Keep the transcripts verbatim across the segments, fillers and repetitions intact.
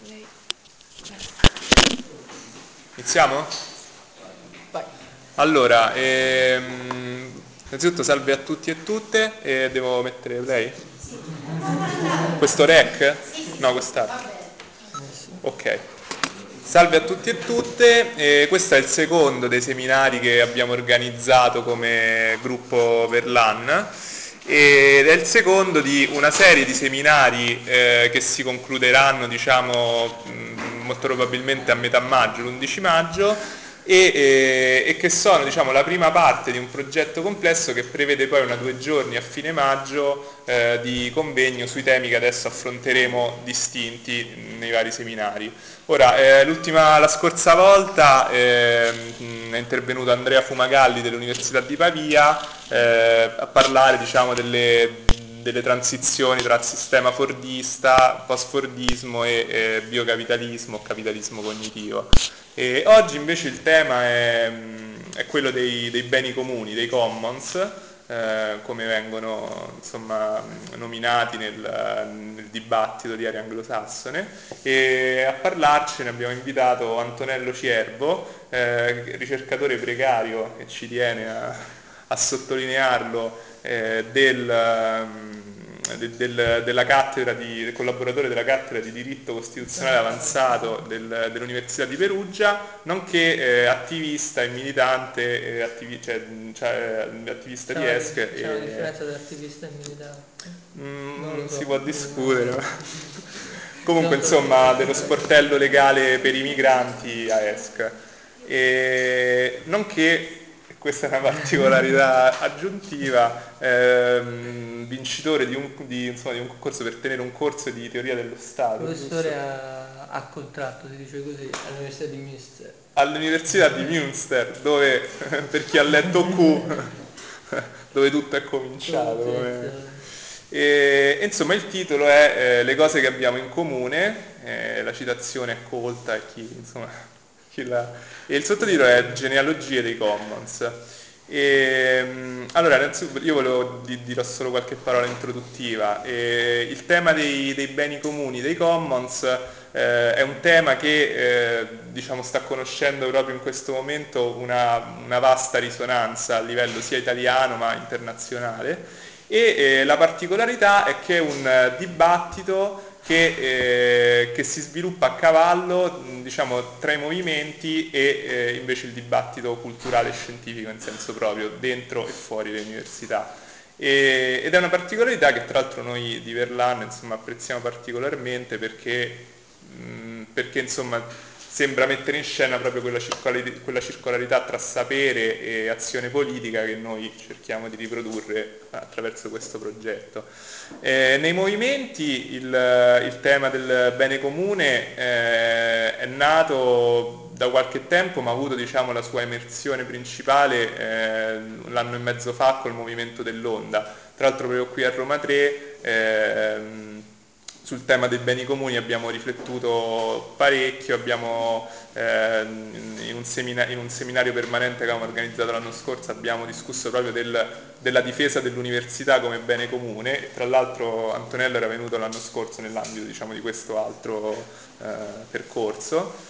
Lei. Iniziamo? Vai. Allora, ehm, innanzitutto salve a tutti e tutte, e devo mettere play? Questo rec? No, quest'altro. Adesso. Ok. Salve a tutti e tutte, eh, questo è il secondo dei seminari che abbiamo organizzato come gruppo per l'A N ed è il secondo di una serie di seminari eh, che si concluderanno diciamo mh, molto probabilmente a metà maggio, l'undici maggio e, eh, e che sono diciamo, la prima parte di un progetto complesso che prevede poi una due giorni a fine maggio eh, di convegno sui temi che adesso affronteremo distinti nei vari seminari. Ora, eh, l'ultima, la scorsa volta eh, mh, è intervenuto Andrea Fumagalli dell'Università di Pavia eh, a parlare diciamo, delle, delle transizioni tra il sistema fordista, post-fordismo e eh, biocapitalismo o capitalismo cognitivo. E oggi invece il tema è, è quello dei, dei beni comuni, dei commons, eh, come vengono insomma, nominati nel, nel dibattito di area anglosassone, e a parlarcene abbiamo invitato Antonello Ciervo, eh, ricercatore precario, e ci tiene a, a sottolinearlo, eh, del, del, del, della cattedra di, del collaboratore della cattedra di diritto costituzionale avanzato del, dell'Università di Perugia, nonché eh, attivista e militante, eh, attivi, cioè, cioè, attivista C'è di una, E S C. dif- c'è una E, differenza tra attivista e militante? Non mm, lo si può so. discutere. No. Comunque, Non so se insomma, dello questo... sportello legale per i migranti a E S C. E, nonché, e questa è una particolarità aggiuntiva, ehm, vincitore di un, di, insomma, di un concorso per tenere un corso di teoria dello Stato, Professore giusto? a, a contratto, si dice così, all'Università di Münster. All'Università di Münster, dove, per chi ha letto Q, dove tutto è Tu, cominciato. sì, come- sì. E, insomma, il titolo è eh, Le cose che abbiamo in comune, eh, la citazione è colta e chi, insomma, chi la... e il sottotitolo è Genealogie dei Commons. E, allora, innanzitutto io volevo di- dirò solo qualche parola introduttiva. E il tema dei, dei beni comuni, dei commons, eh, è un tema che eh, diciamo, sta conoscendo proprio in questo momento una, una vasta risonanza a livello sia italiano ma internazionale e eh, la particolarità è che è un eh, dibattito che, eh, che si sviluppa a cavallo mh, diciamo, tra i movimenti e eh, invece il dibattito culturale e scientifico in senso proprio, dentro e fuori le università. E, ed è una particolarità che tra l'altro noi di Verlan insomma, apprezziamo particolarmente perché, mh, perché insomma, sembra mettere in scena proprio quella, circolari- quella circolarità tra sapere e azione politica che noi cerchiamo di riprodurre attraverso questo progetto. Eh, nei movimenti il, il tema del bene comune eh, è nato da qualche tempo ma ha avuto diciamo, la sua emersione principale eh, l'anno e mezzo fa col movimento dell'Onda. Tra l'altro proprio qui a Roma tre ehm, sul tema dei beni comuni abbiamo riflettuto parecchio, abbiamo, eh, in, un semina- in un seminario permanente che abbiamo organizzato l'anno scorso abbiamo discusso proprio del, della difesa dell'università come bene comune e tra l'altro Antonello era venuto l'anno scorso nell'ambito diciamo, di questo altro eh, percorso.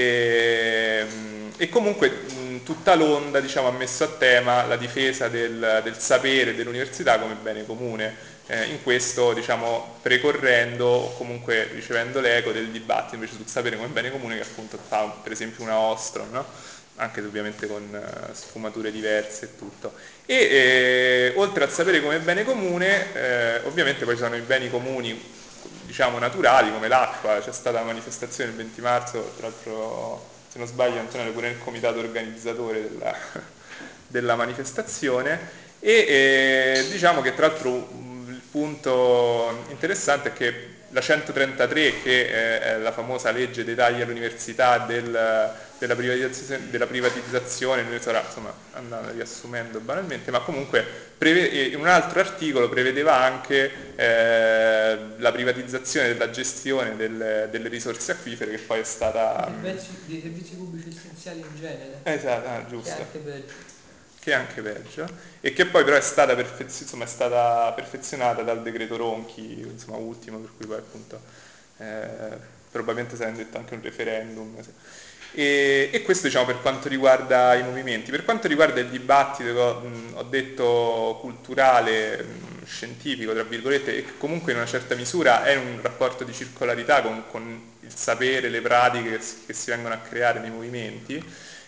E, e comunque mh, tutta l'onda diciamo, ha messo a tema la difesa del, del sapere dell'università come bene comune, eh, in questo diciamo, precorrendo o comunque ricevendo l'eco del dibattito invece sul sapere come bene comune che appunto fa per esempio una Ostrom, no? Anche se ovviamente con uh, sfumature diverse e tutto. E eh, oltre al sapere come bene comune, eh, ovviamente poi ci sono i beni comuni diciamo naturali come l'acqua, c'è stata una manifestazione il venti marzo, tra l'altro se non sbaglio Antonio era pure nel comitato organizzatore della, della manifestazione e eh, diciamo che tra l'altro mh, il punto interessante è che la centotrentatré, che è, è la famosa legge dei tagli all'università del, della privatizzazione, della privatizzazione, noi sarà insomma andando riassumendo banalmente, ma comunque preve- in un altro articolo prevedeva anche eh, la privatizzazione della gestione del, delle risorse acquifere che poi è Dei stata... mh, servizi, dei servizi pubblici essenziali in genere, esatto, ah, che è giusto, anche peggio. che è anche peggio, e che poi però è stata, perfez- insomma, è stata perfezionata dal decreto Ronchi, insomma, ultimo, per cui poi appunto eh, probabilmente sarà indetto anche un referendum. E, e questo diciamo per quanto riguarda i movimenti. Per quanto riguarda il dibattito, mh, ho detto culturale, mh, scientifico, tra virgolette, e che comunque in una certa misura è un rapporto di circolarità con, con il sapere, le pratiche che si, che si vengono a creare nei movimenti,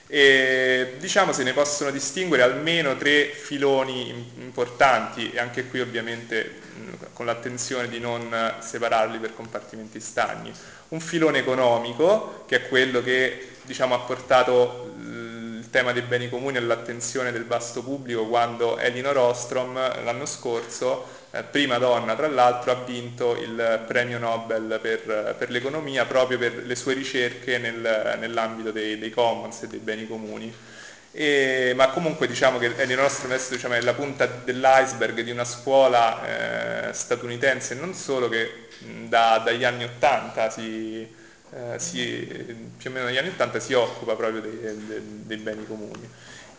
e diciamo se ne possono distinguere almeno tre filoni importanti, e anche qui ovviamente mh, con l'attenzione di non separarli per compartimenti stagni. Un filone economico, che è quello che diciamo, ha portato il tema dei beni comuni all'attenzione del vasto pubblico quando Elinor Ostrom l'anno scorso, eh, prima donna tra l'altro, ha vinto il premio Nobel per, per l'economia proprio per le sue ricerche nel, nell'ambito dei, dei commons e dei beni comuni. E, ma comunque diciamo che Elinor Ostrom adesso diciamo, è la punta dell'iceberg di una scuola eh, statunitense e non solo che mh, da, dagli anni ottanta si, eh, si, più o meno negli anni ottanta si occupa proprio dei, dei, dei beni comuni.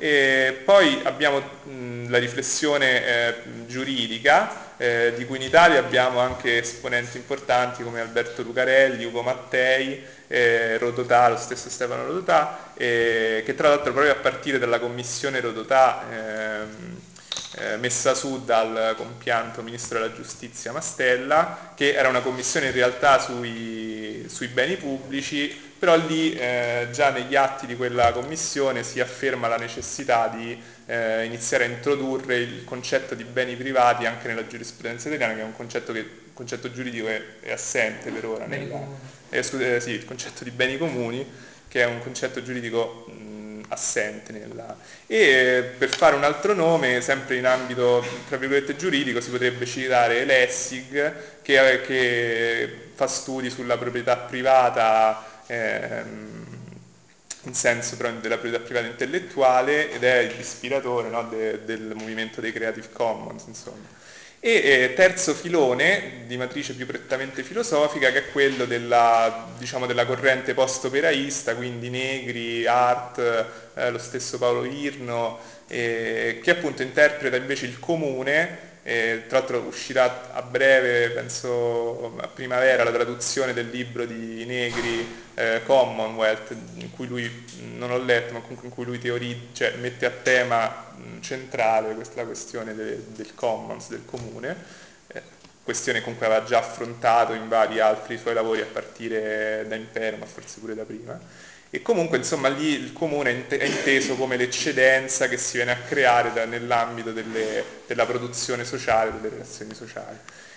E poi abbiamo mh, la riflessione eh, giuridica, eh, di cui in Italia abbiamo anche esponenti importanti come Alberto Lucarelli, Ugo Mattei, eh, Rodotà, lo stesso Stefano Rodotà, eh, che tra l'altro proprio a partire dalla commissione Rodotà ehm, eh, messa su dal compianto ministro della giustizia Mastella, che era una commissione in realtà sui, sui beni pubblici, però lì eh, già negli atti di quella commissione si afferma la necessità di eh, iniziare a introdurre il concetto di beni privati anche nella giurisprudenza italiana, che è un concetto, che, un concetto giuridico che è assente per ora, Beni nella, comuni. eh, scusa, eh, sì, il concetto di beni comuni, che è un concetto giuridico mh, assente nella, e per fare un altro nome, sempre in ambito tra virgolette giuridico, si potrebbe citare Lessig, che, che fa studi sulla proprietà privata ehm, in senso però della proprietà privata intellettuale ed è l'ispiratore no, de, del movimento dei Creative Commons, insomma. E eh, terzo filone di matrice più prettamente filosofica, che è quello della, diciamo, della corrente post-operaista, quindi Negri, Art, eh, lo stesso Paolo Virno, eh, che appunto interpreta invece il comune. Eh, tra l'altro uscirà a breve, penso a primavera, la traduzione del libro di Negri, eh, Commonwealth, in cui lui, non ho letto, ma comunque in cui lui teorizza, cioè mette a tema mh, centrale questa, la questione de, del commons, del comune, eh, questione comunque aveva già affrontato in vari altri suoi lavori a partire da Impero, ma forse pure da prima. E comunque insomma lì il comune è inteso come l'eccedenza che si viene a creare da, nell'ambito delle, della produzione sociale, delle relazioni sociali.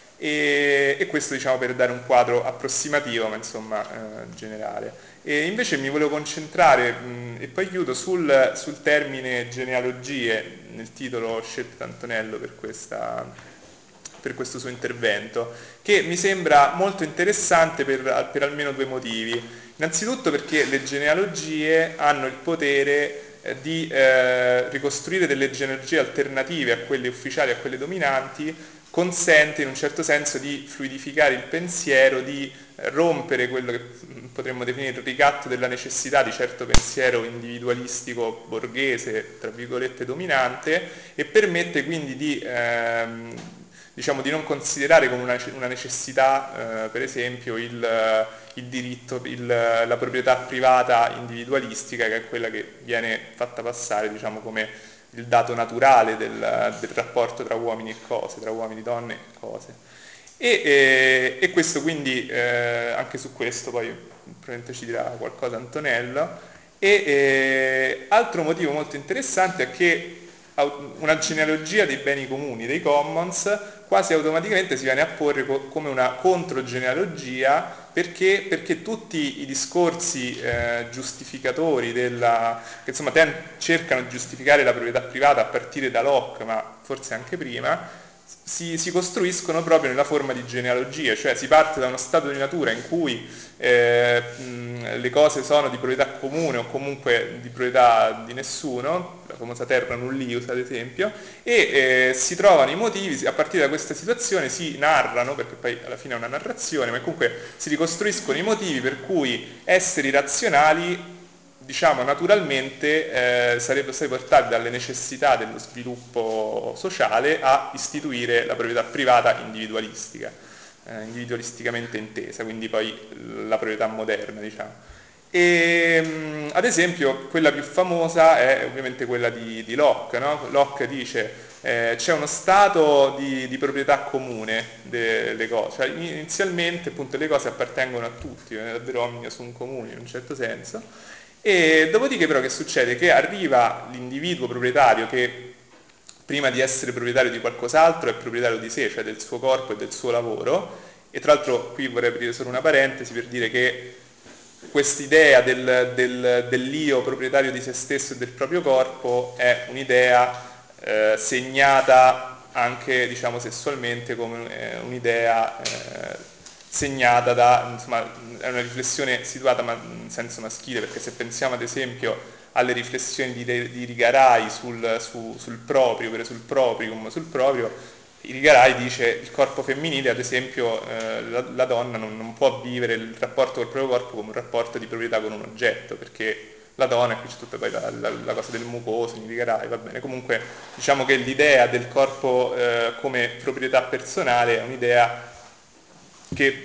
E, e questo diciamo per dare un quadro approssimativo ma insomma eh, generale. E invece mi volevo concentrare, mh, e poi chiudo, sul, sul termine genealogie, nel titolo ho scelto Antonello per questa, per questo suo intervento, che mi sembra molto interessante per, per almeno due motivi. Innanzitutto perché le genealogie hanno il potere eh, di eh, ricostruire delle genealogie alternative a quelle ufficiali, a quelle dominanti, consente in un certo senso di fluidificare il pensiero, di rompere quello che potremmo definire il ricatto della necessità di certo pensiero individualistico borghese, tra virgolette dominante, e permette quindi di ehm, diciamo di non considerare come una, una necessità, eh, per esempio, il, il diritto, il, la proprietà privata individualistica, che è quella che viene fatta passare, diciamo, come il dato naturale del, del rapporto tra uomini e cose, tra uomini, donne e cose. E, e, e questo quindi, eh, anche su questo poi probabilmente ci dirà qualcosa Antonello. E eh, altro motivo molto interessante è che una genealogia dei beni comuni, dei commons, quasi automaticamente si viene a porre co- come una controgenealogia perché, perché tutti i discorsi eh, giustificatori della, che insomma ten- cercano di giustificare la proprietà privata a partire da Locke, ma forse anche prima, si, si costruiscono proprio nella forma di genealogie, cioè si parte da uno stato di natura in cui eh, mh, le cose sono di proprietà comune o comunque di proprietà di nessuno, la famosa terra nullius ad esempio, e eh, si trovano i motivi, a partire da questa situazione si narrano, perché poi alla fine è una narrazione, ma comunque si ricostruiscono i motivi per cui esseri razionali diciamo naturalmente eh, sarebbero stati portati dalle necessità dello sviluppo sociale a istituire la proprietà privata individualistica. Eh, eh, individualisticamente intesa, quindi poi la proprietà moderna, diciamo. E, mh, ad esempio quella più famosa è ovviamente quella di, di Locke, no? Locke dice eh, c'è uno stato di, di proprietà comune delle cose, cioè, inizialmente appunto le cose appartengono a tutti, è davvero omnia sum comune in un certo senso, e dopodiché però che succede? Che arriva l'individuo proprietario che prima di essere proprietario di qualcos'altro è proprietario di sé, cioè del suo corpo e del suo lavoro, e tra l'altro qui vorrei aprire solo una parentesi per dire che quest'idea del, del, dell'io proprietario di se stesso e del proprio corpo è un'idea eh, segnata anche, diciamo, sessualmente come eh, un'idea eh, segnata da, insomma, è una riflessione situata ma, in senso maschile, perché se pensiamo ad esempio alle riflessioni di, di Rigarai sul, su, sul proprio, sul proprium, sul proprio, Irigaray dice il corpo femminile, ad esempio, eh, la, la donna non, non può vivere il rapporto col proprio corpo come un rapporto di proprietà con un oggetto, perché la donna, e qui c'è tutta poi la, la, la cosa del mucoso, in Irigaray, va bene, comunque diciamo che l'idea del corpo eh, come proprietà personale è un'idea che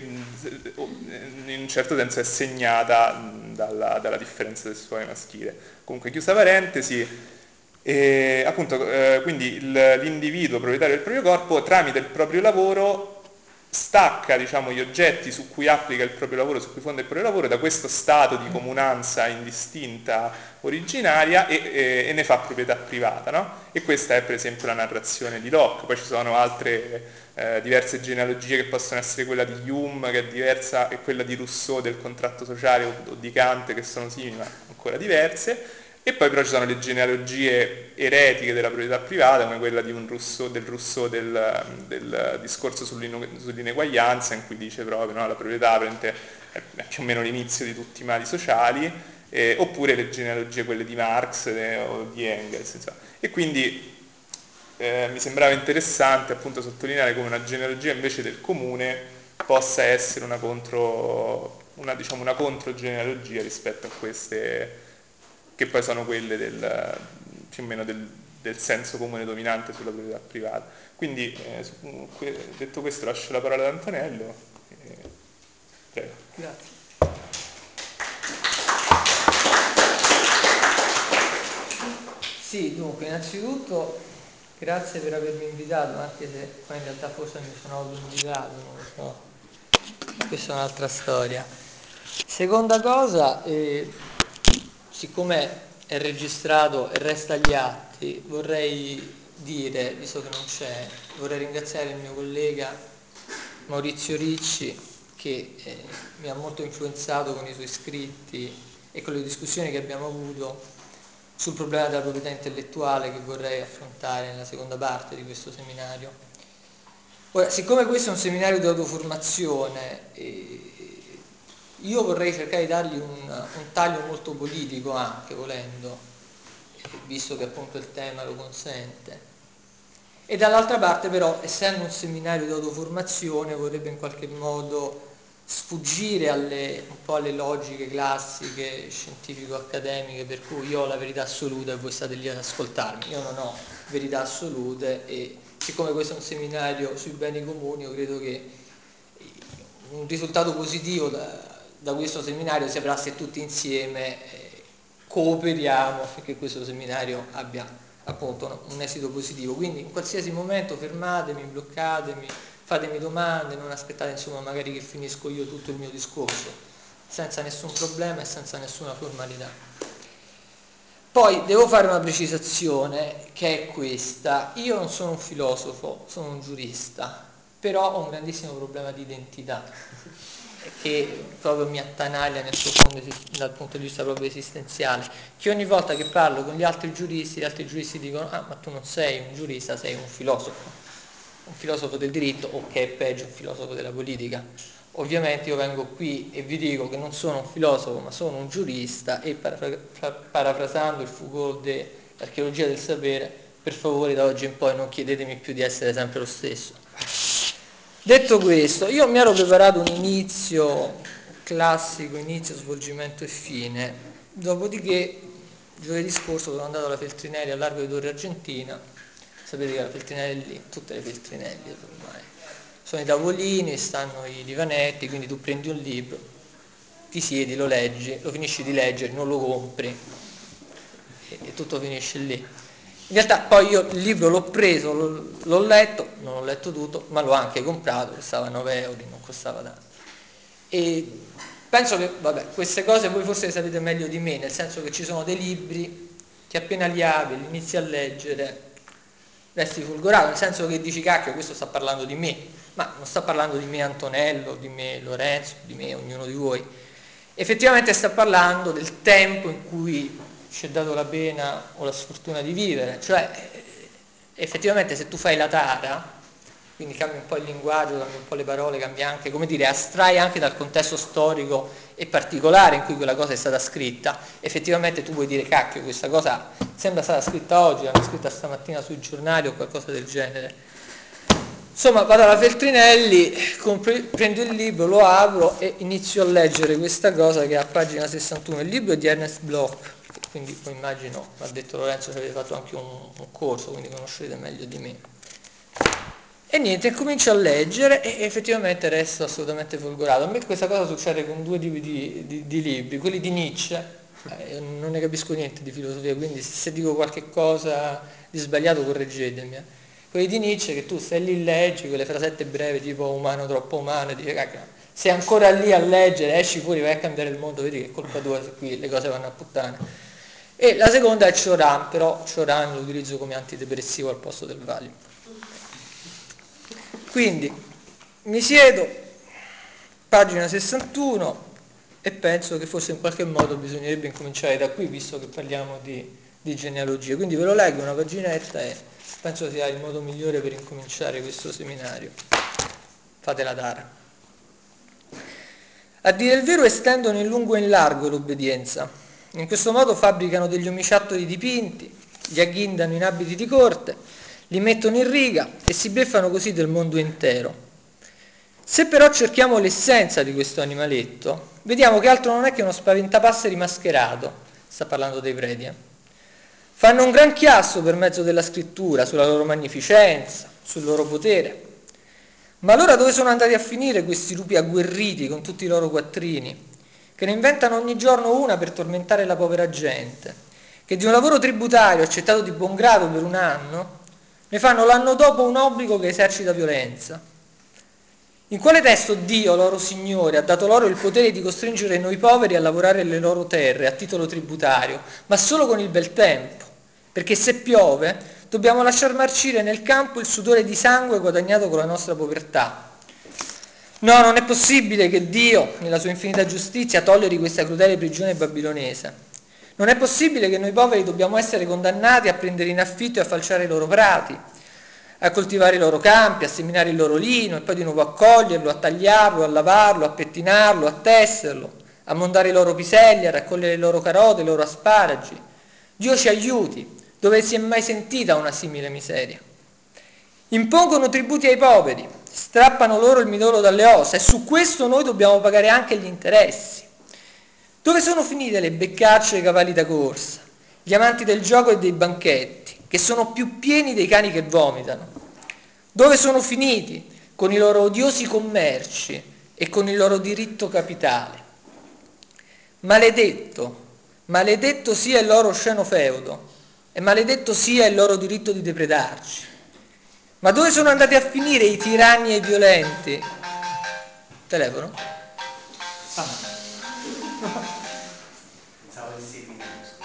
mh, in un certo senso è segnata mh, dalla, dalla differenza sessuale maschile. Comunque, chiusa parentesi, e appunto, eh, quindi il, l'individuo proprietario del proprio corpo tramite il proprio lavoro stacca, diciamo, gli oggetti su cui applica il proprio lavoro, su cui fonda il proprio lavoro, da questo stato di comunanza indistinta originaria e, e, e ne fa proprietà privata, no? E questa è per esempio la narrazione di Locke. Poi ci sono altre eh, diverse genealogie che possono essere quella di Hume, che è diversa, e quella di Rousseau del contratto sociale, o, o di Kant, che sono simili ma ancora diverse. E poi però ci sono le genealogie eretiche della proprietà privata, come quella di un Rousseau, del Rousseau del, del discorso sull'ineguaglianza, in cui dice proprio no, la proprietà è più o meno l'inizio di tutti i mali sociali, eh, oppure le genealogie quelle di Marx eh, o di Engels, insomma. E quindi eh, mi sembrava interessante appunto sottolineare come una genealogia invece del comune possa essere una contro, una, diciamo, una controgenealogia rispetto a queste che poi sono quelle del, più o meno del, del senso comune dominante sulla proprietà privata. Quindi, eh, detto questo, lascio la parola ad Antonello. E... Prego. Grazie. Sì, dunque, innanzitutto grazie per avermi invitato, anche se poi in realtà forse mi sono autoinvitato, non lo so. Questa è un'altra storia. Seconda cosa, eh, siccome è registrato e resta agli atti, vorrei dire, visto che non c'è, vorrei ringraziare il mio collega Maurizio Ricci che eh, mi ha molto influenzato con i suoi scritti e con le discussioni che abbiamo avuto sul problema della proprietà intellettuale che vorrei affrontare nella seconda parte di questo seminario. Ora, siccome questo è un seminario di autoformazione, eh, io vorrei cercare di dargli un, un taglio molto politico anche, volendo, eh, visto che appunto il tema lo consente. E dall'altra parte però, essendo un seminario di autoformazione, vorrebbe in qualche modo sfuggire alle, un po' alle logiche classiche scientifico-accademiche per cui io ho la verità assoluta e voi state lì ad ascoltarmi. Io non ho verità assolute e siccome questo è un seminario sui beni comuni, io credo che un risultato positivo da, da questo seminario si avrà se tutti insieme eh, cooperiamo affinché questo seminario abbia appunto un esito positivo. Quindi in qualsiasi momento fermatemi, bloccatemi, fatemi domande, non aspettate insomma magari che finisco io tutto il mio discorso, senza nessun problema e senza nessuna formalità. Poi devo fare una precisazione che è questa: io non sono un filosofo, sono un giurista, però ho un grandissimo problema di identità che proprio mi attanaglia nel profondo dal punto di vista proprio esistenziale, che ogni volta che parlo con gli altri giuristi, gli altri giuristi dicono ah ma tu non sei un giurista, sei un filosofo, un filosofo del diritto o che è peggio un filosofo della politica. Ovviamente io vengo qui e vi dico che non sono un filosofo ma sono un giurista e parafra- parafrasando il Foucault dell'archeologia del sapere, per favore da oggi in poi non chiedetemi più di essere sempre lo stesso. Detto questo, io mi ero preparato un inizio classico, inizio, svolgimento e fine, dopodiché giovedì scorso sono andato alla Feltrinelli al largo di Torre Argentina, sapete che la Feltrinelli è lì, tutte le Feltrinelli ormai, sono i tavolini, stanno i divanetti, quindi tu prendi un libro, ti siedi, lo leggi, lo finisci di leggere, non lo compri e, e tutto finisce lì. In realtà poi io il libro l'ho preso, l'ho, l'ho letto, non l'ho letto tutto, ma l'ho anche comprato, costava nove euro, non costava tanto. E penso che, vabbè, queste cose voi forse le sapete meglio di me, nel senso che ci sono dei libri che appena li apri, li inizi a leggere, resti folgorato, nel senso che dici cacchio, questo sta parlando di me, ma non sta parlando di me Antonello, di me Lorenzo, di me ognuno di voi. Effettivamente sta parlando del tempo in cui ci è dato la pena o la sfortuna di vivere, cioè effettivamente se tu fai la tara, quindi cambi un po' il linguaggio, cambi un po' le parole, cambi anche, come dire, astrai anche dal contesto storico e particolare in cui quella cosa è stata scritta, effettivamente tu puoi dire cacchio, questa cosa sembra stata scritta oggi, l'hanno scritta stamattina sui giornali o qualcosa del genere. Insomma, vado alla Feltrinelli, compri, prendo il libro, lo apro e inizio a leggere questa cosa che è a pagina sessantuno. Il libro è di Ernest Bloch, quindi poi immagino, mi ha detto Lorenzo che avete fatto anche un, un corso, quindi conoscete meglio di me. E niente, comincio a leggere e effettivamente resto assolutamente folgorato. A me questa cosa succede con due tipi di, di, di libri, quelli di Nietzsche, eh, non ne capisco niente di filosofia, quindi se dico qualche cosa di sbagliato correggetemi. Eh. Quelli di Nietzsche che tu stai lì, leggi quelle frasette brevi tipo umano troppo umano e dici cacchio, sei ancora lì a leggere, esci fuori, vai a cambiare il mondo, vedi che è colpa tua se qui le cose vanno a puttane. E la seconda è Choran, però Choran lo utilizzo come antidepressivo al posto del Valium. Quindi mi siedo, pagina sessantuno, e penso che forse in qualche modo bisognerebbe incominciare da qui, visto che parliamo di, di genealogia. Quindi ve lo leggo una paginetta e penso sia il modo migliore per incominciare questo seminario. Fate la tara. A dire il vero estendono in lungo e in largo l'obbedienza. In questo modo fabbricano degli omiciattoli dipinti, li agghindano in abiti di corte, li mettono in riga e si beffano così del mondo intero. Se però cerchiamo l'essenza di questo animaletto, vediamo che altro non è che uno spaventapasseri mascherato, sta parlando dei preti, eh? Fanno un gran chiasso per mezzo della scrittura sulla loro magnificenza, sul loro potere. Ma allora dove sono andati a finire questi lupi agguerriti con tutti i loro quattrini, che ne inventano ogni giorno una per tormentare la povera gente, che di un lavoro tributario accettato di buon grado per un anno, ne fanno l'anno dopo un obbligo che esercita violenza? In quale testo Dio, loro Signore, ha dato loro il potere di costringere noi poveri a lavorare le loro terre a titolo tributario, ma solo con il bel tempo? Perché se piove dobbiamo lasciar marcire nel campo il sudore di sangue guadagnato con la nostra povertà. No, non è possibile che Dio, nella sua infinita giustizia, tolleri questa crudele prigione babilonese. Non è possibile che noi poveri dobbiamo essere condannati a prendere in affitto e a falciare i loro prati, a coltivare i loro campi, a seminare il loro lino e poi di nuovo a coglierlo, a tagliarlo, a lavarlo, a pettinarlo, a tesserlo, a mondare i loro piselli, a raccogliere le loro carote, i loro asparagi. Dio ci aiuti, dove si è mai sentita una simile miseria? Impongono tributi ai poveri, strappano loro il midollo dalle ossa e su questo noi dobbiamo pagare anche gli interessi. Dove sono finite le beccacce e i cavalli da corsa, gli amanti del gioco e dei banchetti, che sono più pieni dei cani che vomitano? Dove sono finiti con i loro odiosi commerci e con il loro diritto capitale? Maledetto, maledetto sia il loro osceno feudo e maledetto sia il loro diritto di depredarci. Ma dove sono andati a finire i tiranni e i violenti? Telefono? Ah. Pensavo di seguire.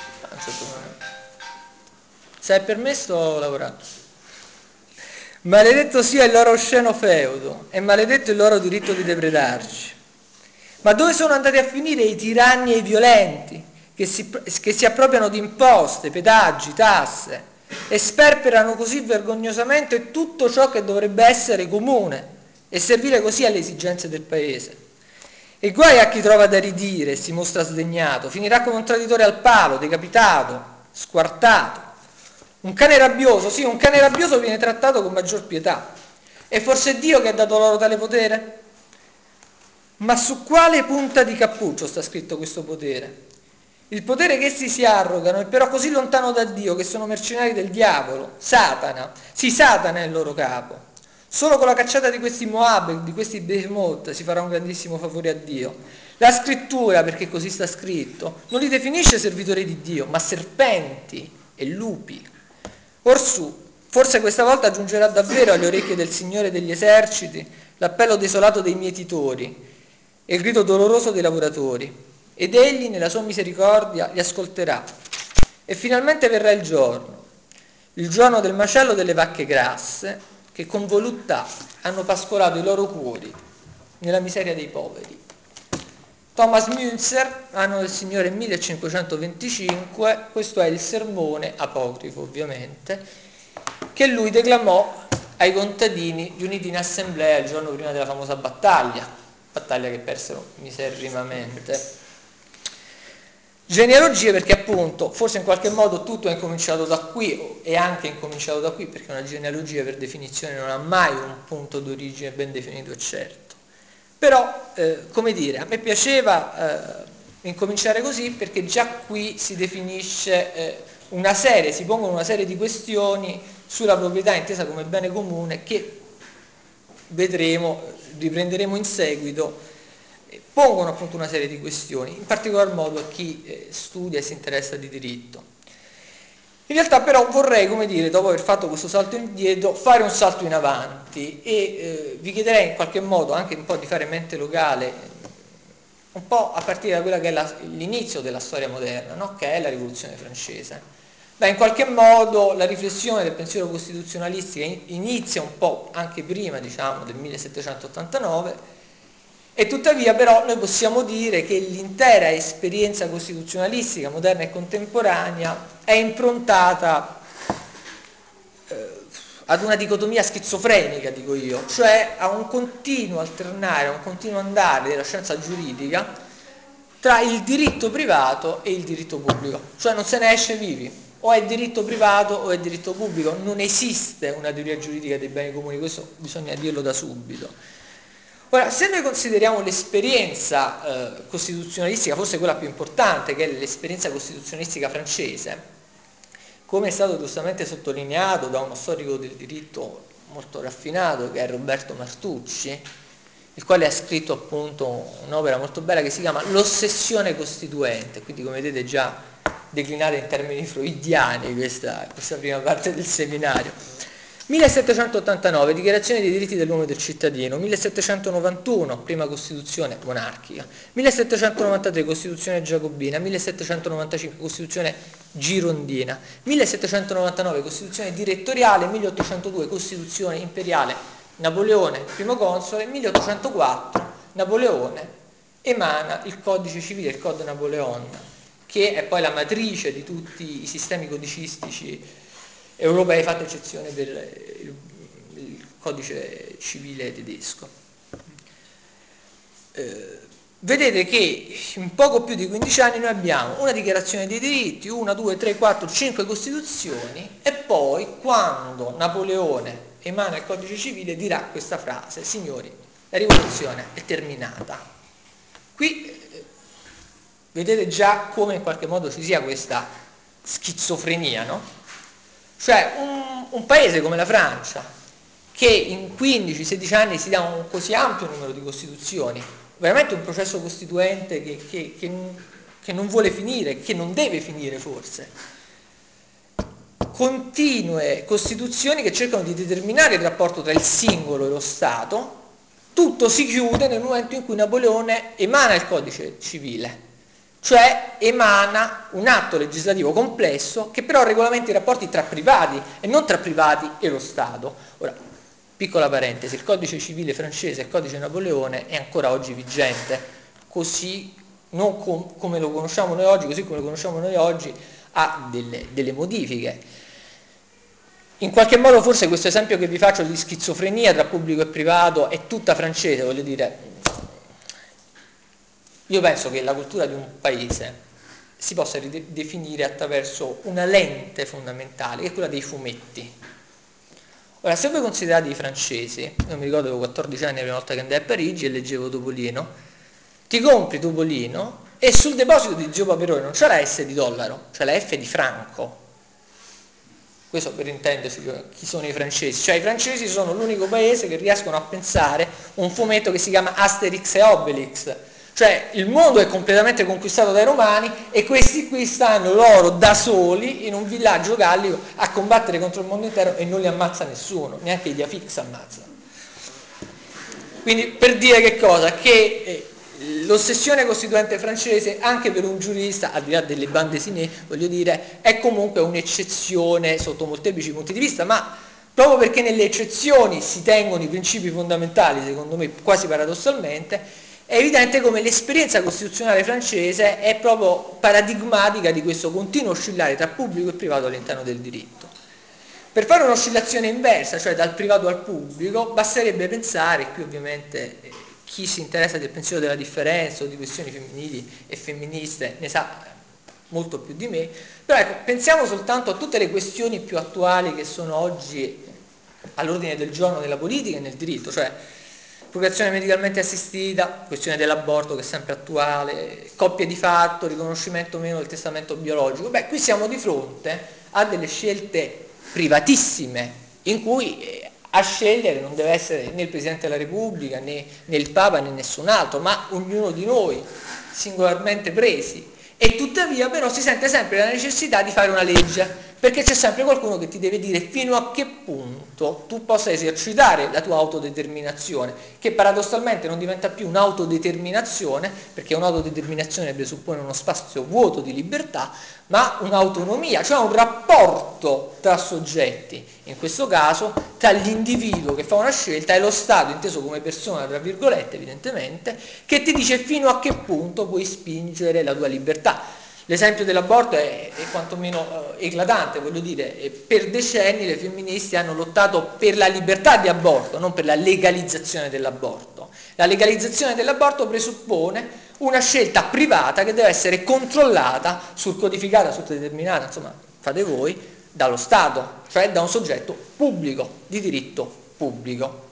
Se è per me sto lavorando. Maledetto sia il loro osceno feudo e maledetto il loro diritto di depredarci. Ma dove sono andati a finire i tiranni e i violenti che si, che si appropriano di imposte, pedaggi, tasse e sperperano così vergognosamente tutto ciò che dovrebbe essere comune e servire così alle esigenze del paese? E guai a chi trova da ridire e si mostra sdegnato, finirà come un traditore al palo, decapitato, squartato. Un cane rabbioso, sì, un cane rabbioso viene trattato con maggior pietà. E forse è Dio che ha dato loro tale potere? Ma su quale punta di cappuccio sta scritto questo potere? Il potere che essi si arrogano è però così lontano da Dio che sono mercenari del diavolo, Satana. Sì, Satana è il loro capo. Solo con la cacciata di questi Moab, di questi Behemoth, si farà un grandissimo favore a Dio. La scrittura, perché così sta scritto, non li definisce servitori di Dio, ma serpenti e lupi. Orsù, forse questa volta giungerà davvero alle orecchie del Signore degli eserciti l'appello desolato dei mietitori e il grido doloroso dei lavoratori, ed egli nella sua misericordia li ascolterà. E finalmente verrà il giorno, il giorno del macello delle vacche grasse, che con voluttà hanno pascolato i loro cuori nella miseria dei poveri. Thomas Münzer, anno del Signore millecinquecentoventicinque, questo è il sermone, apocrifo ovviamente, che lui declamò ai contadini riuniti in assemblea il giorno prima della famosa battaglia, battaglia che persero miserrimamente. Genealogie perché appunto, forse in qualche modo tutto è incominciato da qui, è anche incominciato da qui, perché una genealogia per definizione non ha mai un punto d'origine ben definito e certo. Però, eh, come dire, a me piaceva eh, incominciare così perché già qui si definisce eh, una serie, si pongono una serie di questioni sulla proprietà intesa come bene comune che vedremo, riprenderemo in seguito, pongono appunto una serie di questioni, in particolar modo a chi eh, studia e si interessa di diritto. In realtà però vorrei, come dire, dopo aver fatto questo salto indietro, fare un salto in avanti e eh, vi chiederei in qualche modo anche un po' di fare mente locale, un po' a partire da quella che è la, l'inizio della storia moderna, no? Che è la Rivoluzione francese. Beh, in qualche modo la riflessione del pensiero costituzionalistico inizia un po' anche prima, diciamo, del millesettecentottantanove, e tuttavia però noi possiamo dire che l'intera esperienza costituzionalistica moderna e contemporanea è improntata eh, ad una dicotomia schizofrenica, dico io, cioè a un continuo alternare, a un continuo andare della scienza giuridica tra il diritto privato e il diritto pubblico, cioè non se ne esce vivi, o è diritto privato o è diritto pubblico, non esiste una teoria giuridica dei beni comuni, questo bisogna dirlo da subito. Ora, se noi consideriamo l'esperienza eh, costituzionalistica, forse quella più importante, che è l'esperienza costituzionalistica francese, come è stato giustamente sottolineato da uno storico del diritto molto raffinato, che è Roberto Martucci, il quale ha scritto appunto un'opera molto bella che si chiama L'ossessione costituente, quindi come vedete già declinata in termini freudiani questa, questa prima parte del seminario. millesettecentottantanove, Dichiarazione dei diritti dell'uomo e del cittadino, millesettecentonovantuno, prima Costituzione monarchica, millesettecentonovantatré, Costituzione giacobina, millesettecentonovantacinque, Costituzione girondina, millesettecentonovantanove, Costituzione direttoriale, milleottocentodue, Costituzione imperiale, Napoleone, primo console, milleottocentoquattro, Napoleone emana il codice civile, il Code Napoleon, che è poi la matrice di tutti i sistemi codicistici europei, fatta eccezione per il, il codice civile tedesco. Eh, vedete che in poco più di quindici anni noi abbiamo una dichiarazione dei diritti, una, due, tre, quattro, cinque costituzioni, e poi quando Napoleone emana il codice civile dirà questa frase: signori, la rivoluzione è terminata. Qui eh, vedete già come in qualche modo ci sia questa schizofrenia, no? Cioè un, un paese come la Francia, che in quindici sedici anni si dà un così ampio numero di costituzioni, veramente un processo costituente che, che, che, che non vuole finire, che non deve finire forse, continue costituzioni che cercano di determinare il rapporto tra il singolo e lo Stato, tutto si chiude nel momento in cui Napoleone emana il codice civile, cioè emana un atto legislativo complesso che però regolamenta i rapporti tra privati e non tra privati e lo Stato. Ora, piccola parentesi, il codice civile francese, il codice Napoleone, è ancora oggi vigente, così non com- come lo conosciamo noi oggi, così come lo conosciamo noi oggi, ha delle, delle modifiche. In qualche modo forse questo esempio che vi faccio di schizofrenia tra pubblico e privato è tutta francese, voglio dire, io penso che la cultura di un paese si possa ridefinire attraverso una lente fondamentale, che è quella dei fumetti. Ora, se voi considerate i francesi, io mi ricordo che avevo quattordici anni la prima volta che andai a Parigi e leggevo Topolino, ti compri Topolino e sul deposito di Zio Paperone non c'è la S di dollaro, c'è la F di franco. Questo per intendersi chi sono i francesi. Cioè i francesi sono l'unico paese che riescono a pensare un fumetto che si chiama Asterix e Obelix. Cioè il mondo è completamente conquistato dai romani e questi qui stanno loro da soli in un villaggio gallico a combattere contro il mondo intero e non li ammazza nessuno, neanche gli Afix ammazzano. Quindi per dire che cosa? Che eh, l'ossessione costituente francese, anche per un giurista, al di là delle bande siné, voglio dire, è comunque un'eccezione sotto molteplici punti di vista, ma proprio perché nelle eccezioni si tengono i principi fondamentali, secondo me quasi paradossalmente, è evidente come l'esperienza costituzionale francese è proprio paradigmatica di questo continuo oscillare tra pubblico e privato all'interno del diritto. Per fare un'oscillazione inversa, cioè dal privato al pubblico, basterebbe pensare, qui ovviamente eh, chi si interessa del pensiero della differenza o di questioni femminili e femministe ne sa molto più di me, però ecco, pensiamo soltanto a tutte le questioni più attuali che sono oggi all'ordine del giorno nella politica e nel diritto, cioè procreazione medicalmente assistita, questione dell'aborto che è sempre attuale, coppie di fatto, riconoscimento o meno del testamento biologico. Beh, qui siamo di fronte a delle scelte privatissime in cui eh, a scegliere non deve essere né il Presidente della Repubblica né, né il Papa né nessun altro, ma ognuno di noi singolarmente presi, e tuttavia però si sente sempre la necessità di fare una legge, perché c'è sempre qualcuno che ti deve dire fino a che punto tu possa esercitare la tua autodeterminazione, che paradossalmente non diventa più un'autodeterminazione, perché un'autodeterminazione presuppone uno spazio vuoto di libertà, ma un'autonomia, cioè un rapporto tra soggetti, in questo caso tra l'individuo che fa una scelta e lo Stato, inteso come persona, tra virgolette, evidentemente, che ti dice fino a che punto puoi spingere la tua libertà. L'esempio dell'aborto è, è quantomeno eh, eclatante, voglio dire, e per decenni le femministe hanno lottato per la libertà di aborto, non per la legalizzazione dell'aborto. La legalizzazione dell'aborto presuppone una scelta privata che deve essere controllata, surcodificata, sottodeterminata, insomma, fate voi, dallo Stato, cioè da un soggetto pubblico, di diritto pubblico.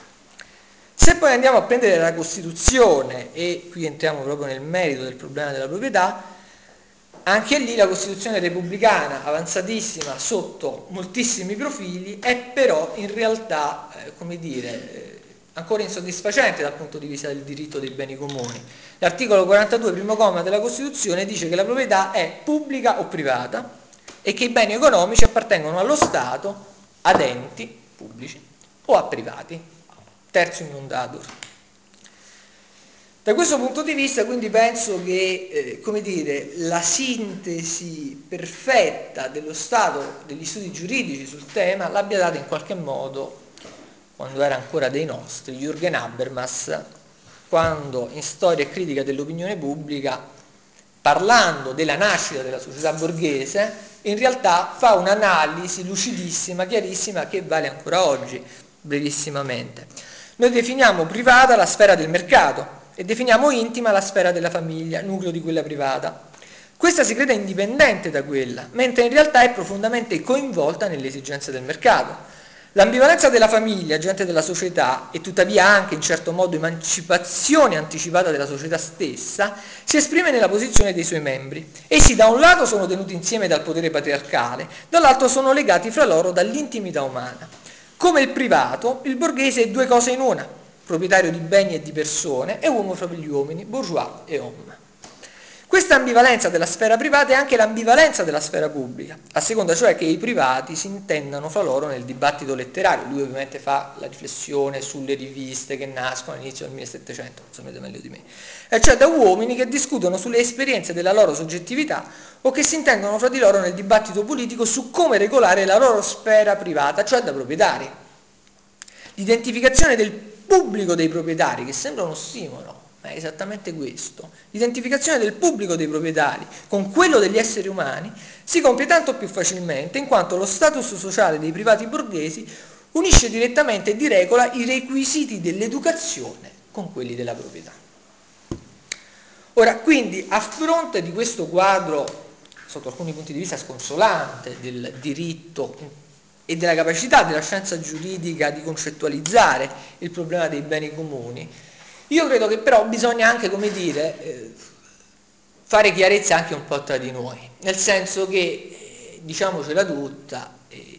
Se poi andiamo a prendere la Costituzione, e qui entriamo proprio nel merito del problema della proprietà, anche lì la Costituzione repubblicana, avanzatissima sotto moltissimi profili, è però in realtà, eh, come dire, eh, ancora insoddisfacente dal punto di vista del diritto dei beni comuni. L'articolo quarantadue, primo comma della Costituzione, dice che la proprietà è pubblica o privata e che i beni economici appartengono allo Stato, ad enti pubblici o a privati. Tertium non datur. Da questo punto di vista quindi penso che eh, come dire, la sintesi perfetta dello stato degli studi giuridici sul tema l'abbia data in qualche modo, quando era ancora dei nostri, Jürgen Habermas, quando in Storia e critica dell'opinione pubblica, parlando della nascita della società borghese, in realtà fa un'analisi lucidissima, chiarissima, che vale ancora oggi, brevissimamente. Noi definiamo privata la sfera del mercato e definiamo intima la sfera della famiglia, nucleo di quella privata. Questa si crede indipendente da quella, mentre in realtà è profondamente coinvolta nelle esigenze del mercato. L'ambivalenza della famiglia, agente della società, e tuttavia anche in certo modo emancipazione anticipata della società stessa, si esprime nella posizione dei suoi membri. Essi da un lato sono tenuti insieme dal potere patriarcale, dall'altro sono legati fra loro dall'intimità umana. Come il privato, il borghese è due cose in una, proprietario di beni e di persone, e uomo fra gli uomini, bourgeois e homme. Questa ambivalenza della sfera privata è anche l'ambivalenza della sfera pubblica, a seconda cioè che i privati si intendano fra loro nel dibattito letterario. Lui ovviamente fa la riflessione sulle riviste che nascono all'inizio del millesettecento, lo sapete meglio di me, e cioè da uomini che discutono sulle esperienze della loro soggettività o che si intendono fra di loro nel dibattito politico su come regolare la loro sfera privata, cioè da proprietari. L'identificazione del pubblico dei proprietari, che sembra un ossimoro, ma è esattamente questo, l'identificazione del pubblico dei proprietari con quello degli esseri umani si compie tanto più facilmente in quanto lo status sociale dei privati borghesi unisce direttamente e di regola i requisiti dell'educazione con quelli della proprietà. Ora, quindi, a fronte di questo quadro, sotto alcuni punti di vista sconsolante, del diritto e della capacità della scienza giuridica di concettualizzare il problema dei beni comuni, io credo che però bisogna anche, come dire, eh, fare chiarezza anche un po' tra di noi, nel senso che, eh, diciamocela tutta, eh,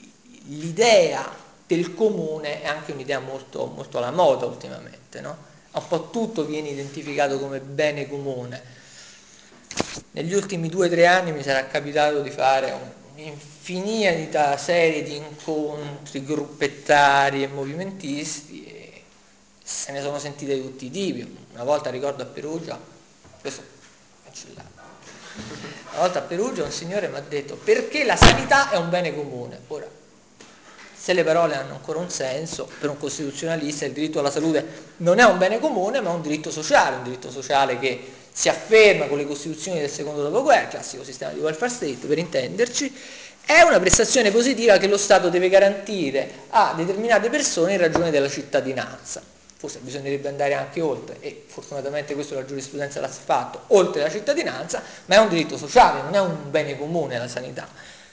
l'idea del comune è anche un'idea molto, molto alla moda ultimamente, no? Un po' tutto viene identificato come bene comune. Negli ultimi due o tre anni mi sarà capitato di fare un'infinita serie di incontri gruppettari e movimentisti e se ne sono sentite di tutti i tipi. Una volta ricordo a Perugia, questo cancellato, una volta a Perugia un signore mi ha detto perché la sanità è un bene comune. Ora, se le parole hanno ancora un senso, per un costituzionalista il diritto alla salute non è un bene comune ma un diritto sociale, un diritto sociale che si afferma con le costituzioni del secondo dopoguerra, il classico sistema di welfare state per intenderci, è una prestazione positiva che lo Stato deve garantire a determinate persone in ragione della cittadinanza. Forse bisognerebbe andare anche oltre, e fortunatamente questo la giurisprudenza l'ha fatto, oltre la cittadinanza, ma è un diritto sociale, non è un bene comune la sanità.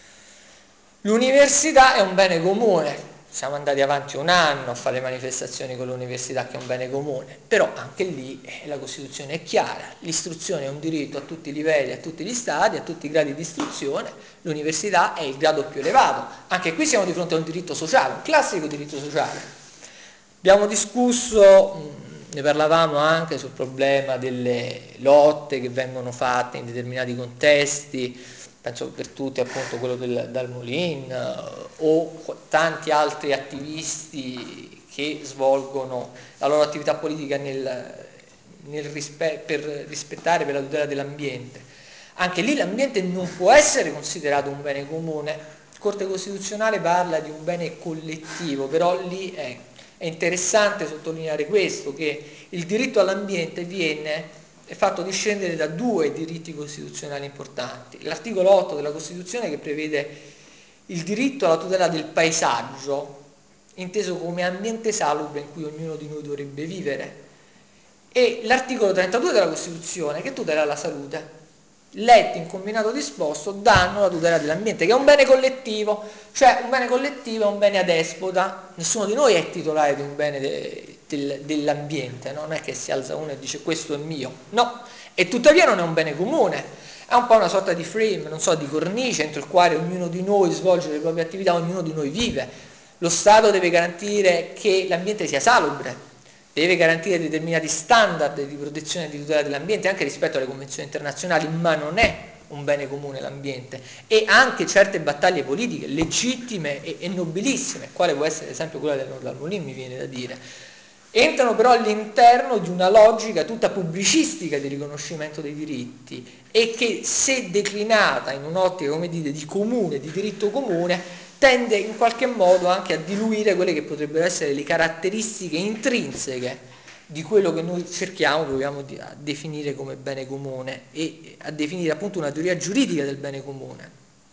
L'università è un bene comune, siamo andati avanti un anno a fare manifestazioni con l'università che è un bene comune, però anche lì eh, la Costituzione è chiara, l'istruzione è un diritto a tutti i livelli, a tutti gli stadi, a tutti i gradi di istruzione, l'università è il grado più elevato, anche qui siamo di fronte a un diritto sociale, un classico diritto sociale. Abbiamo discusso, ne parlavamo anche sul problema delle lotte che vengono fatte in determinati contesti, penso per tutti appunto quello del Dalmolin eh, o tanti altri attivisti che svolgono la loro attività politica nel, nel rispe- per rispettare, per la tutela dell'ambiente. Anche lì l'ambiente non può essere considerato un bene comune. La Corte Costituzionale parla di un bene collettivo, però lì è, è interessante sottolineare questo, che il diritto all'ambiente viene è fatto discendere da due diritti costituzionali importanti. L'articolo otto della Costituzione che prevede il diritto alla tutela del paesaggio, inteso come ambiente salubre in cui ognuno di noi dovrebbe vivere, e l'articolo trentadue della Costituzione che tutela la salute. Letti in combinato disposto danno la tutela dell'ambiente, che è un bene collettivo, cioè un bene collettivo è un bene adespota, nessuno di noi è titolare di un bene de, del, dell'ambiente, no? Non è che si alza uno e dice questo è mio, no, e tuttavia non è un bene comune, è un po' una sorta di frame, non so, di cornice entro il quale ognuno di noi svolge le proprie attività, ognuno di noi vive. Lo Stato deve garantire che l'ambiente sia salubre, deve garantire determinati standard di protezione e di tutela dell'ambiente anche rispetto alle convenzioni internazionali, ma non è un bene comune l'ambiente, e anche certe battaglie politiche legittime e, e nobilissime, quale può essere ad esempio quella del Nord Almolin, mi viene da dire, entrano però all'interno di una logica tutta pubblicistica di riconoscimento dei diritti e che, se declinata in un'ottica, come dite, di comune, di diritto comune, tende in qualche modo anche a diluire quelle che potrebbero essere le caratteristiche intrinseche di quello che noi cerchiamo, proviamo a definire come bene comune e a definire appunto una teoria giuridica del bene comune.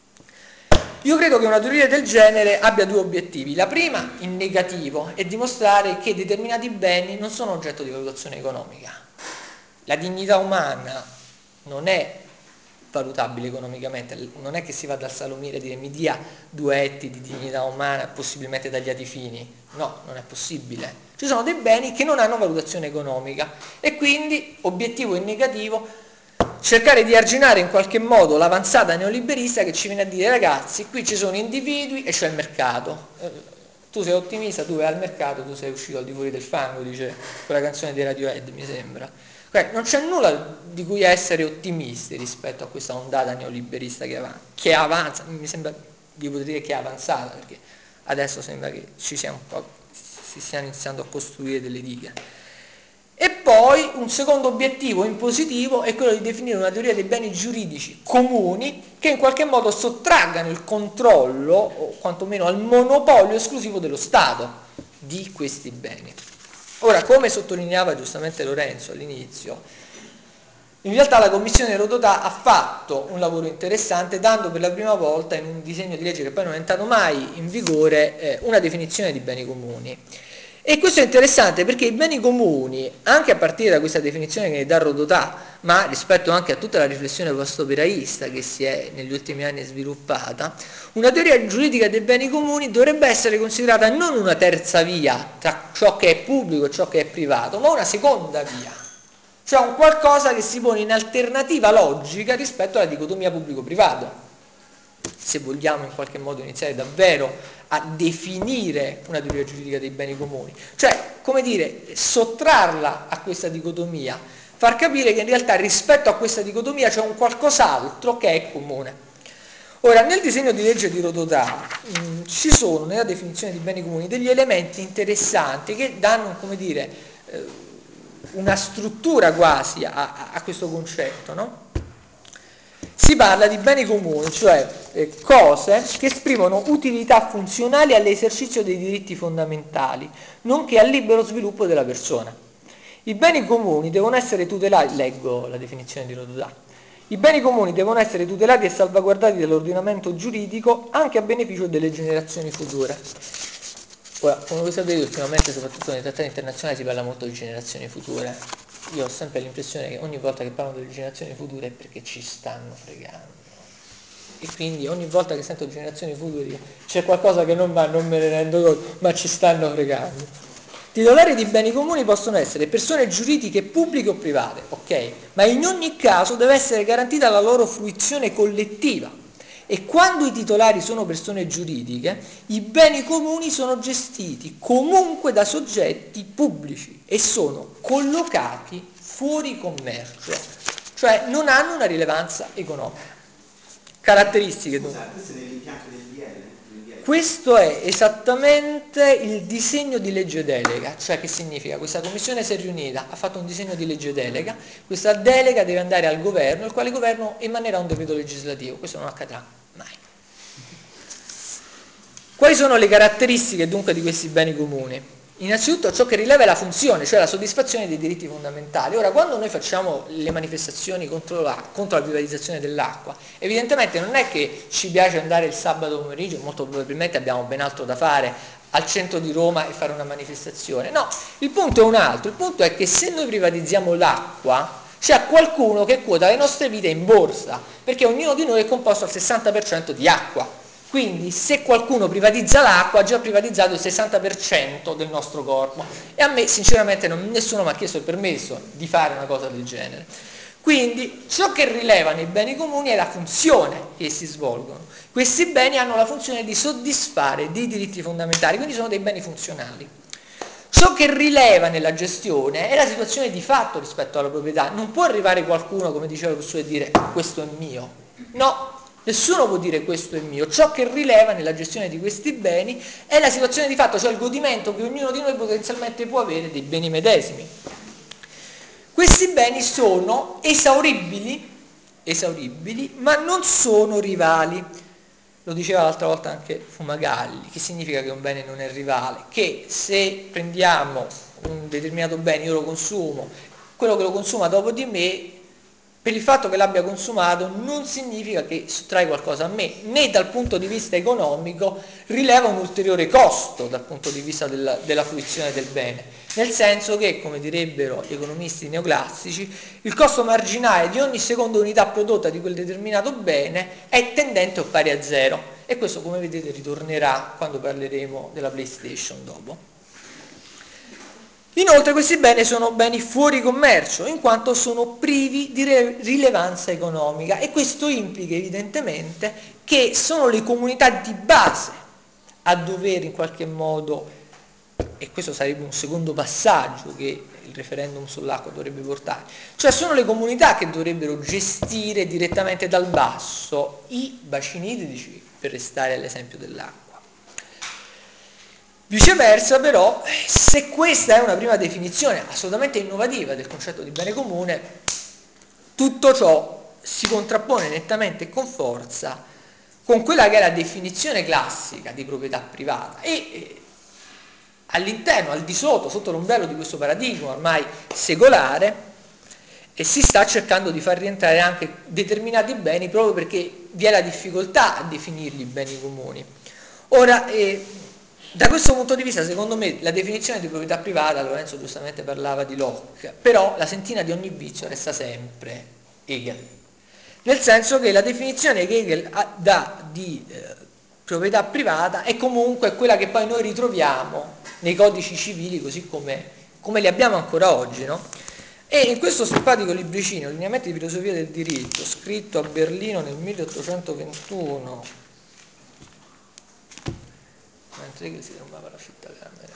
Io credo che una teoria del genere abbia due obiettivi. La prima, in negativo, è dimostrare che determinati beni non sono oggetto di valutazione economica. La dignità umana non è valutabile economicamente, non è che si va dal salumiere e dire mi dia due etti di dignità umana possibilmente tagliati fini, no, non è possibile. Ci sono dei beni che non hanno valutazione economica e quindi, obiettivo in negativo, cercare di arginare in qualche modo l'avanzata neoliberista che ci viene a dire ragazzi, qui ci sono individui e c'è il mercato, eh, tu sei ottimista, tu vai al mercato, tu sei uscito al di fuori del fango, dice quella canzone dei Radiohead, mi sembra. Non c'è nulla di cui essere ottimisti rispetto a questa ondata neoliberista che avanza, che avanza, mi sembra di poter dire che è avanzata, perché adesso sembra che ci sia un po', si stiano iniziando a costruire delle dighe. E poi un secondo obiettivo in positivo è quello di definire una teoria dei beni giuridici comuni che in qualche modo sottraggano il controllo, o quantomeno al monopolio esclusivo dello Stato di questi beni. Ora, come sottolineava giustamente Lorenzo all'inizio, in realtà la Commissione Rodotà ha fatto un lavoro interessante dando per la prima volta in un disegno di legge che poi non è entrato mai in vigore eh, una definizione di beni comuni. E questo è interessante perché i beni comuni, anche a partire da questa definizione che ne dà Rodotà, ma rispetto anche a tutta la riflessione post-operaista che si è negli ultimi anni sviluppata, una teoria giuridica dei beni comuni dovrebbe essere considerata non una terza via tra ciò che è pubblico e ciò che è privato, ma una seconda via, cioè un qualcosa che si pone in alternativa logica rispetto alla dicotomia pubblico-privato. se vogliamo in qualche modo iniziare davvero a definire una teoria giuridica dei beni comuni, cioè, come dire, sottrarla a questa dicotomia, far capire che in realtà rispetto a questa dicotomia c'è un qualcos'altro che è comune. Ora, nel disegno di legge di Rodotà mh, ci sono nella definizione di beni comuni degli elementi interessanti che danno, come dire, eh, una struttura quasi a, a questo concetto, no? Si parla di beni comuni, cioè eh, cose che esprimono utilità funzionali all'esercizio dei diritti fondamentali, nonché al libero sviluppo della persona. I beni comuni devono essere tutelati, leggo la definizione di Rodotà, i beni comuni devono essere tutelati e salvaguardati dall'ordinamento giuridico anche a beneficio delle generazioni future. Ora, come voi sapete, ultimamente, soprattutto nei trattati internazionali, si parla molto di generazioni future. Io ho sempre l'impressione che ogni volta che parlano delle generazioni future è perché ci stanno fregando. E quindi ogni volta che sento generazioni future dico, c'è qualcosa che non va, non me ne rendo conto, ma ci stanno fregando. Titolari di beni comuni possono essere persone giuridiche pubbliche o private, ok? Ma in ogni caso deve essere garantita la loro fruizione collettiva. E quando i titolari sono persone giuridiche, i beni comuni sono gestiti comunque da soggetti pubblici e sono collocati fuori commercio, cioè non hanno una rilevanza economica. Caratteristiche. Scusa, questo è nell'impianto del D L? Questo è esattamente il disegno di legge delega, cioè che significa questa commissione si è riunita, ha fatto un disegno di legge delega, questa delega deve andare al governo, il quale governo emanerà un decreto legislativo, questo non accadrà mai. Quali sono le caratteristiche dunque di questi beni comuni? Innanzitutto ciò che rileva è la funzione, cioè la soddisfazione dei diritti fondamentali. Ora, quando noi facciamo le manifestazioni contro la, contro la privatizzazione dell'acqua, evidentemente non è che ci piace andare il sabato pomeriggio, molto probabilmente abbiamo ben altro da fare, al centro di Roma e fare una manifestazione. No, il punto è un altro, il punto è che se noi privatizziamo l'acqua, c'è qualcuno che quota le nostre vite in borsa, perché ognuno di noi è composto al sessanta per cento di acqua. Quindi se qualcuno privatizza l'acqua ha già privatizzato il sessanta per cento del nostro corpo e a me sinceramente non, nessuno mi ha chiesto il permesso di fare una cosa del genere. Quindi ciò che rileva nei beni comuni è la funzione che essi svolgono. Questi beni hanno la funzione di soddisfare dei diritti fondamentali, quindi sono dei beni funzionali. Ciò che rileva nella gestione è la situazione di fatto rispetto alla proprietà. Non può arrivare qualcuno, come diceva Rousseau, e dire questo è mio. No, nessuno può dire questo è mio. Ciò che rileva nella gestione di questi beni è la situazione di fatto, cioè il godimento che ognuno di noi potenzialmente può avere dei beni medesimi. Questi beni sono esauribili, esauribili, ma non sono rivali. Lo diceva l'altra volta anche Fumagalli. Che significa che un bene non è rivale? Che se prendiamo un determinato bene, io lo consumo, quello che lo consuma dopo di me, per il fatto che l'abbia consumato non significa che sottrae qualcosa a me, né dal punto di vista economico rileva un ulteriore costo dal punto di vista della, della fruizione del bene, nel senso che, come direbbero gli economisti neoclassici, il costo marginale di ogni seconda unità prodotta di quel determinato bene è tendente o pari a zero, e questo, come vedete, ritornerà quando parleremo della PlayStation dopo. Inoltre questi beni sono beni fuori commercio, in quanto sono privi di rilevanza economica, e questo implica evidentemente che sono le comunità di base a dover in qualche modo, e questo sarebbe un secondo passaggio che il referendum sull'acqua dovrebbe portare, cioè sono le comunità che dovrebbero gestire direttamente dal basso i bacini idrici, per restare all'esempio dell'acqua. Viceversa, però, se questa è una prima definizione assolutamente innovativa del concetto di bene comune, tutto ciò si contrappone nettamente e con forza con quella che è la definizione classica di proprietà privata, e eh, all'interno, al di sotto, sotto l'ombrello di questo paradigma ormai secolare, e si sta cercando di far rientrare anche determinati beni proprio perché vi è la difficoltà a definirli beni comuni. Ora, eh, da questo punto di vista, secondo me, la definizione di proprietà privata, Lorenzo giustamente parlava di Locke, però la sentina di ogni vizio resta sempre Hegel. Nel senso che la definizione che Hegel dà di eh, proprietà privata è comunque quella che poi noi ritroviamo nei codici civili, così come, come li abbiamo ancora oggi, no? E in questo simpatico libricino, Lineamenti di filosofia del diritto, scritto a Berlino nel milleottocentoventuno, mentre Hegel si fermava la città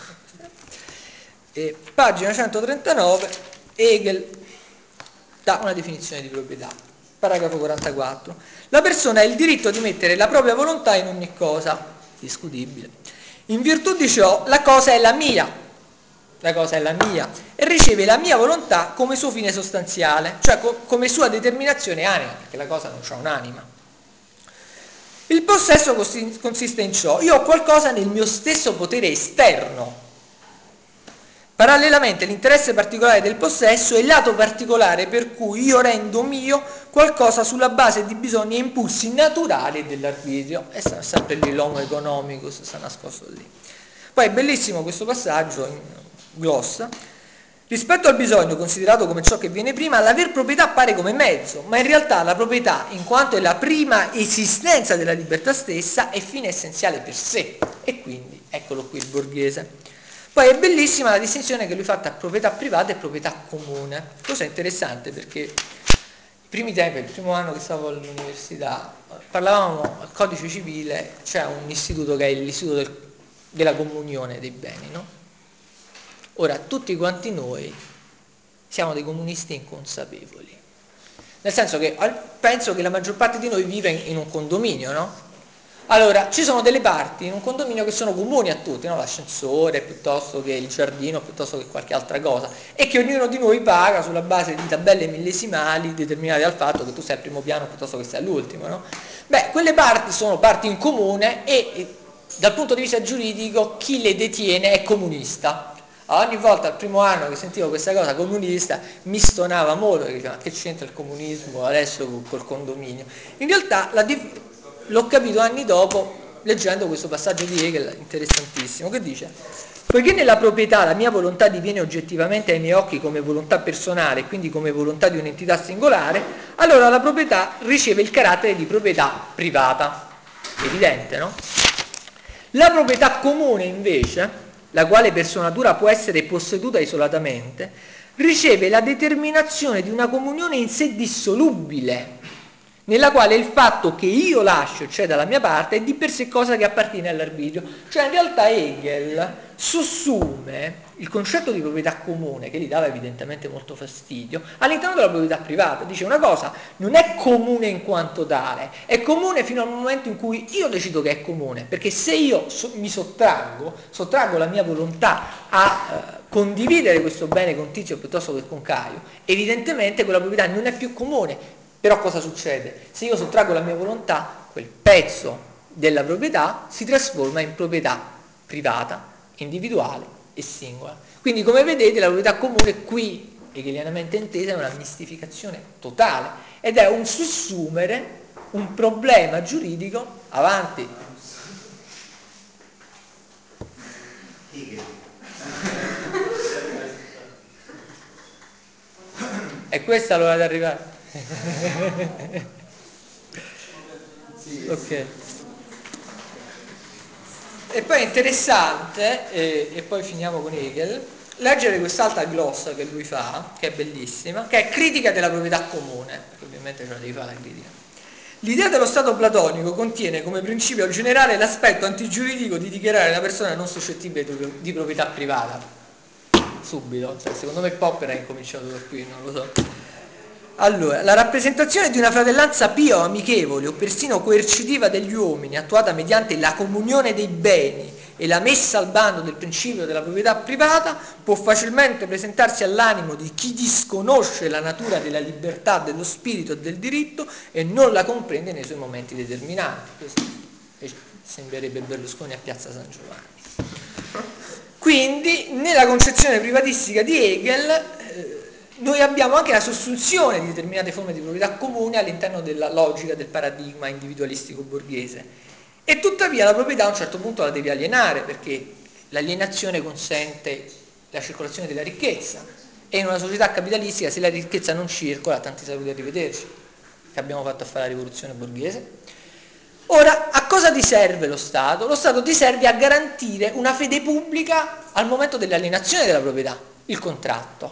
e pagina centotrentanove, Hegel dà una definizione di proprietà. Paragrafo quarantaquattro. La persona ha il diritto di mettere la propria volontà in ogni cosa, discutibile. In virtù di ciò, la cosa è la mia, la cosa è la mia, e riceve la mia volontà come suo fine sostanziale, cioè co- come sua determinazione anima, perché la cosa non ha un'anima. Il possesso consiste in ciò: io ho qualcosa nel mio stesso potere esterno. Parallelamente l'interesse particolare del possesso è il lato particolare per cui io rendo mio qualcosa sulla base di bisogni e impulsi naturali dell'arbitrio. E sta sempre lì l'homo economicus, sta nascosto lì. Poi è bellissimo questo passaggio in glossa. Rispetto al bisogno, considerato come ciò che viene prima, l'aver proprietà appare come mezzo, ma in realtà la proprietà, in quanto è la prima esistenza della libertà stessa, è fine essenziale per sé. E quindi, eccolo qui il Borghese. Poi è bellissima la distinzione che lui fa tra proprietà privata e proprietà comune. Questo è interessante perché i primi tempi, il primo anno che stavo all'università, parlavamo al codice civile, c'è un istituto che è l'istituto del, della comunione dei beni, no? Ora, tutti quanti noi siamo dei comunisti inconsapevoli, nel senso che penso che la maggior parte di noi vive in un condominio, no? Allora, ci sono delle parti in un condominio che sono comuni a tutti, no? L'ascensore, piuttosto che il giardino, piuttosto che qualche altra cosa, e che ognuno di noi paga sulla base di tabelle millesimali determinate dal fatto che tu sei al primo piano piuttosto che sei all'ultimo, no? Beh, quelle parti sono parti in comune e, e dal punto di vista giuridico chi le detiene è comunista. Ogni volta al primo anno che sentivo questa cosa comunista mi stonava molto, perché diceva: ma che c'entra il comunismo adesso col condominio? In realtà la dif- l'ho capito anni dopo leggendo questo passaggio di Hegel interessantissimo, che dice: poiché nella proprietà la mia volontà diviene oggettivamente ai miei occhi come volontà personale, quindi come volontà di un'entità singolare, allora la proprietà riceve il carattere di proprietà privata. Evidente, no? La proprietà comune invece, la quale per sua natura può essere posseduta isolatamente, riceve la determinazione di una comunione in sé dissolubile, nella quale il fatto che io lascio, cioè dalla mia parte, è di per sé cosa che appartiene all'arbitrio. Cioè in realtà Hegel sussume il concetto di proprietà comune, che gli dava evidentemente molto fastidio, all'interno della proprietà privata. Dice: una cosa non è comune in quanto tale, è comune fino al momento in cui io decido che è comune, perché se io so- mi sottraggo, sottraggo la mia volontà a eh, condividere questo bene con Tizio piuttosto che con Caio, evidentemente quella proprietà non è più comune. Però cosa succede? Se io sottraggo la mia volontà, quel pezzo della proprietà si trasforma in proprietà privata, individuale e singola. Quindi, come vedete, la proprietà comune qui, hegelianamente intesa, è una mistificazione totale ed è un sussumere un problema giuridico avanti. E questa l'ora di arrivare. Ok. E poi è interessante, e, e poi finiamo con Hegel, leggere quest'altra glossa che lui fa, che è bellissima, che è critica della proprietà comune, perché ovviamente ce la devi fare la critica. L'idea dello Stato platonico contiene come principio generale l'aspetto antigiuridico di dichiarare la persona non suscettibile di proprietà privata. Subito, cioè, secondo me Popper ha incominciato da qui, non lo so. Allora, la rappresentazione di una fratellanza pia o amichevole o persino coercitiva degli uomini, attuata mediante la comunione dei beni e la messa al bando del principio della proprietà privata, può facilmente presentarsi all'animo di chi disconosce la natura della libertà, dello spirito e del diritto e non la comprende nei suoi momenti determinanti. Questo sembrerebbe Berlusconi a Piazza San Giovanni. Quindi, nella concezione privatistica di Hegel, eh, noi abbiamo anche la sussunzione di determinate forme di proprietà comune all'interno della logica del paradigma individualistico borghese. E tuttavia la proprietà a un certo punto la devi alienare, perché l'alienazione consente la circolazione della ricchezza. E in una società capitalistica, se la ricchezza non circola, tanti saluti, arrivederci, che abbiamo fatto a fare la rivoluzione borghese. Ora, a cosa ti serve lo Stato? Lo Stato ti serve a garantire una fede pubblica al momento dell'alienazione della proprietà, il contratto.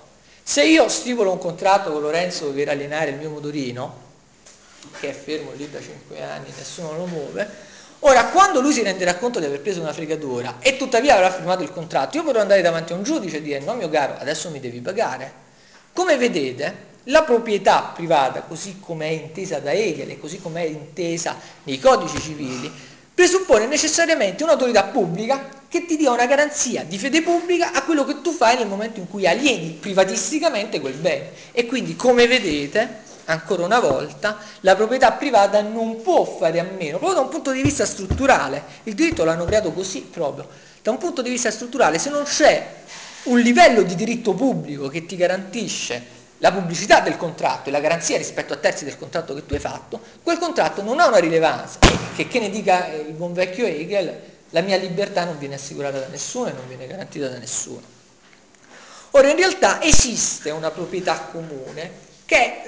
Se io stipolo un contratto con Lorenzo per alienare il mio motorino, che è fermo lì da cinque anni, nessuno lo muove, ora quando lui si renderà conto di aver preso una fregatura e tuttavia avrà firmato il contratto, io potrò andare davanti a un giudice e dire no mio caro, adesso mi devi pagare. Come vedete, la proprietà privata, così come è intesa da Hegel e così come è intesa nei codici civili, presuppone necessariamente un'autorità pubblica che ti dia una garanzia di fede pubblica a quello che tu fai nel momento in cui alieni privatisticamente quel bene. E quindi, come vedete, ancora una volta, la proprietà privata non può fare a meno, proprio da un punto di vista strutturale. Il diritto l'hanno creato così proprio. Da un punto di vista strutturale, se non c'è un livello di diritto pubblico che ti garantisce la pubblicità del contratto e la garanzia rispetto a terzi del contratto che tu hai fatto, quel contratto non ha una rilevanza. Che, che ne dica il buon vecchio Hegel, la mia libertà non viene assicurata da nessuno e non viene garantita da nessuno. Ora, in realtà esiste una proprietà comune che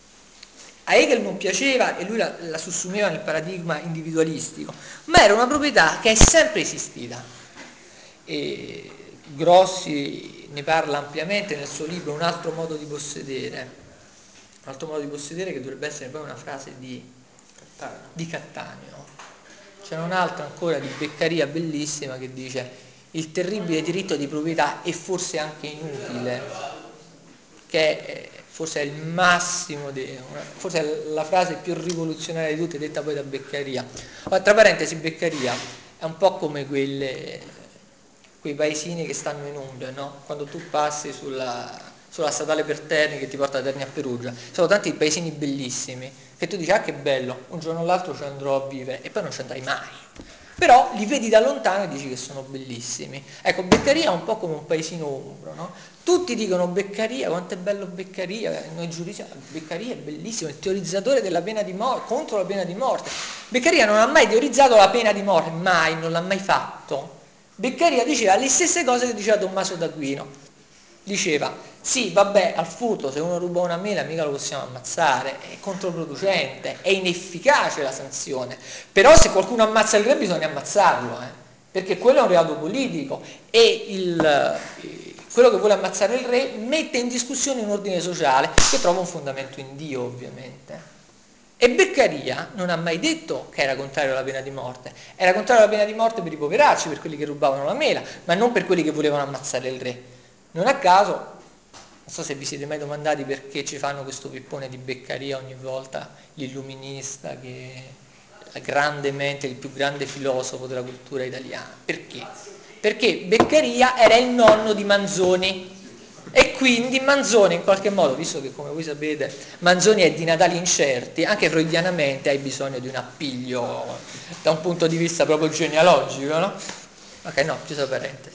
a Hegel non piaceva e lui la, la sussumeva nel paradigma individualistico, ma era una proprietà che è sempre esistita. E Grossi ne parla ampiamente nel suo libro Un altro modo di possedere, un altro modo di possedere che dovrebbe essere poi una frase di, di Cattaneo. C'è un'altra ancora di Beccaria bellissima che dice il terribile diritto di proprietà è forse anche inutile, che è, forse è il massimo, di, forse è la frase più rivoluzionaria di tutte, detta poi da Beccaria. Ma tra parentesi, Beccaria è un po' come quelle, quei paesini che stanno in Umbria, no? Quando tu passi sulla, sulla statale per Terni che ti porta da Terni a Perugia, sono tanti paesini bellissimi che tu dici ah che bello, un giorno o l'altro ci andrò a vivere e poi non ci andrai mai. Però li vedi da lontano e dici che sono bellissimi. Ecco, Beccaria è un po' come un paesino umbro, no? Tutti dicono Beccaria, quanto è bello Beccaria, noi giudici, Beccaria è bellissimo, il teorizzatore della pena di morte, contro la pena di morte. Beccaria non ha mai teorizzato la pena di morte, mai, non l'ha mai fatto. Beccaria diceva le stesse cose che diceva Tommaso d'Aquino. Diceva, sì, vabbè, al furto se uno ruba una mela mica lo possiamo ammazzare, è controproducente, è inefficace la sanzione, però se qualcuno ammazza il re bisogna ammazzarlo, eh, perché quello è un reato politico e il, quello che vuole ammazzare il re mette in discussione un ordine sociale che trova un fondamento in Dio, ovviamente. E Beccaria non ha mai detto che era contrario alla pena di morte, era contrario alla pena di morte per i poveracci, per quelli che rubavano la mela, ma non per quelli che volevano ammazzare il re. Non a caso, non so se vi siete mai domandati perché ci fanno questo pippone di Beccaria ogni volta, l'illuminista che è grandemente il più grande filosofo della cultura italiana. Perché? Perché Beccaria era il nonno di Manzoni e quindi Manzoni in qualche modo, visto che come voi sapete Manzoni è di natali incerti, anche freudianamente hai bisogno di un appiglio da un punto di vista proprio genealogico, no? Ok, no, chiusa parentesi.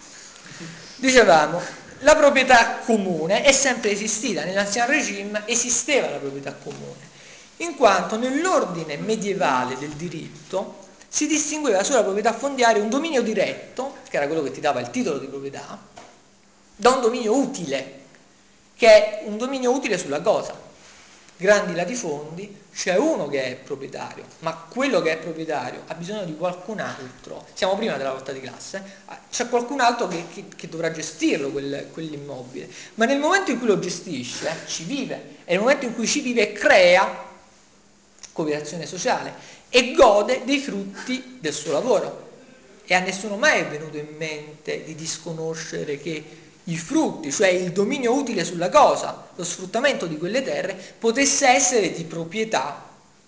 Dicevamo, la proprietà comune è sempre esistita, nell'Ancien Régime esisteva la proprietà comune, in quanto nell'ordine medievale del diritto si distingueva sulla proprietà fondiaria un dominio diretto, che era quello che ti dava il titolo di proprietà, da un dominio utile, che è un dominio utile sulla cosa. Grandi latifondi, c'è uno che è proprietario, ma quello che è proprietario ha bisogno di qualcun altro. Siamo prima della lotta di classe, c'è qualcun altro che, che, che dovrà gestirlo quel, quell'immobile, ma nel momento in cui lo gestisce ci vive, e nel momento in cui ci vive crea cooperazione sociale e gode dei frutti del suo lavoro. E a nessuno mai è venuto in mente di disconoscere che i frutti, cioè il dominio utile sulla cosa, lo sfruttamento di quelle terre, potesse essere di proprietà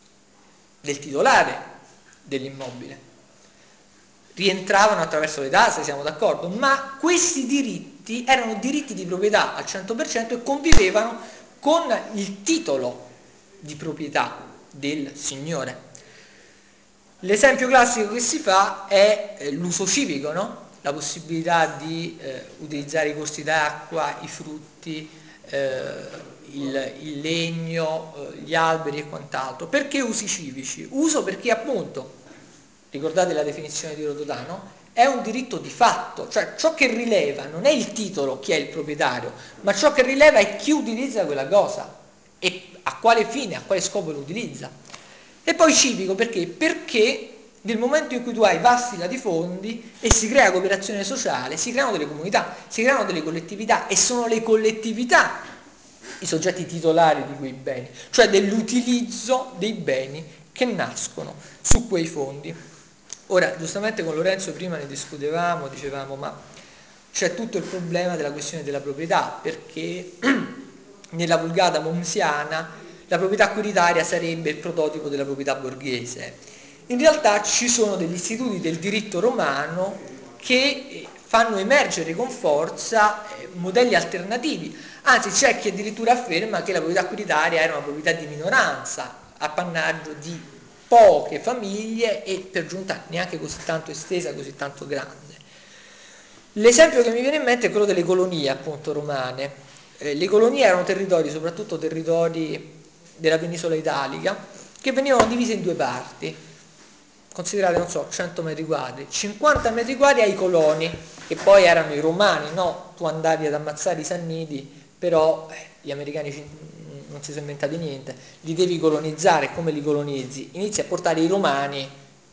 del titolare dell'immobile. Rientravano attraverso le tasse, siamo d'accordo, ma questi diritti erano diritti di proprietà al cento per cento e convivevano con il titolo di proprietà del signore. L'esempio classico che si fa è eh, l'uso civico, no? La possibilità di eh, utilizzare i corsi d'acqua, i frutti, eh, il, il legno, eh, gli alberi e quant'altro. Perché usi civici? Uso perché appunto, ricordate la definizione di Rodotà, è un diritto di fatto, cioè ciò che rileva non è il titolo, chi è il proprietario, ma ciò che rileva è chi utilizza quella cosa e a quale fine, a quale scopo lo utilizza. E poi civico perché? Perché nel momento in cui tu hai vasti latifondi e si crea cooperazione sociale, si creano delle comunità, si creano delle collettività e sono le collettività i soggetti titolari di quei beni, cioè dell'utilizzo dei beni che nascono su quei fondi. Ora, giustamente con Lorenzo prima ne discutevamo, dicevamo ma c'è tutto il problema della questione della proprietà, perché nella vulgata momsiana la proprietà acquiritaria sarebbe il prototipo della proprietà borghese. In realtà ci sono degli istituti del diritto romano che fanno emergere con forza modelli alternativi, anzi c'è chi addirittura afferma che la proprietà acquiritaria era una proprietà di minoranza, appannaggio di poche famiglie e per giunta neanche così tanto estesa, così tanto grande. L'esempio che mi viene in mente è quello delle colonie, appunto, romane. Eh, le colonie erano territori, soprattutto territori della penisola italica, che venivano divise in due parti. Considerate, non so, cento metri quadri, cinquanta metri quadri ai coloni, che poi erano i romani, no? Tu andavi ad ammazzare i Sanniti, però eh, gli americani ci, non si sono inventati niente, li devi colonizzare, come li colonizzi? Inizi a portare i romani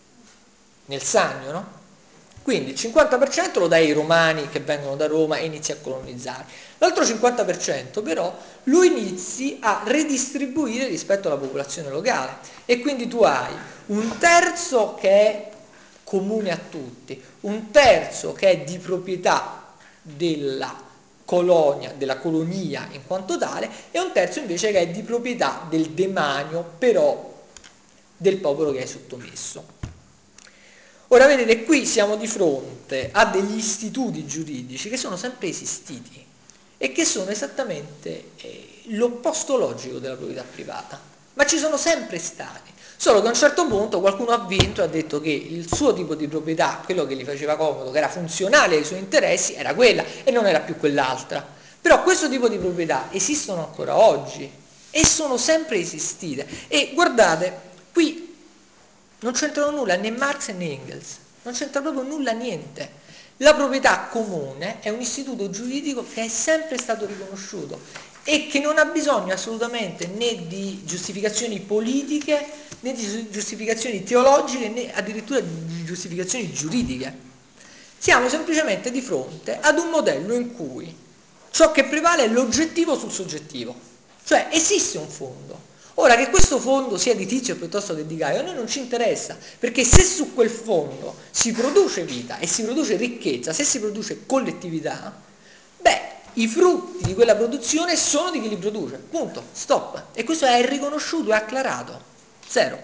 nel Sannio, no? Quindi il cinquanta per cento lo dai ai romani che vengono da Roma e inizi a colonizzare. L'altro cinquanta per cento però lo inizi a redistribuire rispetto alla popolazione locale e quindi tu hai un terzo che è comune a tutti, un terzo che è di proprietà della colonia, della colonia in quanto tale e un terzo invece che è di proprietà del demanio però del popolo che è sottomesso. Ora vedete, qui siamo di fronte a degli istituti giuridici che sono sempre esistiti e che sono esattamente eh, l'opposto logico della proprietà privata, ma ci sono sempre stati, solo che a un certo punto qualcuno ha vinto e ha detto che il suo tipo di proprietà, quello che gli faceva comodo, che era funzionale ai suoi interessi, era quella e non era più quell'altra. Però questo tipo di proprietà esistono ancora oggi e sono sempre esistite e guardate, qui non c'entrano nulla né Marx né Engels, non c'entra proprio nulla, niente. La proprietà comune è un istituto giuridico che è sempre stato riconosciuto e che non ha bisogno assolutamente né di giustificazioni politiche né di giustificazioni teologiche né addirittura di giustificazioni giuridiche. Siamo semplicemente di fronte ad un modello in cui ciò che prevale è l'oggettivo sul soggettivo, cioè esiste un fondo. Ora, che questo fondo sia di Tizio piuttosto che di Caio, a noi non ci interessa, perché se su quel fondo si produce vita e si produce ricchezza, se si produce collettività, beh, i frutti di quella produzione sono di chi li produce, punto, stop. E questo è riconosciuto, è acclarato, zero.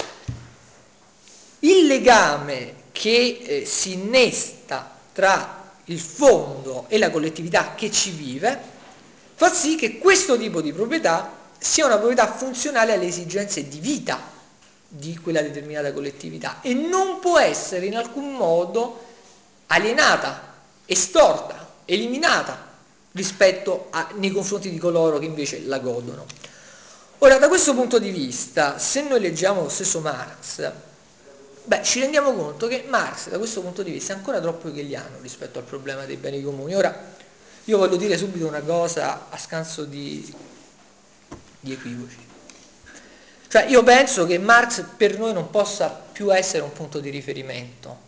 Il legame che eh, si innesta tra il fondo e la collettività che ci vive fa sì che questo tipo di proprietà sia una proprietà funzionale alle esigenze di vita di quella determinata collettività e non può essere in alcun modo alienata, estorta, eliminata rispetto a, nei confronti di coloro che invece la godono. Ora, da questo punto di vista, se noi leggiamo lo stesso Marx, beh, ci rendiamo conto che Marx da questo punto di vista è ancora troppo hegeliano rispetto al problema dei beni comuni. Ora, io voglio dire subito una cosa a scanso di, di equivoci. Cioè, io penso che Marx per noi non possa più essere un punto di riferimento.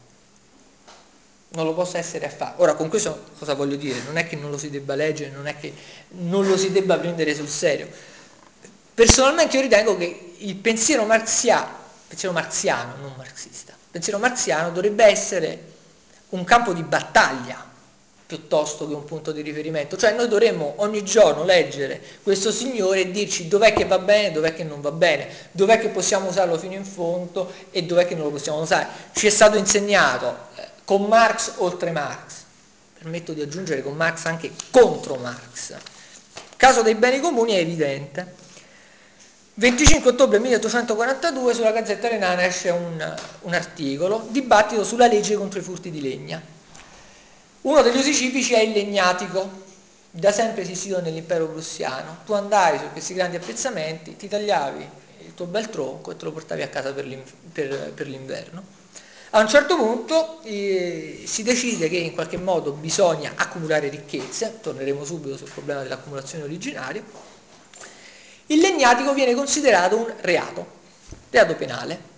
Non lo possa essere affatto. Ora, con questo cosa voglio dire? Non è che non lo si debba leggere, non è che non lo si debba prendere sul serio. Personalmente io ritengo che il pensiero marxiano, pensiero marxiano, non marxista, il pensiero marxiano dovrebbe essere un campo di battaglia piuttosto che un punto di riferimento. Cioè noi dovremmo ogni giorno leggere questo signore e dirci dov'è che va bene, dov'è che non va bene, dov'è che possiamo usarlo fino in fondo e dov'è che non lo possiamo usare. Ci è stato insegnato eh, con Marx oltre Marx, permetto di aggiungere con Marx anche contro Marx. Il caso dei beni comuni è evidente. venticinque ottobre milleottocentoquarantadue sulla Gazzetta Renana esce un, un articolo, dibattito sulla legge contro i furti di legna. Uno degli usi civici è il legnatico, da sempre esistito nell'impero prussiano. Tu andavi su questi grandi appezzamenti, ti tagliavi il tuo bel tronco e te lo portavi a casa per, per, per l'inverno. A un certo punto eh, si decide che in qualche modo bisogna accumulare ricchezze, torneremo subito sul problema dell'accumulazione originaria. Il legnatico viene considerato un reato, reato penale.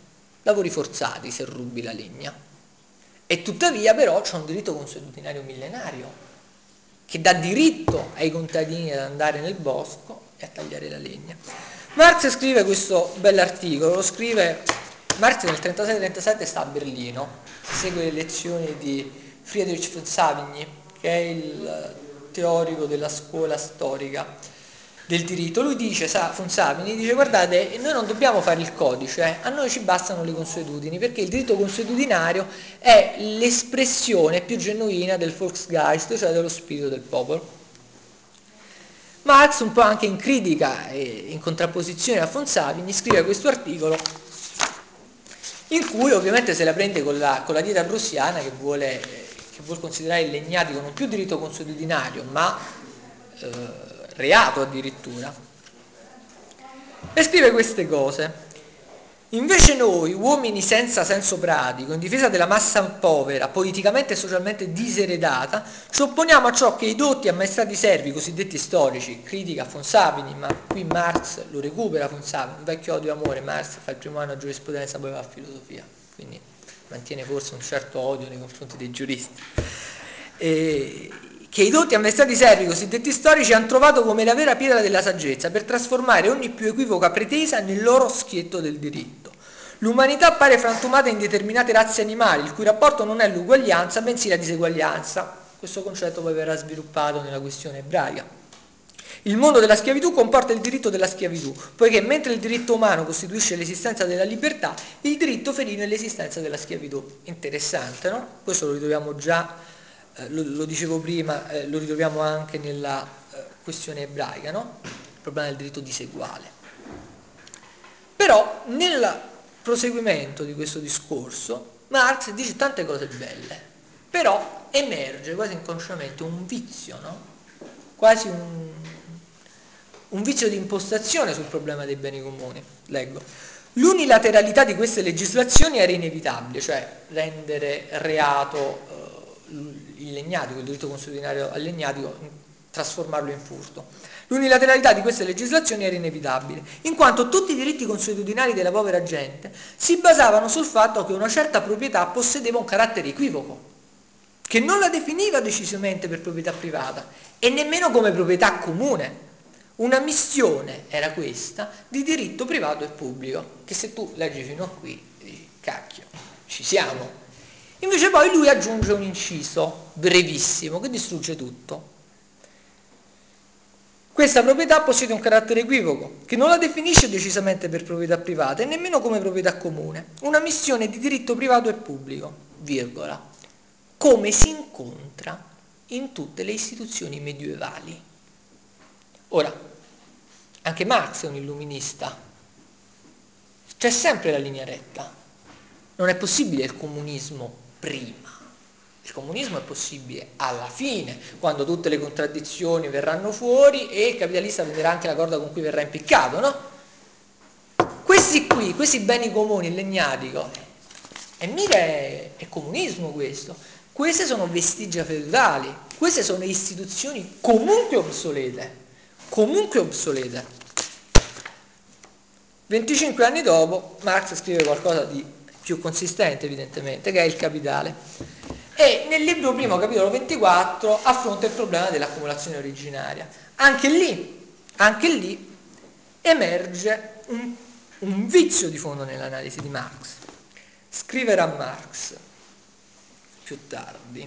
lavori forzati se rubi la legna. E tuttavia però c'è un diritto consuetudinario millenario che dà diritto ai contadini ad andare nel bosco e a tagliare la legna. Marx scrive questo bell'articolo, lo scrive, Marx nel trentasei trentasette sta a Berlino, segue le lezioni di Friedrich von Savigny, che è il teorico della scuola storica del diritto. Lui dice, von Savigny, dice guardate, noi non dobbiamo fare il codice, a noi ci bastano le consuetudini, perché il diritto consuetudinario è l'espressione più genuina del Volksgeist, cioè dello spirito del popolo. Marx, un po' anche in critica e in contrapposizione a von Savigny, scrive questo articolo in cui ovviamente se la prende con la, con la dieta prussiana che vuole, che vuole considerare il legnatico non più diritto consuetudinario ma eh, reato addirittura, e scrive queste cose. Invece noi, uomini senza senso pratico, in difesa della massa povera, politicamente e socialmente diseredata, ci opponiamo a ciò che i dotti ammaestrati servi, cosiddetti storici, critica von Savigny, ma qui Marx lo recupera von Savigny, un vecchio odio-amore, Marx fa il primo anno a giurisprudenza, poi va a filosofia, quindi mantiene forse un certo odio nei confronti dei giuristi. E che i dotti ammaestrati servi, cosiddetti storici, hanno trovato come la vera pietra della saggezza per trasformare ogni più equivoca pretesa nel loro schietto del diritto. L'umanità appare frantumata in determinate razze animali, il cui rapporto non è l'uguaglianza, bensì la diseguaglianza. Questo concetto poi verrà sviluppato nella questione ebraica. Il mondo della schiavitù comporta il diritto della schiavitù, poiché mentre il diritto umano costituisce l'esistenza della libertà, il diritto felino è l'esistenza della schiavitù. Interessante, no? Questo lo ritroviamo già, eh, lo, lo dicevo prima, eh, lo ritroviamo anche nella eh, questione ebraica, no? Il problema del diritto diseguale. Però nel proseguimento di questo discorso Marx dice tante cose belle, però emerge quasi inconsciamente un vizio, no? Quasi un, un vizio di impostazione sul problema dei beni comuni. Leggo. L'unilateralità di queste legislazioni era inevitabile, cioè rendere reato eh, il legnatico, il diritto consuetudinario al legnatico, trasformarlo in furto. L'unilateralità di queste legislazioni era inevitabile, in quanto tutti i diritti consuetudinari della povera gente si basavano sul fatto che una certa proprietà possedeva un carattere equivoco, che non la definiva decisamente per proprietà privata e nemmeno come proprietà comune. Una mistione era questa di diritto privato e pubblico, che se tu leggi fino a qui dici, cacchio, ci siamo. Invece poi lui aggiunge un inciso brevissimo che distrugge tutto. Questa proprietà possiede un carattere equivoco, che non la definisce decisamente per proprietà privata e nemmeno come proprietà comune. Una mistione di diritto privato e pubblico, virgola, come si incontra in tutte le istituzioni medievali. Ora, anche Marx è un illuminista, c'è sempre la linea retta, non è possibile il comunismo prima, il comunismo è possibile alla fine, quando tutte le contraddizioni verranno fuori e il capitalista prenderà anche la corda con cui verrà impiccato, no? Questi qui, questi beni comuni, il legnatico, e mica è, è comunismo questo, queste sono vestigia feudali, queste sono istituzioni comunque obsolete, comunque obsolete. venticinque anni dopo Marx scrive qualcosa di più consistente evidentemente, che è il Capitale, e nel libro primo, capitolo ventiquattro, affronta il problema dell'accumulazione originaria. Anche lì, anche lì emerge un, un vizio di fondo nell'analisi di Marx. Scriverà Marx più tardi: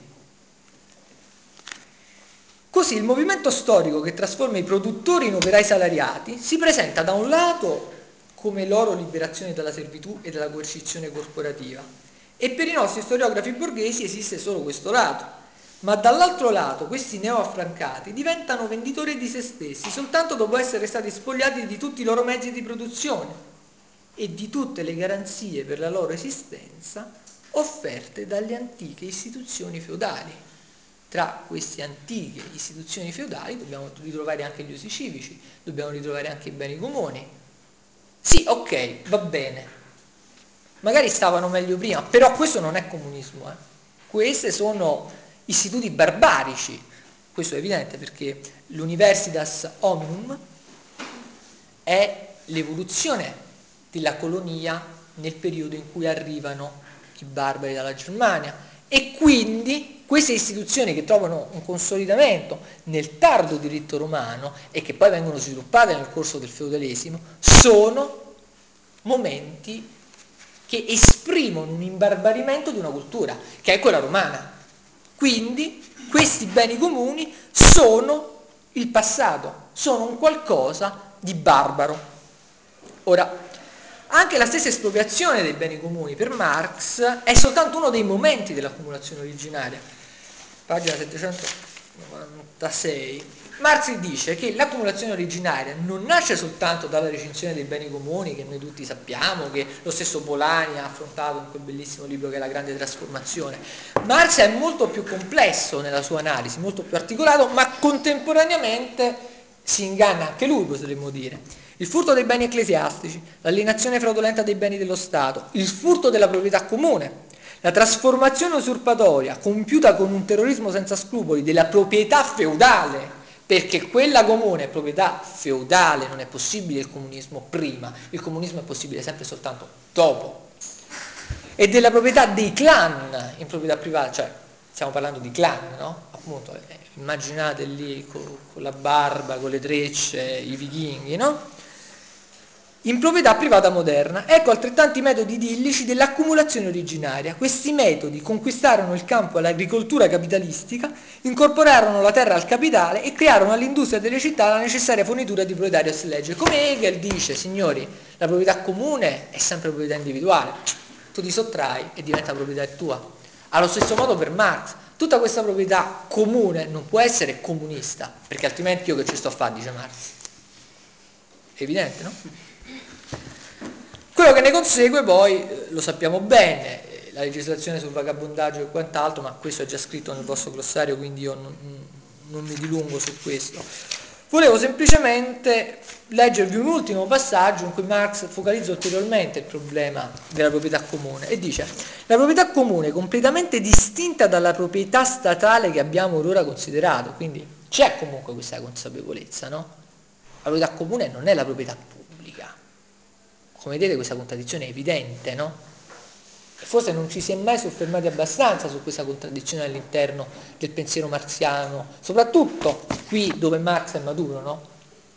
così il movimento storico che trasforma i produttori in operai salariati si presenta da un lato come loro liberazione dalla servitù e dalla coercizione corporativa, e per i nostri storiografi borghesi esiste solo questo lato, ma dall'altro lato questi neoaffrancati diventano venditori di se stessi soltanto dopo essere stati spogliati di tutti i loro mezzi di produzione e di tutte le garanzie per la loro esistenza offerte dalle antiche istituzioni feudali. Tra queste antiche istituzioni feudali dobbiamo ritrovare anche gli usi civici, dobbiamo ritrovare anche i beni comuni. Sì, ok, va bene, magari stavano meglio prima, però questo non è comunismo, eh. Questi sono istituti barbarici, questo è evidente perché l'Universitas Hominum è l'evoluzione della colonia nel periodo in cui arrivano i barbari dalla Germania, e quindi queste istituzioni che trovano un consolidamento nel tardo diritto romano e che poi vengono sviluppate nel corso del feudalesimo sono momenti che esprimono un imbarbarimento di una cultura, che è quella romana. Quindi questi beni comuni sono il passato, sono un qualcosa di barbaro. Ora, anche la stessa espropriazione dei beni comuni per Marx è soltanto uno dei momenti dell'accumulazione originaria. Pagina settecentonovantasei. Marx dice che l'accumulazione originaria non nasce soltanto dalla recinzione dei beni comuni, che noi tutti sappiamo, che lo stesso Polanyi ha affrontato in quel bellissimo libro che è La grande trasformazione. Marx è molto più complesso nella sua analisi, molto più articolato, ma contemporaneamente si inganna anche lui, potremmo dire. Il furto dei beni ecclesiastici, l'alienazione fraudolenta dei beni dello Stato, il furto della proprietà comune, la trasformazione usurpatoria compiuta con un terrorismo senza scrupoli della proprietà feudale, perché quella comune è proprietà feudale, non è possibile il comunismo prima, il comunismo è possibile sempre soltanto dopo, e della proprietà dei clan in proprietà privata, cioè stiamo parlando di clan, no? Appunto, eh, immaginate lì con, con la barba, con le trecce, i vichinghi, no? In proprietà privata moderna. Ecco altrettanti metodi idillici dell'accumulazione originaria. Questi metodi conquistarono il campo all'agricoltura capitalistica, incorporarono la terra al capitale e crearono all'industria delle città la necessaria fornitura di proprietarios legge. Come Hegel dice, signori, la proprietà comune è sempre proprietà individuale, tu ti sottrai e diventa proprietà tua. Allo stesso modo per Marx, tutta questa proprietà comune non può essere comunista, perché altrimenti io che ci sto a fare, dice Marx. È evidente, no? Quello che ne consegue poi, lo sappiamo bene, la legislazione sul vagabondaggio e quant'altro, ma questo è già scritto nel vostro glossario, quindi io non, non mi dilungo su questo. Volevo semplicemente leggervi un ultimo passaggio in cui Marx focalizza ulteriormente il problema della proprietà comune e dice: la proprietà comune è completamente distinta dalla proprietà statale che abbiamo ora considerato, quindi c'è comunque questa consapevolezza, no? La proprietà comune non è la proprietà pubblica. Come vedete questa contraddizione è evidente, no? E forse non ci si è mai soffermati abbastanza su questa contraddizione all'interno del pensiero marxiano, soprattutto qui dove Marx è maturo, no?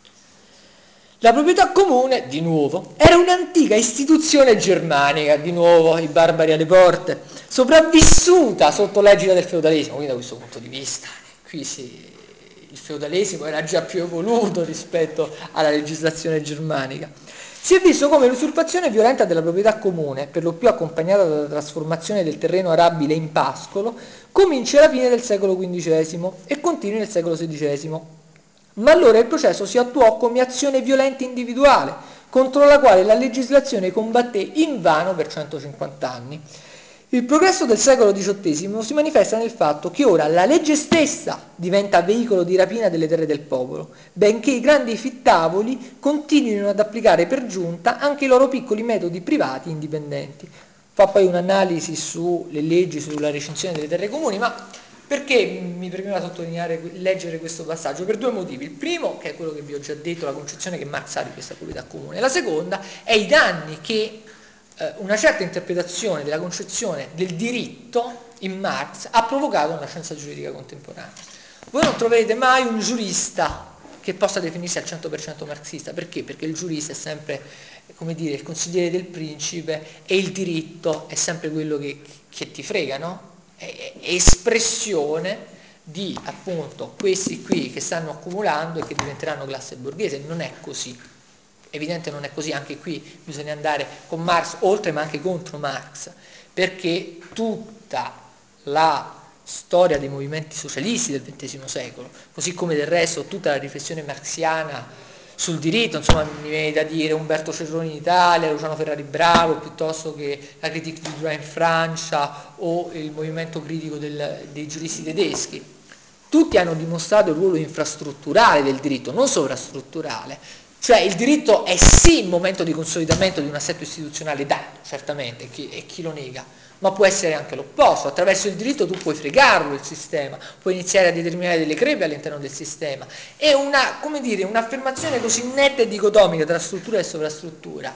La proprietà comune, di nuovo, era un'antica istituzione germanica, di nuovo i barbari alle porte, sopravvissuta sotto l'egida del feudalesimo, quindi da questo punto di vista, qui si, il feudalesimo era già più evoluto rispetto alla legislazione germanica. Si è visto come l'usurpazione violenta della proprietà comune, per lo più accompagnata dalla trasformazione del terreno arabile in pascolo, cominci alla fine del secolo quindicesimo e continui nel secolo sedicesimo. Ma allora il processo si attuò come azione violenta individuale, contro la quale la legislazione combatté invano per centocinquanta anni. Il progresso del secolo diciottesimo si manifesta nel fatto che ora la legge stessa diventa veicolo di rapina delle terre del popolo, benché i grandi fittavoli continuino ad applicare per giunta anche i loro piccoli metodi privati indipendenti. Fa poi un'analisi sulle leggi sulla recinzione delle terre comuni, ma perché mi premeva sottolineare, leggere questo passaggio? Per due motivi. Il primo, che è quello che vi ho già detto, la concezione che Marx ha di questa proprietà comune. La seconda è i danni che una certa interpretazione della concezione del diritto in Marx ha provocato nella scienza giuridica contemporanea. Voi non troverete mai un giurista che possa definirsi al cento per cento marxista. Perché? Perché il giurista è sempre, come dire, il consigliere del principe e il diritto è sempre quello che, che ti frega, no? È, è espressione di, appunto, questi qui che stanno accumulando e che diventeranno classe borghese. Non è così. Evidente non è così, anche qui bisogna andare con Marx oltre ma anche contro Marx, perché tutta la storia dei movimenti socialisti del ventesimo secolo, così come del resto tutta la riflessione marxiana sul diritto, insomma mi viene da dire Umberto Cerroni in Italia, Luciano Ferrari Bravo, piuttosto che la critique du droit in Francia o il movimento critico del, dei giuristi tedeschi, tutti hanno dimostrato il ruolo infrastrutturale del diritto, non sovrastrutturale. Cioè il diritto è sì un momento di consolidamento di un assetto istituzionale dato, certamente, e chi, e chi lo nega, ma può essere anche l'opposto. Attraverso il diritto tu puoi fregarlo il sistema, puoi iniziare a determinare delle crepe all'interno del sistema. È una, come dire, un'affermazione così netta e dicotomica tra struttura e sovrastruttura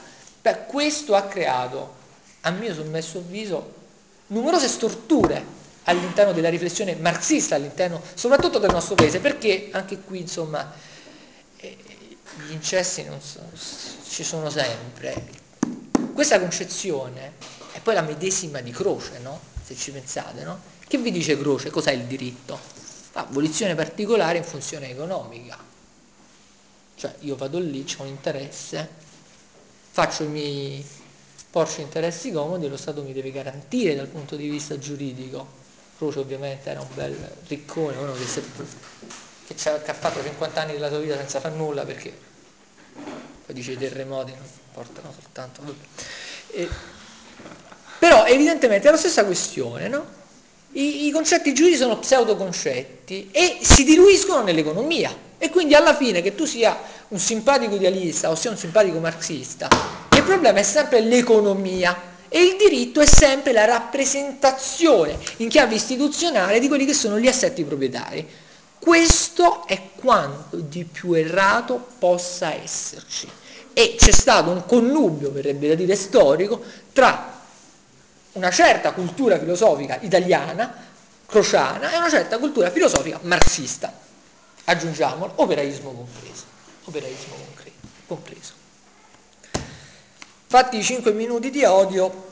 Beh, questo ha creato, a mio sommesso avviso, numerose storture all'interno della riflessione marxista, all'interno soprattutto del nostro paese, perché anche qui, insomma, eh, gli incessi non so, ci sono sempre. Questa concezione è poi la medesima di Croce, no? Se ci pensate, no? Che vi dice Croce? Cos'è il diritto? Abolizione particolare in funzione economica. Cioè io vado lì, c'ho un interesse, faccio i miei porci interessi comodi e lo Stato mi deve garantire dal punto di vista giuridico. Croce ovviamente era un bel riccone, uno che, se, che, che ha fatto cinquanta anni della sua vita senza far nulla, perché poi dice i terremoti non portano soltanto... E, però evidentemente è la stessa questione, no? I, I concetti giuridici sono pseudoconcetti e si diluiscono nell'economia, e quindi alla fine, che tu sia un simpatico idealista o sia un simpatico marxista, il problema è sempre l'economia e il diritto è sempre la rappresentazione in chiave istituzionale di quelli che sono gli assetti proprietari. Questo è quanto di più errato possa esserci, e c'è stato un connubio, verrebbe da dire storico, tra una certa cultura filosofica italiana, crociana, e una certa cultura filosofica marxista, aggiungiamolo, operaismo compreso, operaismo compreso. Fatti i cinque minuti di odio,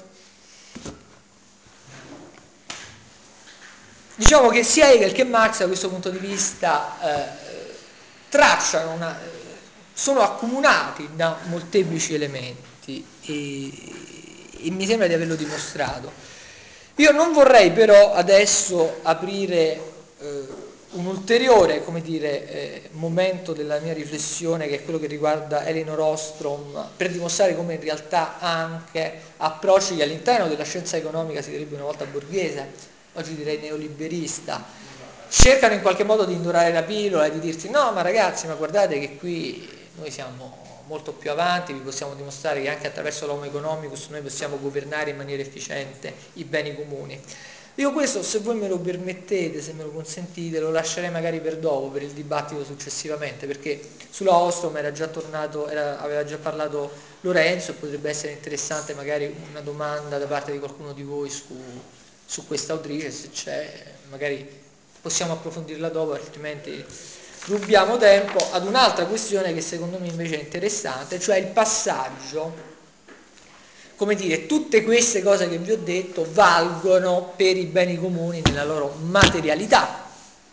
diciamo che sia Hegel che Marx da questo punto di vista eh, tracciano una, sono accomunati da molteplici elementi e, e mi sembra di averlo dimostrato. Io non vorrei però adesso aprire eh, un ulteriore, come dire, eh, momento della mia riflessione, che è quello che riguarda Elinor Ostrom, per dimostrare come in realtà anche approcci che all'interno della scienza economica si direbbe una volta borghese, oggi direi neoliberista, cercano in qualche modo di indorare la pillola e di dirti no ma ragazzi, ma guardate che qui noi siamo molto più avanti, vi possiamo dimostrare che anche attraverso l'homo economicus noi possiamo governare in maniera efficiente i beni comuni. Io questo, se voi me lo permettete, se me lo consentite, lo lascerei magari per dopo, per il dibattito successivamente, perché sulla Ostrom era già tornato, era, aveva già parlato Lorenzo, e potrebbe essere interessante magari una domanda da parte di qualcuno di voi su, su questa autrice, se c'è, magari possiamo approfondirla dopo, altrimenti rubiamo tempo ad un'altra questione che secondo me invece è interessante, cioè il passaggio, come dire, tutte queste cose che vi ho detto valgono per i beni comuni nella loro materialità.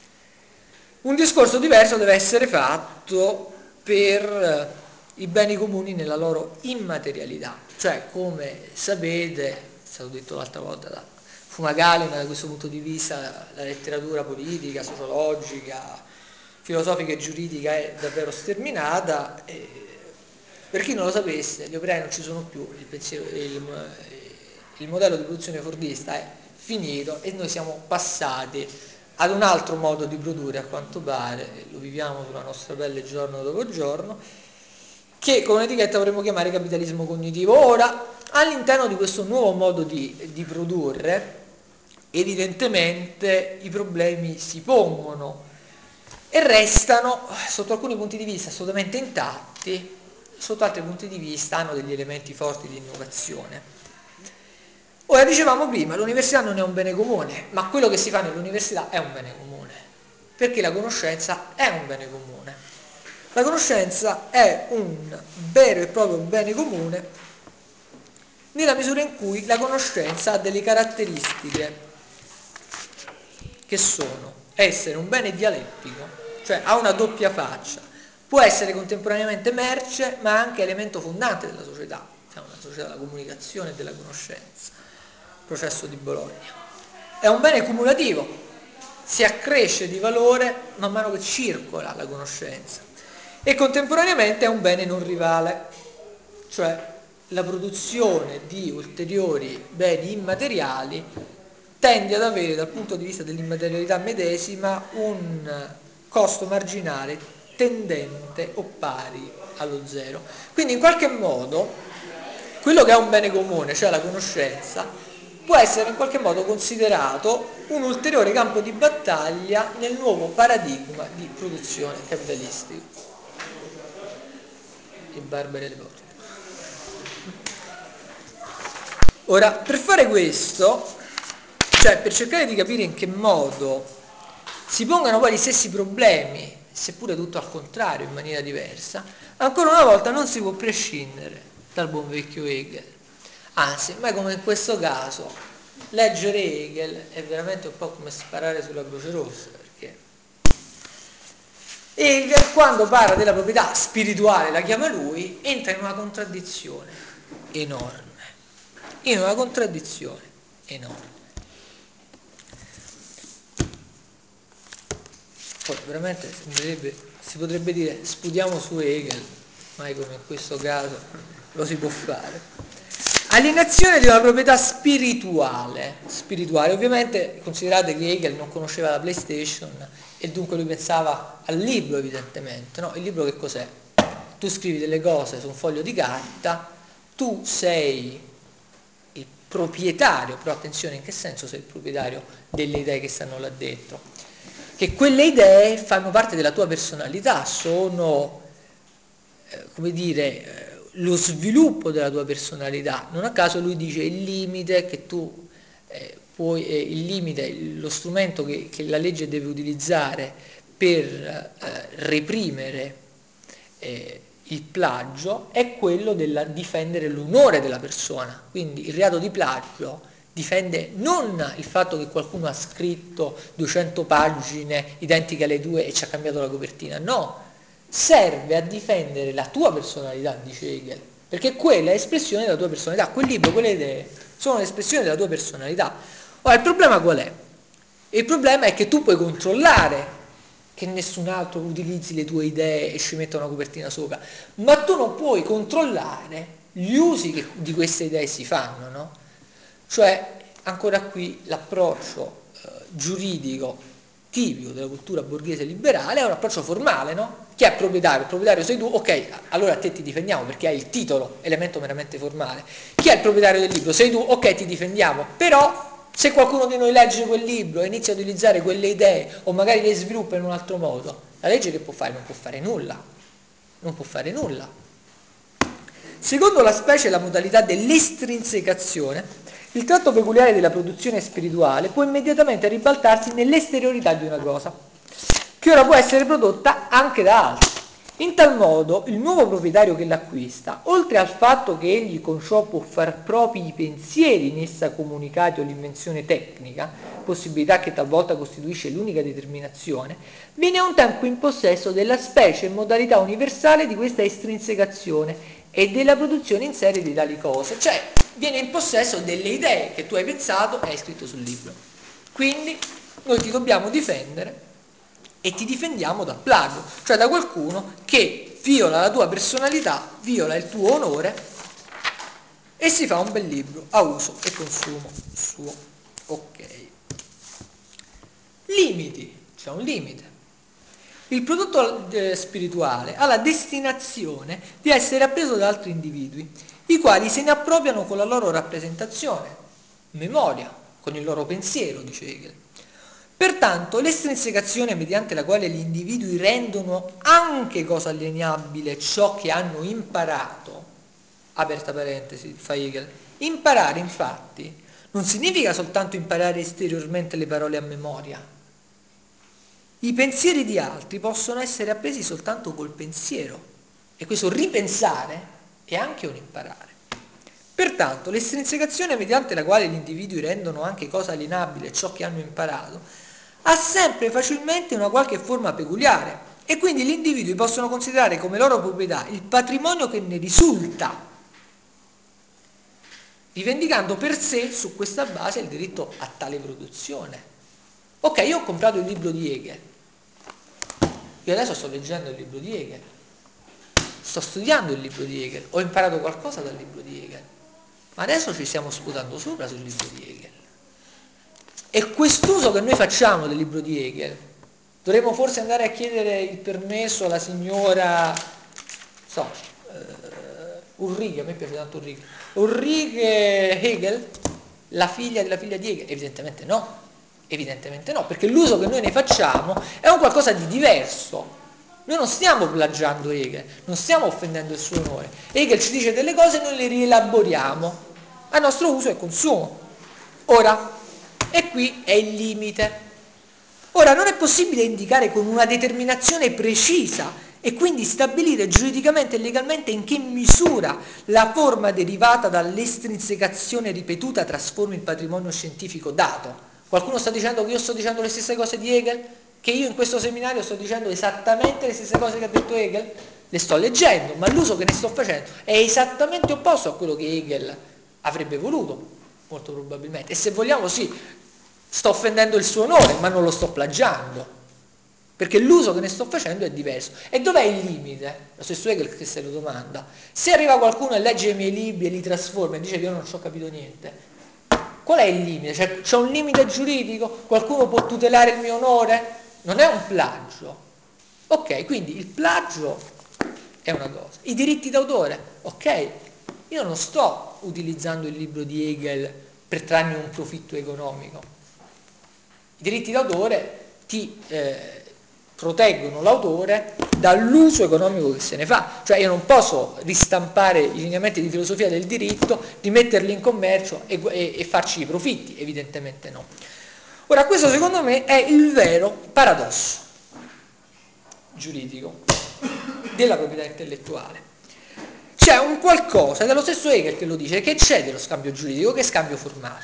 Un discorso diverso deve essere fatto per i beni comuni nella loro immaterialità, cioè come sapete, è stato detto l'altra volta da Fumagalli, ma da questo punto di vista la letteratura politica, sociologica, filosofica e giuridica è davvero sterminata. E per chi non lo sapesse, gli operai non ci sono più, il, pensiero, il, il modello di produzione fordista è finito e noi siamo passati ad un altro modo di produrre, a quanto pare, lo viviamo sulla nostra pelle giorno dopo giorno, che con etichetta vorremmo chiamare capitalismo cognitivo. Ora, all'interno di questo nuovo modo di, di produrre, evidentemente i problemi si pongono e restano, sotto alcuni punti di vista, assolutamente intatti, sotto altri punti di vista hanno degli elementi forti di innovazione. Ora, dicevamo prima, l'università non è un bene comune, ma quello che si fa nell'università è un bene comune, perché la conoscenza è un bene comune. La conoscenza è un vero e proprio bene comune nella misura in cui la conoscenza ha delle caratteristiche che sono essere un bene dialettico, cioè ha una doppia faccia, può essere contemporaneamente merce ma anche elemento fondante della società, è una società della comunicazione e della conoscenza, processo di Bologna. È un bene cumulativo, si accresce di valore man mano che circola la conoscenza, e contemporaneamente è un bene non rivale, cioè la produzione di ulteriori beni immateriali tende ad avere dal punto di vista dell'immaterialità medesima un costo marginale tendente o pari allo zero. Quindi in qualche modo quello che è un bene comune, cioè la conoscenza, può essere in qualche modo considerato un ulteriore campo di battaglia nel nuovo paradigma di produzione capitalistica. E barbare le porte. Ora, per fare questo, cioè per cercare di capire in che modo si pongano poi gli stessi problemi, seppure tutto al contrario, in maniera diversa, ancora una volta non si può prescindere dal buon vecchio Hegel. Anzi, ma come in questo caso, leggere Hegel è veramente un po' come sparare sulla Croce Rossa, perché Hegel, quando parla della proprietà spirituale, la chiama lui, entra in una contraddizione enorme, in una contraddizione enorme. Poi veramente sembrerebbe, si potrebbe dire sputiamo su Hegel, mai come in questo caso lo si può fare. Alienazione di una proprietà spirituale. Spirituale, ovviamente considerate che Hegel non conosceva la PlayStation e dunque lui pensava al libro, evidentemente, no? Il libro che cos'è? Tu scrivi delle cose su un foglio di carta, tu sei il proprietario, però attenzione, in che senso sei il proprietario delle idee che stanno là dentro? Che quelle idee fanno parte della tua personalità, sono, eh, come dire, eh, lo sviluppo della tua personalità. Non a caso lui dice il limite che tu eh, puoi, eh, il limite, lo strumento che, che la legge deve utilizzare per eh, reprimere eh, il plagio è quello del difendere l'onore della persona. Quindi il reato di plagio difende non il fatto che qualcuno ha scritto duecento pagine identiche alle tue e ci ha cambiato la copertina, no, serve a difendere la tua personalità, dice Hegel, perché quella è espressione della tua personalità, quel libro, quelle idee sono l'espressione della tua personalità. Ora il problema qual è? Il problema è che tu puoi controllare che nessun altro utilizzi le tue idee e ci metta una copertina sopra, ma tu non puoi controllare gli usi che di queste idee si fanno, no? Cioè, ancora qui l'approccio eh, giuridico tipico della cultura borghese liberale è un approccio formale, no? Chi è proprietario? Il proprietario sei tu, ok, allora a te ti difendiamo perché hai il titolo, elemento meramente formale. Chi è il proprietario del libro? Sei tu, ok, ti difendiamo, però se qualcuno di noi legge quel libro e inizia a utilizzare quelle idee o magari le sviluppa in un altro modo, la legge che può fare? Non può fare nulla, non può fare nulla. Secondo la specie e la modalità dell'estrinsecazione, il tratto peculiare della produzione spirituale può immediatamente ribaltarsi nell'esteriorità di una cosa, che ora può essere prodotta anche da altri. In tal modo, il nuovo proprietario che l'acquista, oltre al fatto che egli con ciò può far propri i pensieri in essa comunicati o l'invenzione tecnica, possibilità che talvolta costituisce l'unica determinazione, viene a un tempo in possesso della specie e modalità universale di questa estrinsecazione e della produzione in serie di tali cose, cioè viene in possesso delle idee che tu hai pensato e hai scritto sul libro. Quindi noi ti dobbiamo difendere e ti difendiamo dal plagio, cioè da qualcuno che viola la tua personalità, viola il tuo onore e si fa un bel libro a uso e consumo suo. Ok. Limiti, c'è un limite. Il prodotto eh, spirituale ha la destinazione di essere appreso da altri individui, i quali se ne appropriano con la loro rappresentazione, memoria, con il loro pensiero, dice Hegel. Pertanto, l'estrinsecazione mediante la quale gli individui rendono anche cosa alienabile ciò che hanno imparato, aperta parentesi, fa Hegel, imparare infatti non significa soltanto imparare esteriormente le parole a memoria. I pensieri di altri possono essere appresi soltanto col pensiero e questo ripensare è anche un imparare. Pertanto, l'estrinsecazione mediante la quale gli individui rendono anche cosa alienabile ciò che hanno imparato ha sempre facilmente una qualche forma peculiare e quindi gli individui possono considerare come loro proprietà il patrimonio che ne risulta, rivendicando per sé su questa base il diritto a tale produzione. Ok, io ho comprato il libro di Hegel, io adesso sto leggendo il libro di Hegel, sto studiando il libro di Hegel, ho imparato qualcosa dal libro di Hegel, ma adesso ci stiamo sputando sopra sul libro di Hegel. E quest'uso che noi facciamo del libro di Hegel, dovremmo forse andare a chiedere il permesso alla signora, so, uh, Ulrike, a me piace tanto Ulrike, Ulrike Hegel, la figlia della figlia di Hegel? Evidentemente no, evidentemente no, perché l'uso che noi ne facciamo è un qualcosa di diverso. Noi non stiamo plagiando Hegel, non stiamo offendendo il suo onore. Hegel ci dice delle cose e noi le rielaboriamo. a nostro uso e consumo. Ora, e qui è il limite. Ora, non è possibile indicare con una determinazione precisa e quindi stabilire giuridicamente e legalmente in che misura la forma derivata dall'estrinsecazione ripetuta trasformi il patrimonio scientifico dato. Qualcuno sta dicendo che io sto dicendo le stesse cose di Hegel? Che io in questo seminario sto dicendo esattamente le stesse cose che ha detto Hegel? Le sto leggendo, ma l'uso che ne sto facendo è esattamente opposto a quello che Hegel avrebbe voluto, molto probabilmente. E se vogliamo, sì, sto offendendo il suo onore, ma non lo sto plagiando, perché l'uso che ne sto facendo è diverso. E dov'è il limite? Lo stesso Hegel che se lo domanda. Se arriva qualcuno e legge i miei libri e li trasforma e dice che io non ci ho capito niente, qual è il limite? Cioè, c'è un limite giuridico? Qualcuno può tutelare il mio onore? Non è un plagio. Ok, quindi il plagio è una cosa. I diritti d'autore, ok, io non sto utilizzando il libro di Hegel per trarmi un profitto economico. I diritti d'autore ti eh, proteggono l'autore dall'uso economico che se ne fa. Cioè io non posso ristampare i lineamenti di filosofia del diritto, rimetterli in commercio e, e, e farci i profitti, evidentemente no. Ora, questo secondo me è il vero paradosso giuridico della proprietà intellettuale. C'è un qualcosa, ed è lo stesso Hegel che lo dice, che c'è dello scambio giuridico, che è scambio formale.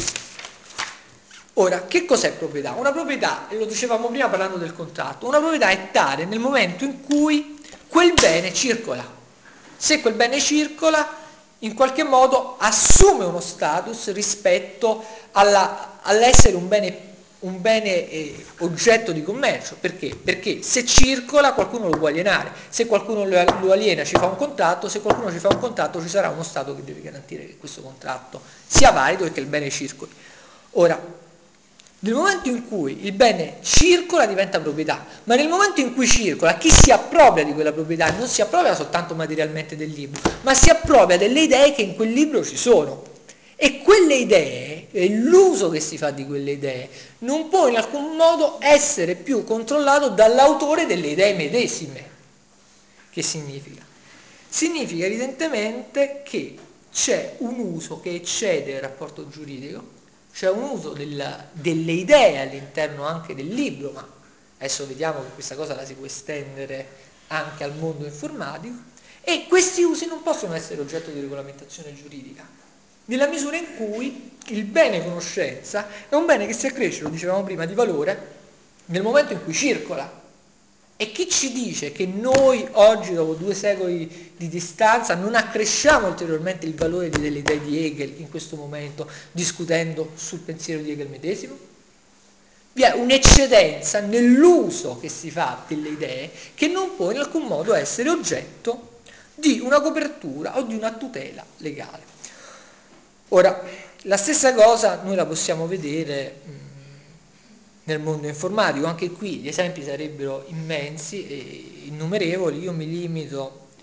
Ora, che cos'è proprietà? Una proprietà, e lo dicevamo prima parlando del contratto, una proprietà è tale nel momento in cui quel bene circola. Se quel bene circola, in qualche modo assume uno status rispetto alla, all'essere un bene, un bene eh, oggetto di commercio. Perché? Perché se circola qualcuno lo può alienare, se qualcuno lo aliena ci fa un contratto, se qualcuno ci fa un contratto ci sarà uno Stato che deve garantire che questo contratto sia valido e che il bene circoli. Ora, nel momento in cui il bene circola diventa proprietà, ma nel momento in cui circola chi si appropria di quella proprietà non si appropria soltanto materialmente del libro, ma si appropria delle idee che in quel libro ci sono. E quelle idee, e l'uso che si fa di quelle idee, non può in alcun modo essere più controllato dall'autore delle idee medesime. Che significa? Significa evidentemente che c'è un uso che eccede il rapporto giuridico, c'è un uso della, delle idee all'interno anche del libro, ma adesso vediamo che questa cosa la si può estendere anche al mondo informatico, e questi usi non possono essere oggetto di regolamentazione giuridica, nella misura in cui il bene conoscenza è un bene che si accresce, lo dicevamo prima, di valore nel momento in cui circola. E chi ci dice che noi oggi, dopo due secoli di distanza, non accresciamo ulteriormente il valore delle idee di Hegel in questo momento, discutendo sul pensiero di Hegel medesimo? Vi è un'eccedenza nell'uso che si fa delle idee che non può in alcun modo essere oggetto di una copertura o di una tutela legale. Ora, la stessa cosa noi la possiamo vedere mh, nel mondo informatico. Anche qui gli esempi sarebbero immensi e innumerevoli. Io mi limito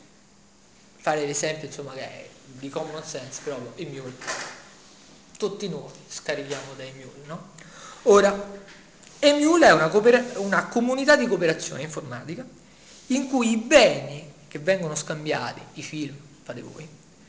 a fare l'esempio, insomma, che è di common sense proprio, Emule. Tutti noi scarichiamo da Emule, no? Ora, Emule è una, cooper- una comunità di cooperazione informatica in cui i beni che vengono scambiati, i film, fate voi,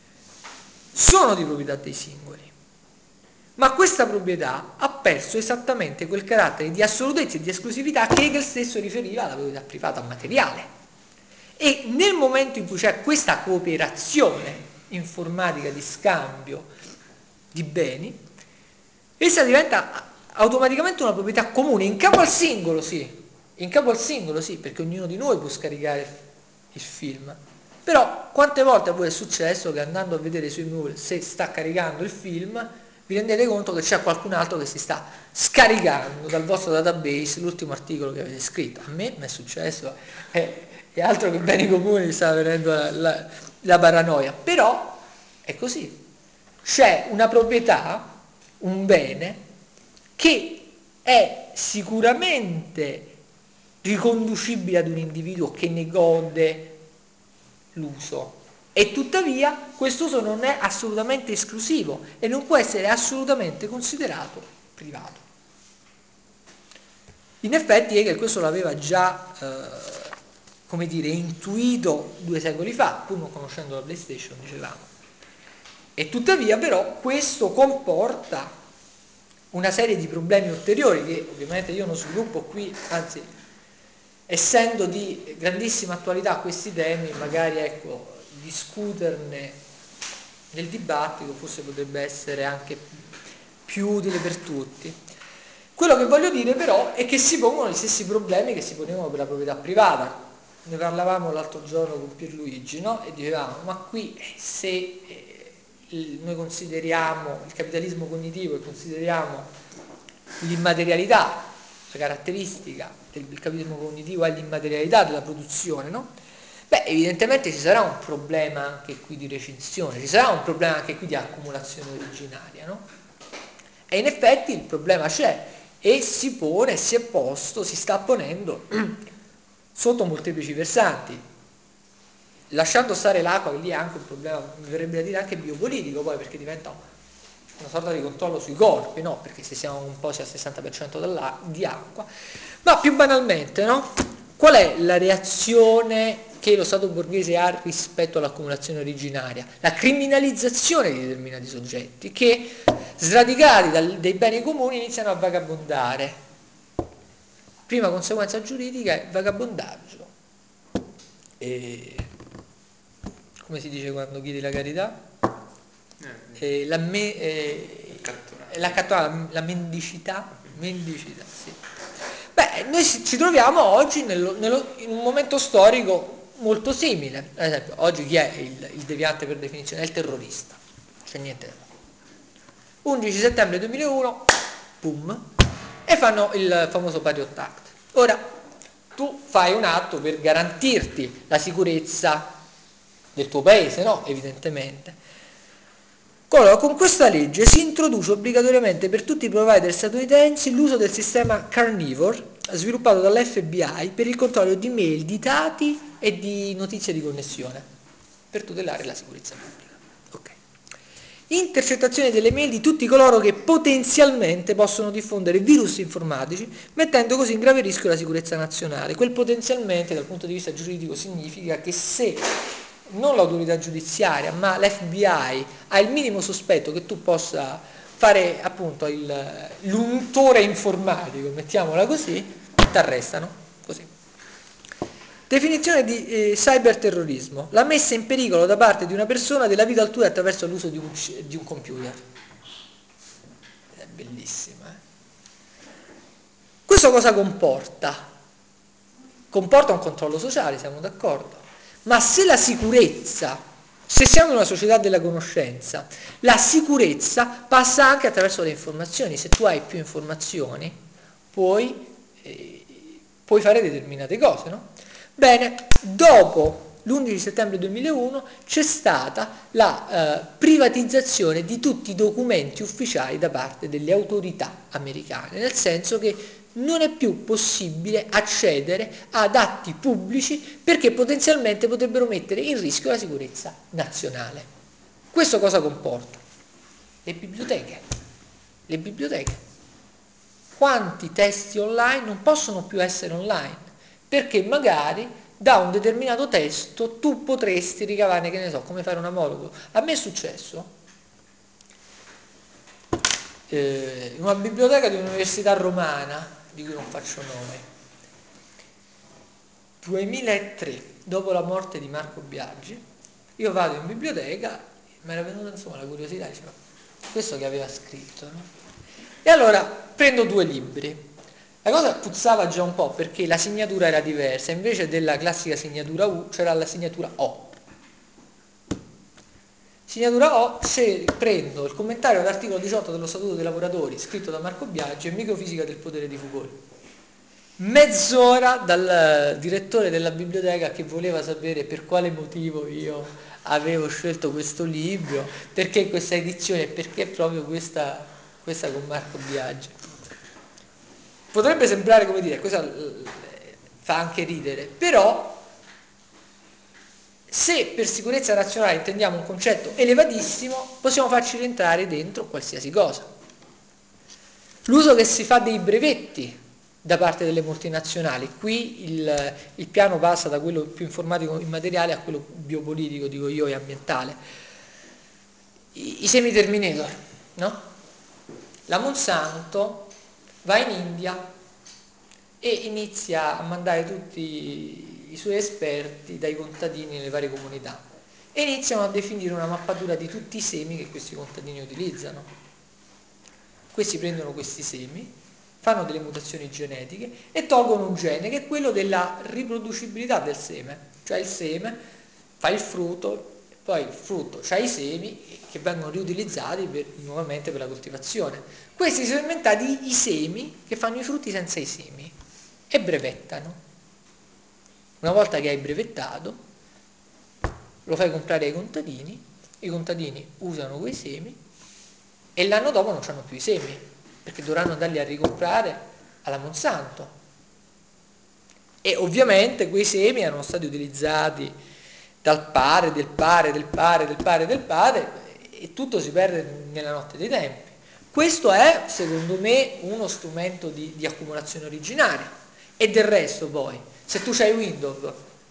sono di proprietà dei singoli. Ma questa proprietà ha perso esattamente quel carattere di assolutezza e di esclusività che Hegel stesso riferiva alla proprietà privata materiale. E nel momento in cui c'è questa cooperazione informatica di scambio di beni, essa diventa automaticamente una proprietà comune, in capo al singolo, sì, in capo al singolo, sì, perché ognuno di noi può scaricare il film. Però quante volte a voi è successo che andando a vedere sui Emule se sta caricando il film, vi rendete conto che c'è qualcun altro che si sta scaricando dal vostro database l'ultimo articolo che avete scritto? A me mi è successo, eh, e altro che beni comuni, mi sta venendo la, la, la paranoia. Però è così. C'è una proprietà, un bene, che è sicuramente riconducibile ad un individuo che ne gode l'uso, e tuttavia questo uso non è assolutamente esclusivo e non può essere assolutamente considerato privato. In effetti Hegel questo l'aveva già eh, come dire, intuito due secoli fa, pur non conoscendo la PlayStation, dicevamo. E tuttavia però questo comporta una serie di problemi ulteriori che ovviamente io non sviluppo qui, anzi essendo di grandissima attualità questi temi, magari ecco, discuterne nel dibattito forse potrebbe essere anche più utile per tutti. Quello che voglio dire però è che si pongono gli stessi problemi che si ponevano per la proprietà privata. Ne parlavamo l'altro giorno con Pierluigi, no? E dicevamo, ma qui se eh, il- noi consideriamo il capitalismo cognitivo e consideriamo l'immaterialità, la caratteristica del capitalismo cognitivo è l'immaterialità della produzione, no? Beh, evidentemente ci sarà un problema anche qui di recinzione, ci sarà un problema anche qui di accumulazione originaria, no? E in effetti il problema c'è e si pone, si è posto, si sta ponendo sotto molteplici versanti, lasciando stare l'acqua, che lì è anche un problema, mi verrebbe da dire anche biopolitico poi, perché diventa una sorta di controllo sui corpi, no? Perché se siamo un po' al sessanta per cento di acqua, ma più banalmente, no? Qual è la reazione che lo Stato borghese ha rispetto all'accumulazione originaria? La criminalizzazione di determinati soggetti che, sradicati dal, dai beni comuni, iniziano a vagabondare. Prima conseguenza giuridica è vagabondaggio. E come si dice quando chiedi la carità? Eh, E la, me, eh, la, la, la mendicità, mendicità, sì. Beh, noi ci troviamo oggi nello, nello, in un momento storico molto simile. Ad esempio, oggi chi è il, il deviante per definizione? È il terrorista, c'è niente da fare. undici settembre duemilauno, boom, e fanno il famoso Patriot Act. Ora, tu fai un atto per garantirti la sicurezza del tuo paese, no? Evidentemente. Allora, con questa legge si introduce obbligatoriamente per tutti i provider statunitensi l'uso del sistema Carnivore, sviluppato dall'F B I per il controllo di mail, di dati e di notizie di connessione, per tutelare la sicurezza pubblica. Ok. Intercettazione delle mail di tutti coloro che potenzialmente possono diffondere virus informatici, mettendo così in grave rischio la sicurezza nazionale. Quel potenzialmente, dal punto di vista giuridico, significa che se non l'autorità giudiziaria, ma l'F B I ha il minimo sospetto che tu possa fare appunto il, l'untore informatico, mettiamola così, ti arrestano, così. Definizione di eh, cyberterrorismo, la messa in pericolo da parte di una persona della vita altrui attraverso l'uso di un, di un computer. È bellissima. Eh? Questo cosa comporta? Comporta un controllo sociale, siamo d'accordo. Ma se la sicurezza, se siamo in una società della conoscenza, la sicurezza passa anche attraverso le informazioni. Se tu hai più informazioni, puoi, eh, puoi fare determinate cose, no? Bene, dopo l'undici settembre duemilauno c'è stata la eh, privatizzazione di tutti i documenti ufficiali da parte delle autorità americane, nel senso che non è più possibile accedere ad atti pubblici perché potenzialmente potrebbero mettere in rischio la sicurezza nazionale. Questo cosa comporta? Le biblioteche. Le biblioteche. Quanti testi online non possono più essere online? Perché magari da un determinato testo tu potresti ricavarne, che ne so, come fare una monologo. A me è successo eh, in una biblioteca di un'università romana, di cui non faccio nome, duemilatré, dopo la morte di Marco Biagi, io vado in biblioteca, mi era venuta insomma la curiosità, dicevo, questo che aveva scritto, no? E allora prendo due libri. La cosa puzzava già un po' perché la segnatura era diversa, invece della classica segnatura U c'era la segnatura O. Segnatura O, se prendo il commentario all'articolo diciotto dello Statuto dei lavoratori scritto da Marco Biagi e microfisica del potere di Foucault. Mezz'ora dal direttore della biblioteca che voleva sapere per quale motivo io avevo scelto questo libro, perché questa edizione e perché proprio questa, questa con Marco Biagi. Potrebbe sembrare, come dire, questa fa anche ridere, però se per sicurezza nazionale intendiamo un concetto elevatissimo, possiamo farci rientrare dentro qualsiasi cosa. L'uso che si fa dei brevetti da parte delle multinazionali, qui il, il piano passa da quello più informatico immateriale a quello biopolitico, dico io, e ambientale. i, i semi Terminator, no? La Monsanto va in India e inizia a mandare tutti i suoi esperti dai contadini nelle varie comunità e iniziano a definire una mappatura di tutti i semi che questi contadini utilizzano. Questi prendono questi semi, fanno delle mutazioni genetiche e tolgono un gene che è quello della riproducibilità del seme, cioè il seme fa il frutto, poi il frutto ha i semi che vengono riutilizzati per, nuovamente per la coltivazione. Questi si sono inventati i semi che fanno i frutti senza i semi e brevettano. Una volta che hai brevettato, lo fai comprare ai contadini, i contadini usano quei semi e l'anno dopo non hanno più i semi, perché dovranno andarli a ricomprare alla Monsanto. E ovviamente quei semi erano stati utilizzati dal padre, del padre, del padre, del padre, del padre, e tutto si perde nella notte dei tempi. Questo è, secondo me, uno strumento di, di accumulazione originaria. E del resto poi, se tu c'hai Windows,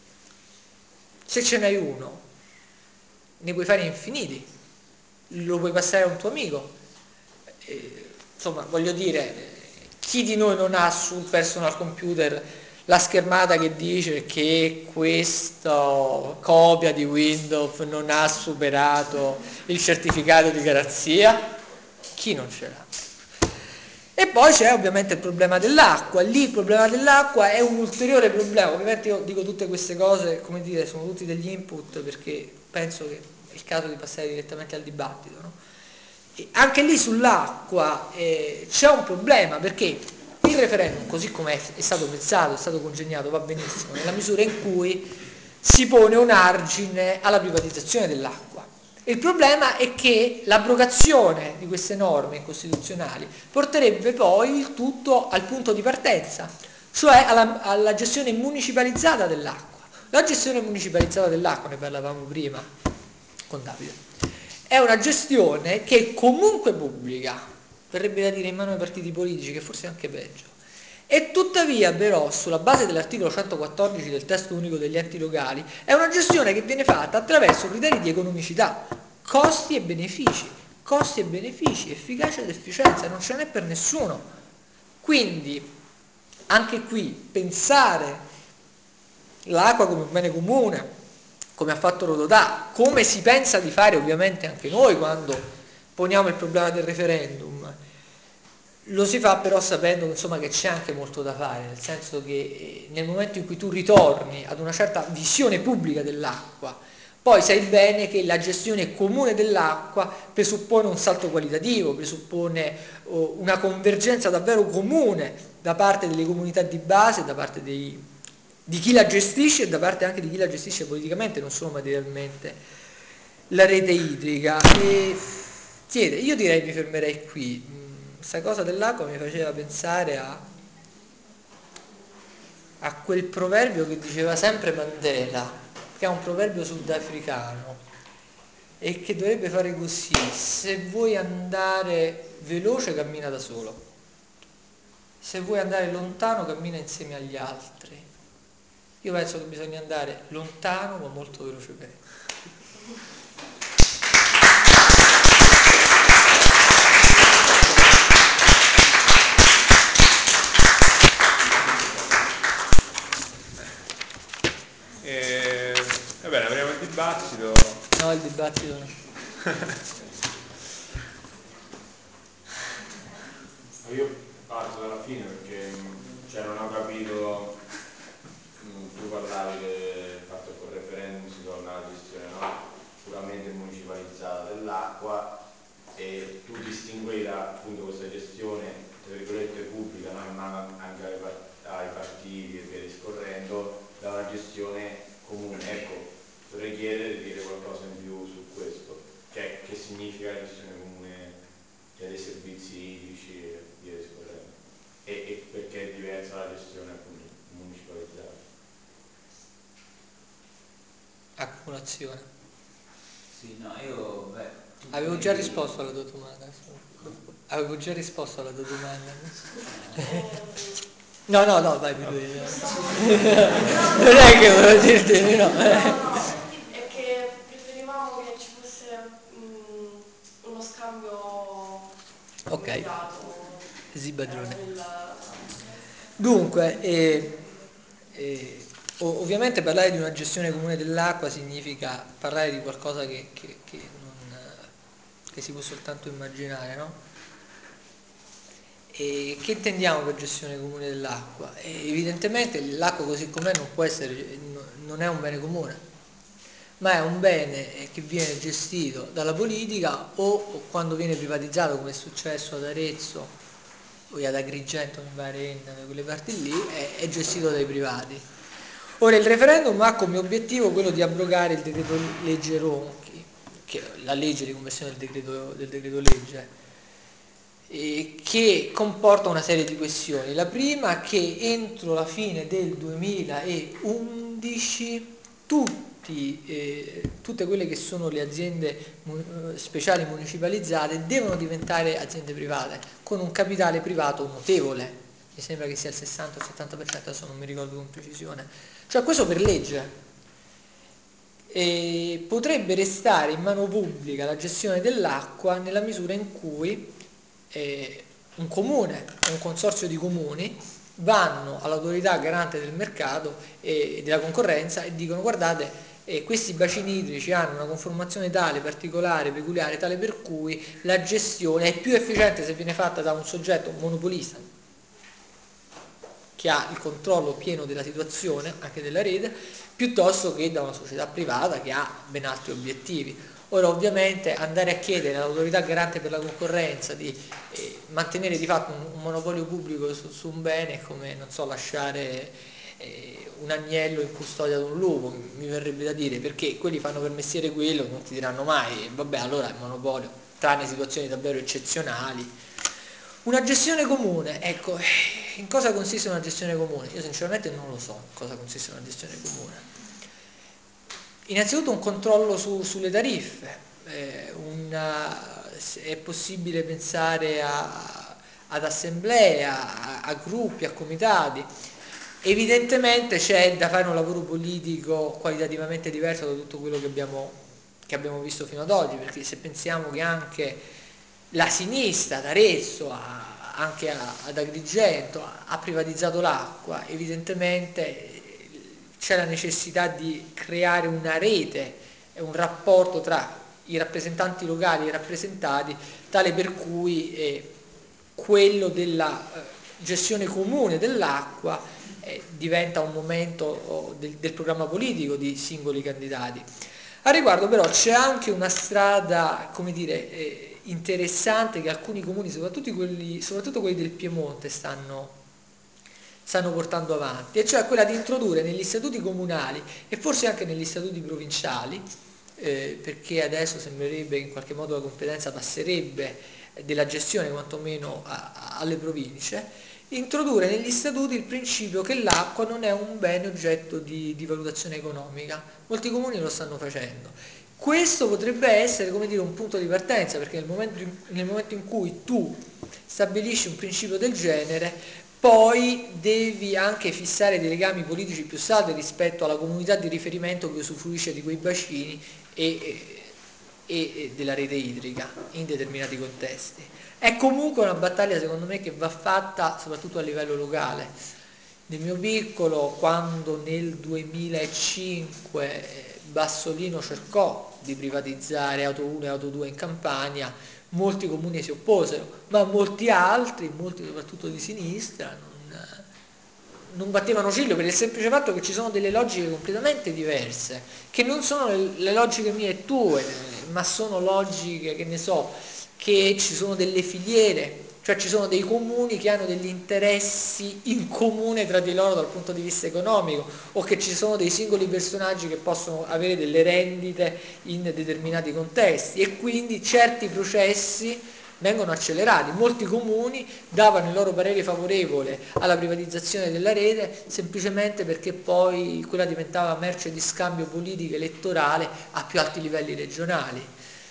se ce n'hai uno, ne puoi fare infiniti, lo puoi passare a un tuo amico. Eh, insomma, voglio dire, chi di noi non ha sul personal computer la schermata che dice che questa copia di Windows non ha superato il certificato di garanzia? Chi non ce l'ha? E poi c'è ovviamente il problema dell'acqua. Lì il problema dell'acqua è un ulteriore problema. Ovviamente io dico tutte queste cose, come dire, sono tutti degli input perché penso che è il caso di passare direttamente al dibattito, no? E anche lì sull'acqua eh, c'è un problema, perché il referendum, così come è stato pensato, è stato congegnato, va benissimo, nella misura in cui si pone un argine alla privatizzazione dell'acqua. Il problema è che l'abrogazione di queste norme incostituzionali porterebbe poi il tutto al punto di partenza, cioè alla, alla gestione municipalizzata dell'acqua. La gestione municipalizzata dell'acqua, ne parlavamo prima con Davide, è una gestione che è comunque pubblica, verrebbe da dire in mano ai partiti politici, che forse è anche peggio, e tuttavia però sulla base dell'articolo centoquattordici del testo unico degli enti locali è una gestione che viene fatta attraverso criteri di economicità, costi e benefici, costi e benefici, efficacia ed efficienza, non ce n'è per nessuno. Quindi anche qui pensare l'acqua come un bene comune, come ha fatto Rodotà, come si pensa di fare ovviamente anche noi quando poniamo il problema del referendum, lo si fa però sapendo insomma, che c'è anche molto da fare, nel senso che nel momento in cui tu ritorni ad una certa visione pubblica dell'acqua, poi sai bene che la gestione comune dell'acqua presuppone un salto qualitativo, presuppone oh, una convergenza davvero comune da parte delle comunità di base, da parte dei, di chi la gestisce e da parte anche di chi la gestisce politicamente, non solo materialmente, la rete idrica. E chiede, io direi mi fermerei qui. Questa cosa dell'acqua mi faceva pensare a, a quel proverbio che diceva sempre Mandela, che è un proverbio sudafricano e che dovrebbe fare così: se vuoi andare veloce cammina da solo, se vuoi andare lontano cammina insieme agli altri. Io penso che bisogna andare lontano ma molto velocemente. E, va bene, apriamo il dibattito. No, il dibattito no. Io parto dalla fine perché cioè, non ho capito, tu parlavi del fatto che col referendum si torna alla gestione no? puramente municipalizzata dell'acqua e tu distingui da appunto questa gestione tra virgolette pubblica no? in mano anche ai, part- ai partiti e via discorrendo da una gestione comune. Ecco, vorrei chiedere di dire qualcosa in più su questo, cioè che significa la gestione comune dei servizi idrici e via discorrendo e, e perché è diversa la gestione appunto municipalizzata. Accumulazione. Sì, no, io beh, Avevo già risposto alla tua domanda. Avevo già risposto alla tua domanda. No, no, no, vai per lui. Non è che volevo dirti di no. No, no, è che preferivamo che ci fosse mh, Ok, dato Zibagione. il... Dunque, eh, eh, o- ovviamente parlare di una gestione comune dell'acqua significa parlare di qualcosa che, che- che non, eh, che si può soltanto immaginare, no? E che intendiamo per gestione comune dell'acqua? E evidentemente l'acqua così com'è non può essere, non è un bene comune, ma è un bene che viene gestito dalla politica o, o quando viene privatizzato, come è successo ad Arezzo o ad Agrigento, mi pare, in- da quelle parti lì, è, è gestito dai privati. Ora il referendum ha come obiettivo quello di abrogare il decreto legge Ronchi, che è la legge di conversione del decreto, del decreto legge, eh, che comporta una serie di questioni. La prima, che entro la fine del duemilaundici tutti, eh, tutte quelle che sono le aziende mu- speciali municipalizzate devono diventare aziende private con un capitale privato notevole. Mi sembra che sia il sessanta o settanta per cento, adesso non mi ricordo con precisione. Cioè questo per legge. E potrebbe restare in mano pubblica la gestione dell'acqua nella misura in cui eh, un comune o un consorzio di comuni vanno all'autorità garante del mercato e della concorrenza e dicono: guardate, eh, questi bacini idrici hanno una conformazione tale, particolare, peculiare, tale per cui la gestione è più efficiente se viene fatta da un soggetto monopolista che ha il controllo pieno della situazione, anche della rete, piuttosto che da una società privata che ha ben altri obiettivi. Ora ovviamente andare a chiedere all'autorità garante per la concorrenza di eh, mantenere di fatto un, un monopolio pubblico su, su un bene è come, non so, lasciare eh, un agnello in custodia ad un lupo, mi verrebbe da dire, perché quelli fanno per mestiere quello, non ti diranno mai, vabbè allora è monopolio, tranne situazioni davvero eccezionali. Una gestione comune, ecco, in cosa consiste una gestione comune? Io sinceramente non lo so in cosa consiste una gestione comune. Innanzitutto un controllo su, sulle tariffe, eh, una, è possibile pensare a, ad assemblee, a, a gruppi, a comitati. Evidentemente c'è da fare un lavoro politico qualitativamente diverso da tutto quello che abbiamo, che abbiamo visto fino ad oggi, perché se pensiamo che anche la sinistra ad Arezzo, a, anche a, ad Agrigento, ha, ha privatizzato l'acqua, evidentemente c'è la necessità di creare una rete e un rapporto tra i rappresentanti locali e i rappresentati, tale per cui eh, quello della eh, gestione comune dell'acqua eh, diventa un momento oh, del, del programma politico di singoli candidati. A riguardo però c'è anche una strada, come dire, eh, interessante che alcuni comuni, soprattutto quelli, soprattutto quelli del Piemonte, stanno, stanno portando avanti, e cioè quella di introdurre negli statuti comunali e forse anche negli statuti provinciali, eh, perché adesso sembrerebbe che in qualche modo la competenza passerebbe della gestione quantomeno a, a, alle province, introdurre negli statuti il principio che l'acqua non è un bene oggetto di, di valutazione economica. Molti comuni lo stanno facendo. Questo potrebbe essere, come dire, un punto di partenza, perché nel momento in, nel momento in cui tu stabilisci un principio del genere, poi devi anche fissare dei legami politici più saldi rispetto alla comunità di riferimento che usufruisce di quei bacini e, e, e della rete idrica in determinati contesti. È comunque una battaglia, secondo me, che va fatta soprattutto a livello locale. Nel mio piccolo, quando nel duemilacinque Bassolino cercò di privatizzare Auto uno e Auto due in Campania, molti comuni si opposero, ma molti altri, molti soprattutto di sinistra, non, non battevano ciglio per il semplice fatto che ci sono delle logiche completamente diverse, che non sono le, le logiche mie e tue, ma sono logiche, che ne so, che ci sono delle filiere, cioè ci sono dei comuni che hanno degli interessi in comune tra di loro dal punto di vista economico, o che ci sono dei singoli personaggi che possono avere delle rendite in determinati contesti, e quindi certi processi vengono accelerati. Molti comuni davano il loro parere favorevole alla privatizzazione della rete semplicemente perché poi quella diventava merce di scambio politico elettorale a più alti livelli regionali.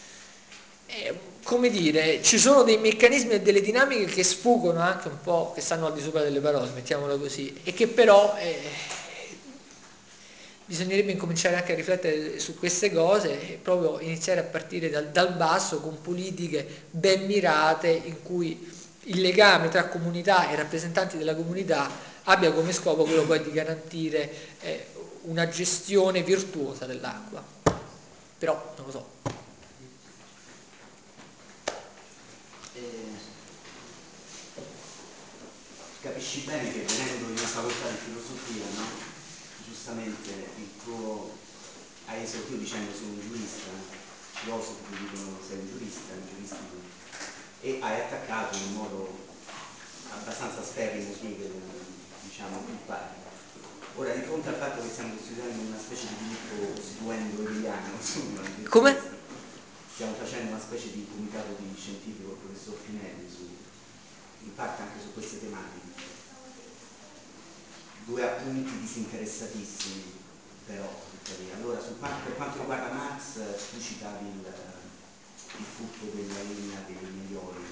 E, come dire, ci sono dei meccanismi e delle dinamiche che sfuggono anche un po', che stanno al di sopra delle parole, mettiamolo così, e che però eh, bisognerebbe incominciare anche a riflettere su queste cose e proprio iniziare a partire dal, dal basso con politiche ben mirate in cui il legame tra comunità e rappresentanti della comunità abbia come scopo quello poi di garantire eh, una gestione virtuosa dell'acqua. Però non lo so. Eh, capisci bene che venendo in una facoltà di filosofia, no? Giustamente il tuo hai esordito dicendo sono un giurista, filosofi ti dicono sei un giurista, un giurista e hai attaccato in modo abbastanza sperrimo Hegel, diciamo più pari. Ora di fronte al fatto che stiamo studiando una specie di diritto costituendo hegeliano, insomma, come? Stiamo facendo una specie di comitato di scientifico con il professor Finelli su, in parte anche su queste tematiche. Due appunti disinteressatissimi, però tuttavia. Allora, su quanto, per quanto riguarda Marx, tu citavi il, il frutto della linea dei Medioli,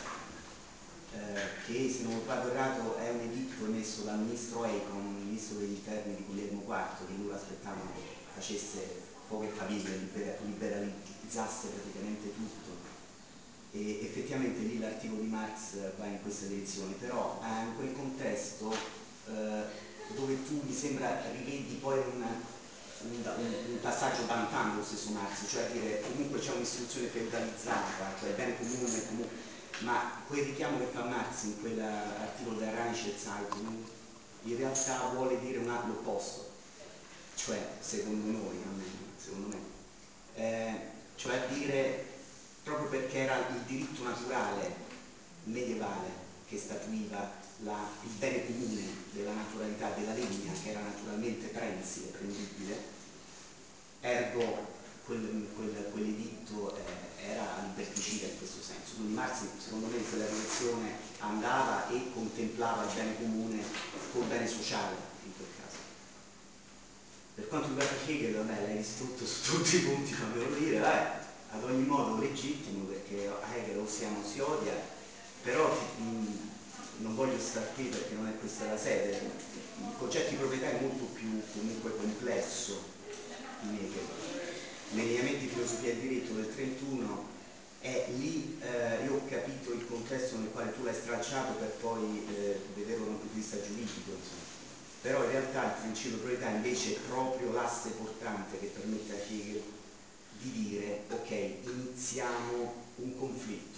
eh, che se non vado errato è un editto emesso dal ministro Econ, ministro degli interni di Guglielmo quarto, che lui aspettavano facesse poche faville, liberalizzasse praticamente tutto. E effettivamente lì l'articolo di Marx va in questa direzione, però eh, in quel contesto eh, dove tu mi sembra rivedi poi una, un, un, un passaggio vantando lo stesso Marx, cioè dire comunque c'è un'istituzione feudalizzata, cioè bene comune, comunque, ma quel richiamo che fa Marx in quell'articolo della Rheinische Zeitung in realtà vuole dire un altro l'opposto, cioè secondo noi, almeno, secondo me, eh, cioè dire proprio perché era il diritto naturale medievale che statuiva la, il bene comune della naturalità della legna, che era naturalmente prensile, prendibile, ergo quel, quel, quell'editto eh, era liberticida in questo senso. Quindi Marx secondo me in quella direzione andava e contemplava il bene comune col bene sociale in quel caso. Per quanto riguarda Hegel, vabbè, l'hai distrutto su tutti i punti, fammelo dire, vabbè, ad ogni modo legittimo, perché Hegel o si ama o si odia, però mh, non voglio stare qui perché non è questa la sede. Il concetto di proprietà è molto più comunque complesso in Hegel. Nei lineamenti di filosofia del diritto del trentuno è lì, eh, io ho capito il contesto nel quale tu l'hai stralciato per poi eh, vederlo da un punto di vista giuridico, insomma. Però in realtà il principio di proprietà invece è proprio l'asse portante che permette a Hegel di dire ok, iniziamo un conflitto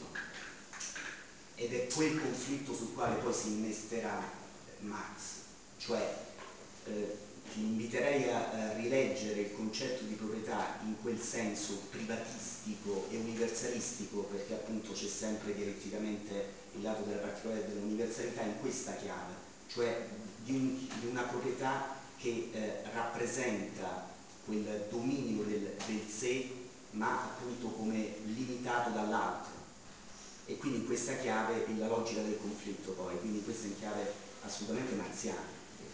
ed è quel conflitto sul quale poi si innesterà Marx, cioè eh, ti inviterei a, a rileggere il concetto di proprietà in quel senso privatistico e universalistico, perché appunto c'è sempre dialetticamente il lato della particolarità dell'universalità in questa chiave, cioè di, un, di una proprietà che eh, rappresenta quel dominio del, del sé, ma appunto come limitato dall'altro. E quindi in questa chiave la logica del conflitto poi, quindi questa è in chiave assolutamente marziana.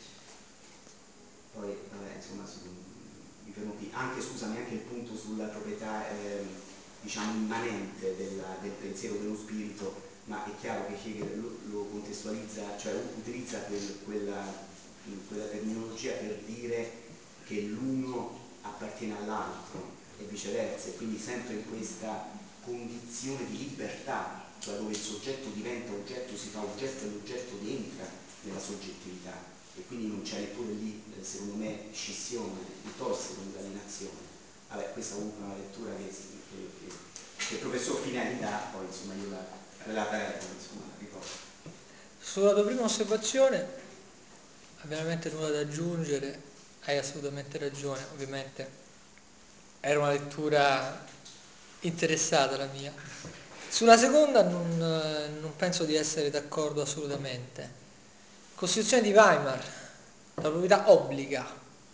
Poi, vabbè, insomma, su, mi fermo qui. Anche, scusami, anche il punto sulla proprietà, eh, diciamo, immanente della, del pensiero dello spirito, ma è chiaro che Hegel lo, lo contestualizza, cioè utilizza quel, quella, quella terminologia per dire che l'uno appartiene all'altro e viceversa, e quindi sempre in questa condizione di libertà, cioè dove il soggetto diventa oggetto, si fa oggetto e l'oggetto entra nella soggettività. E quindi non c'è neppure lì, eh, secondo me, scissione, piuttosto con l'alienazione. Vabbè, questa comunque è una lettura che, che, che, che il professor Finelli dà, poi insomma io la relaterei, insomma, ricordo. Sulla tua prima osservazione, veramente nulla da aggiungere, hai assolutamente ragione, ovviamente era una lettura interessata la mia. Sulla seconda non, non penso di essere d'accordo assolutamente. Costituzione di Weimar, la proprietà obbliga.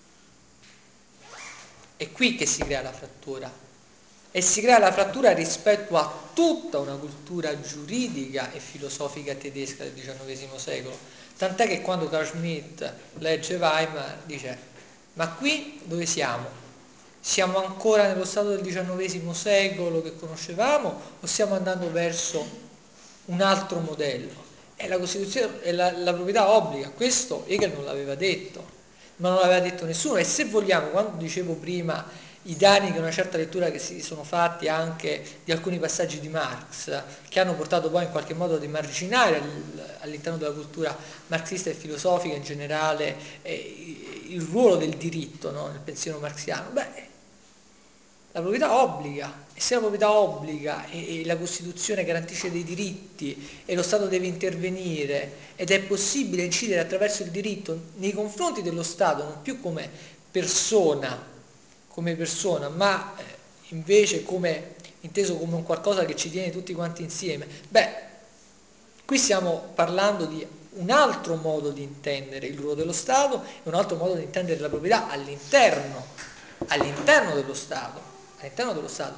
È qui che si crea la frattura. E si crea la frattura rispetto a tutta una cultura giuridica e filosofica tedesca del diciannovesimo secolo. Tant'è che quando Carl Schmitt legge Weimar dice: ma qui dove siamo? Siamo ancora nello stato del diciannovesimo secolo che conoscevamo o stiamo andando verso un altro modello? E la Costituzione e la, la proprietà obbliga, questo Hegel non l'aveva detto, ma non l'aveva detto nessuno. E se vogliamo, quando dicevo prima i danni che una certa lettura che si sono fatti anche di alcuni passaggi di Marx, che hanno portato poi in qualche modo ad emarginare all'interno della cultura marxista e filosofica in generale eh, il ruolo del diritto, no, nel pensiero marxiano, beh, la proprietà obbliga, e se la proprietà obbliga e, e la Costituzione garantisce dei diritti e lo Stato deve intervenire ed è possibile incidere attraverso il diritto nei confronti dello Stato, non più come persona, come persona, ma eh, invece come inteso come un qualcosa che ci tiene tutti quanti insieme, beh, qui stiamo parlando di un altro modo di intendere il ruolo dello Stato e un altro modo di intendere la proprietà all'interno, all'interno dello Stato, all'interno dello Stato.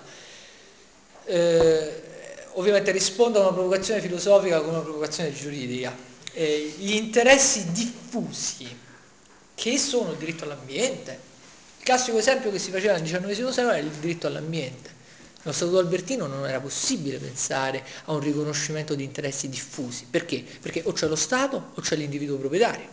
Eh, ovviamente rispondo a una provocazione filosofica con una provocazione giuridica. Eh, gli interessi diffusi, che sono il diritto all'ambiente, il classico esempio che si faceva nel diciannovesimo secolo era il diritto all'ambiente. Nello Statuto Albertino non era possibile pensare a un riconoscimento di interessi diffusi. Perché? Perché o c'è lo Stato o c'è l'individuo proprietario.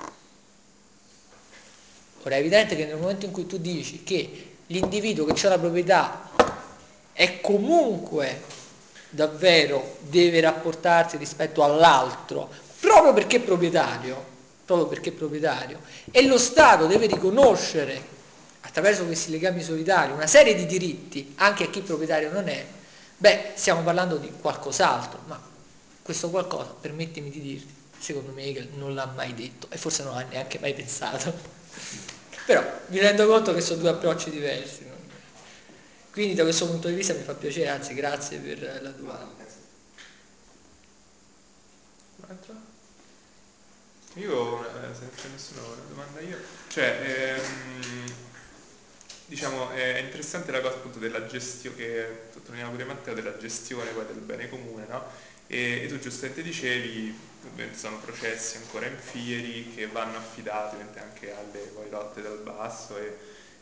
Ora è evidente che nel momento in cui tu dici che l'individuo che ha la proprietà è comunque davvero deve rapportarsi rispetto all'altro, proprio perché è proprietario, proprio perché è proprietario, e lo Stato deve riconoscere attraverso questi legami solidari una serie di diritti anche a chi proprietario non è, beh, stiamo parlando di qualcos'altro, ma questo qualcosa, permettimi di dirti, secondo me Hegel non l'ha mai detto e forse non ha neanche mai pensato. Però mi rendo conto che sono due approcci diversi, no? Quindi da questo punto di vista mi fa piacere, anzi grazie per la tua... Un'altra? Io, eh, se non c'è nessuna domanda io, cioè, ehm, diciamo, è interessante la cosa appunto della gestione, che sottolineava pure Matteo, della gestione poi del bene comune, no? E, e tu giustamente dicevi, ovviamente sono processi ancora infieri che vanno affidati anche alle poi lotte dal basso e,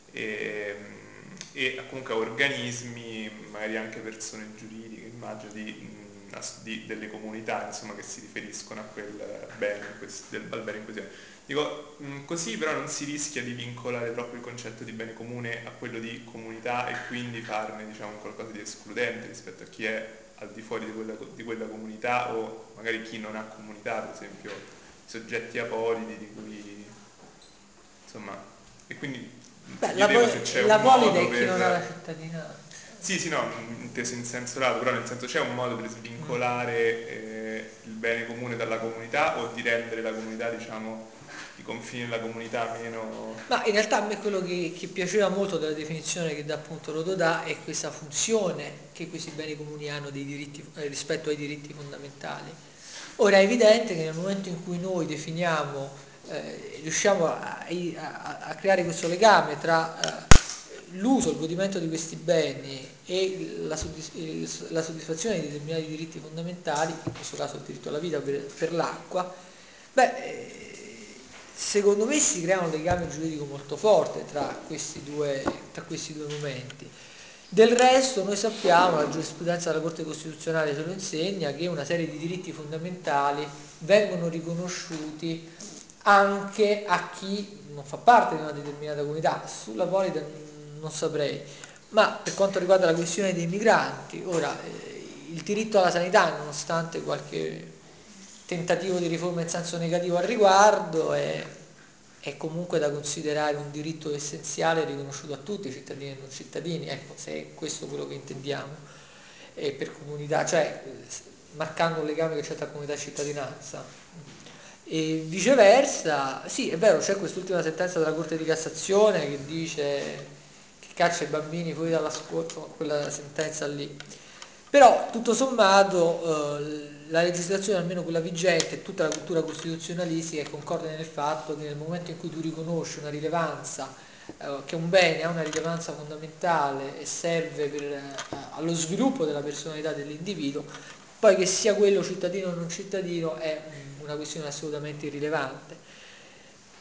e, e comunque a organismi, magari anche persone giuridiche, immagino, di, di, delle comunità insomma, che si riferiscono a quel bene, del, al bene in questione. Dico, così però non si rischia di vincolare proprio il concetto di bene comune a quello di comunità e quindi farne diciamo, qualcosa di escludente rispetto a chi è al di fuori di quella, di quella comunità o magari chi non ha comunità, per esempio i soggetti apolidi di cui insomma, e quindi Beh, ti la, chiedevo se c'è la un polide modo è chi non ha la per... cittadinanza. Sì, sì, no, inteso in senso lato, però nel senso c'è un modo per svincolare eh, il bene comune dalla comunità o di rendere la comunità, diciamo, i confini della comunità meno... Ma in realtà a me quello che, che piaceva molto della definizione che dà appunto Rodotà è questa funzione che questi beni comuni hanno dei diritti, eh, rispetto ai diritti fondamentali. Ora è evidente che nel momento in cui noi definiamo, eh, riusciamo a, a, a creare questo legame tra eh, l'uso, il godimento di questi beni e la, soddisf- la soddisfazione di determinati diritti fondamentali, in questo caso il diritto alla vita per, per l'acqua, beh, secondo me si crea un legame giuridico molto forte tra questi due, tra questi due momenti. Del resto noi sappiamo, la giurisprudenza della Corte Costituzionale ce lo insegna, che una serie di diritti fondamentali vengono riconosciuti anche a chi non fa parte di una determinata comunità. Sulla polizia non saprei, ma per quanto riguarda la questione dei migranti, ora eh, il diritto alla sanità, nonostante qualche tentativo di riforma in senso negativo al riguardo, è, è comunque da considerare un diritto essenziale riconosciuto a tutti, cittadini e non cittadini, ecco, se è questo quello che intendiamo, e per comunità, cioè marcando un legame che c'è tra comunità e cittadinanza. E viceversa, sì, è vero, c'è quest'ultima sentenza della Corte di Cassazione che dice che caccia i bambini fuori dalla scuola, quella sentenza lì. Però tutto sommato eh, la legislazione, almeno quella vigente, e tutta la cultura costituzionalistica è concorde nel fatto che nel momento in cui tu riconosci una rilevanza, eh, che un bene ha una rilevanza fondamentale e serve per, eh, allo sviluppo della personalità dell'individuo, poi che sia quello cittadino o non cittadino è una questione assolutamente irrilevante.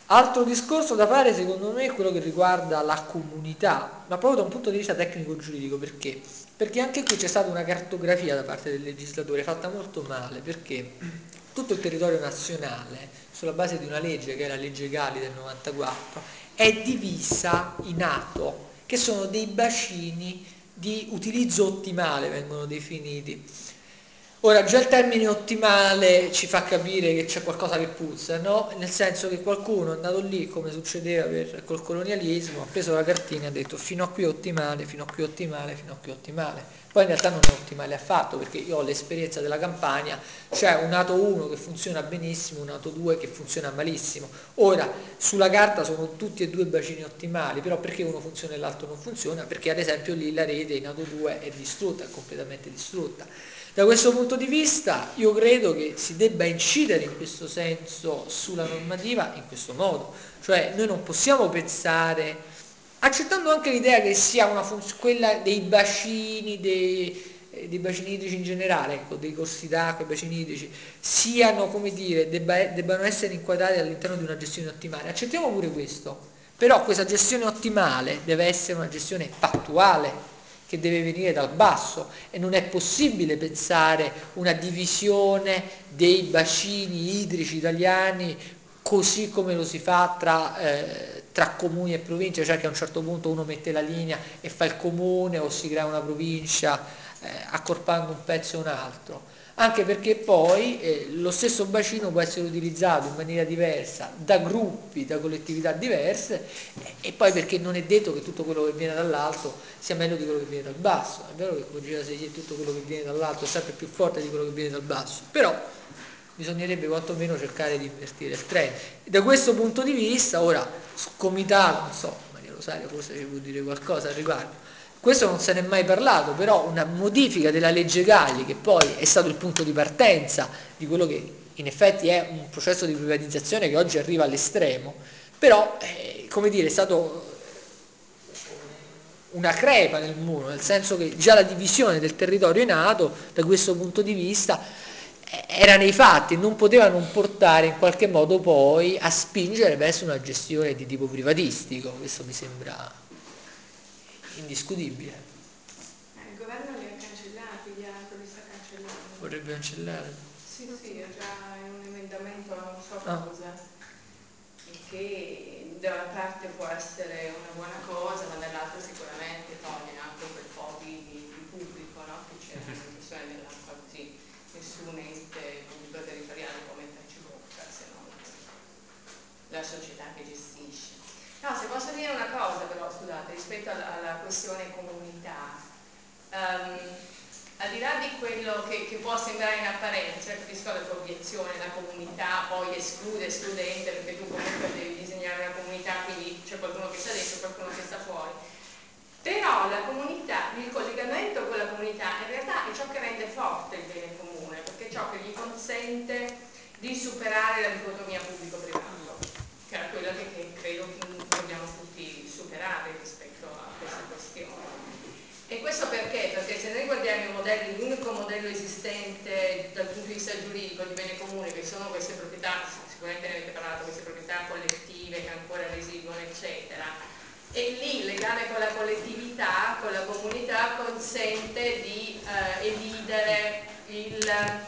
Altro discorso da fare secondo me è quello che riguarda la comunità, ma proprio da un punto di vista tecnico-giuridico. Perché? Perché anche qui c'è stata una cartografia da parte del legislatore fatta molto male, perché tutto il territorio nazionale, sulla base di una legge che è la legge Gali del novantaquattro, è divisa in A T O, che sono dei bacini di utilizzo ottimale, vengono definiti. Ora, già il termine ottimale ci fa capire che c'è qualcosa che puzza, no? Nel senso che qualcuno è andato lì, come succedeva per, col colonialismo, ha preso la cartina e ha detto fino a qui ottimale, fino a qui ottimale, fino a qui ottimale. Poi in realtà non è ottimale affatto, perché io ho l'esperienza della Campania, c'è un A T O uno che funziona benissimo, un A T O due che funziona malissimo. Ora, sulla carta sono tutti e due bacini ottimali, però perché uno funziona e l'altro non funziona? Perché ad esempio lì la rete in A T O due è distrutta, è completamente distrutta. Da questo punto di vista io credo che si debba incidere in questo senso sulla normativa in questo modo, cioè noi non possiamo pensare, accettando anche l'idea che sia una funzione, quella dei bacini, dei, eh, dei bacini idrici in generale, ecco, dei corsi d'acqua, i bacini idrici, siano, come dire, debba, debbano essere inquadrati all'interno di una gestione ottimale, accettiamo pure questo, però questa gestione ottimale deve essere una gestione fattuale, che deve venire dal basso, e non è possibile pensare una divisione dei bacini idrici italiani così come lo si fa tra, eh, tra comuni e province, cioè che a un certo punto uno mette la linea e fa il comune o si crea una provincia eh, accorpando un pezzo e un altro. Anche perché poi eh, lo stesso bacino può essere utilizzato in maniera diversa da gruppi, da collettività diverse, e, e poi perché non è detto che tutto quello che viene dall'alto sia meglio di quello che viene dal basso. È vero che come diceva Segni tutto quello che viene dall'alto è sempre più forte di quello che viene dal basso, però bisognerebbe quantomeno cercare di invertire il trend. E da questo punto di vista, ora, scomità, non so, Maria Rosaria forse ci può dire qualcosa al riguardo, questo non se n'è mai parlato, però una modifica della legge Galli, che poi è stato il punto di partenza di quello che in effetti è un processo di privatizzazione che oggi arriva all'estremo, però eh, come dire, è stato una crepa nel muro, nel senso che già la divisione del territorio è nato, da questo punto di vista eh, era nei fatti, non poteva non portare in qualche modo poi a spingere verso una gestione di tipo privatistico. Questo mi sembra indiscutibile. Eh, il governo li ha cancellati, li ha, li sta cancellando. Vorrebbe cancellare? Sì, sì, è già in un emendamento, non so Ah. cosa, che da una parte può essere una buona cosa, ma dall'altra sicuramente toglie anche quel po' di, di, di pubblico, no? Che c'era nella gestione dell'acqua, così nessun ente pubblico territoriale può metterci bocca se non la società che gestisce. No, se posso dire una cosa però, scusate, rispetto alla, alla questione comunità, um, al di là di quello che, che può sembrare in apparenza, capisco la tua obiezione, la comunità poi esclude, escludente, perché tu comunque devi disegnare una comunità, quindi c'è qualcuno che sta dentro, qualcuno che sta fuori. Però la comunità, il collegamento con la comunità in realtà è ciò che rende forte il bene comune, perché è ciò che gli consente di superare la dicotomia pubblico-privato, che era quella che, che credo che dobbiamo tutti superare rispetto a questa questione. E questo perché? Perché se noi guardiamo i modelli, l'unico modello esistente dal punto di vista giuridico di bene comune, che sono queste proprietà, sicuramente ne avete parlato, queste proprietà collettive che ancora residuano, eccetera, e lì il legame con la collettività, con la comunità, consente di eh, elidere il,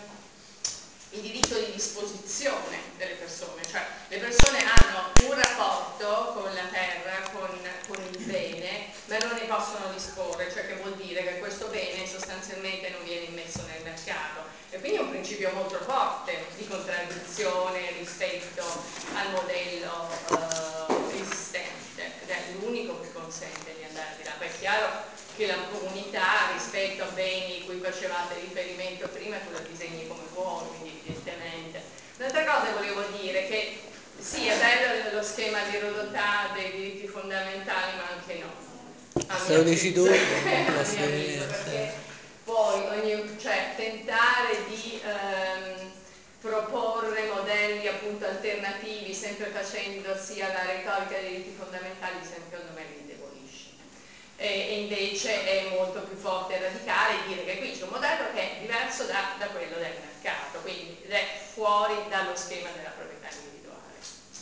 il diritto di disposizione delle persone, cioè le persone hanno un rapporto con la terra, con, con il bene, ma non ne possono disporre, cioè che vuol dire che questo bene sostanzialmente non viene immesso nel mercato, e quindi è un principio molto forte di contraddizione rispetto al modello eh, esistente, ed è l'unico che consente di andare di là. Poi è chiaro che la comunità rispetto a beni cui facevate riferimento prima tu la disegni come vuoi, quindi evidentemente. Un'altra cosa volevo dire che sì, è bello lo schema di Rodotà dei diritti fondamentali, ma anche no. Se lo dici tu, a mio avviso, perché poi ogni, cioè, tentare di ehm, proporre modelli appunto alternativi sempre facendosi alla retorica dei diritti fondamentali secondo me li indebolisce. E invece è molto più forte e radicale dire che qui c'è un modello che è diverso da, da quello del mercato, quindi è fuori dallo schema della proprietà individuale.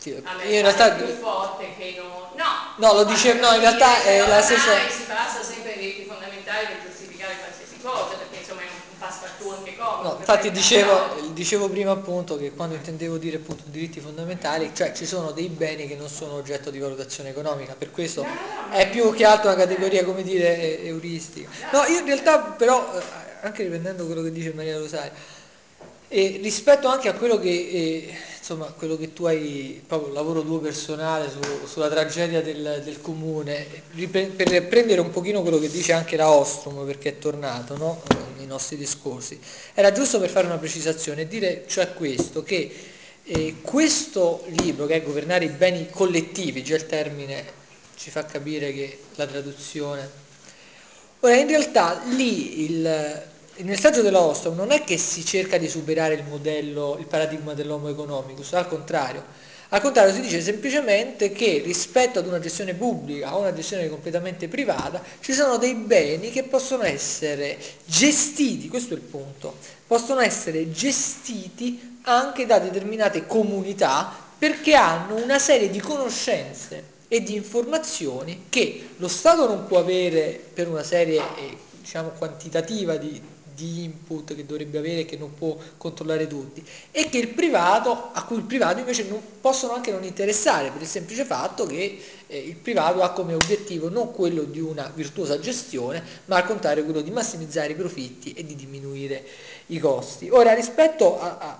Io A me in pare realtà... più forte che non... No, No, lo dicevo, no, in realtà è la stessa... Ormai si passa sempre ai diritti fondamentali per giustificare qualsiasi cosa, perché insomma è un passepartout anche comodo. No, infatti dicevo, no? dicevo prima appunto che quando intendevo dire appunto diritti fondamentali, cioè ci sono dei beni che non sono oggetto di valutazione economica, per questo No, no, no, è più che altro una eh. categoria, come dire, euristica. No, io in realtà però, eh, anche riprendendo quello che dice Maria Rosaria, e rispetto anche a quello che, eh, insomma, quello che tu hai, proprio il lavoro tuo personale su- sulla tragedia del, del comune, ripre- per prendere un pochino quello che dice anche la Ostrom, perché è tornato, no? Nei nostri discorsi, era giusto per fare una precisazione e dire cioè questo, che eh, questo libro, che è Governare i beni collettivi, già il termine ci fa capire che la traduzione... Ora, in realtà lì il... Nel saggio della Ostrom non è che si cerca di superare il modello, il paradigma dell'homo economicus, al contrario. Al contrario si dice semplicemente che rispetto ad una gestione pubblica o una gestione completamente privata ci sono dei beni che possono essere gestiti, questo è il punto, possono essere gestiti anche da determinate comunità perché hanno una serie di conoscenze e di informazioni che lo Stato non può avere per una serie eh, diciamo quantitativa di di input che dovrebbe avere, che non può controllare tutti, e che il privato, a cui il privato invece non possono anche non interessare, per il semplice fatto che eh, il privato ha come obiettivo non quello di una virtuosa gestione, ma al contrario quello di massimizzare i profitti e di diminuire i costi. Ora, rispetto a, a,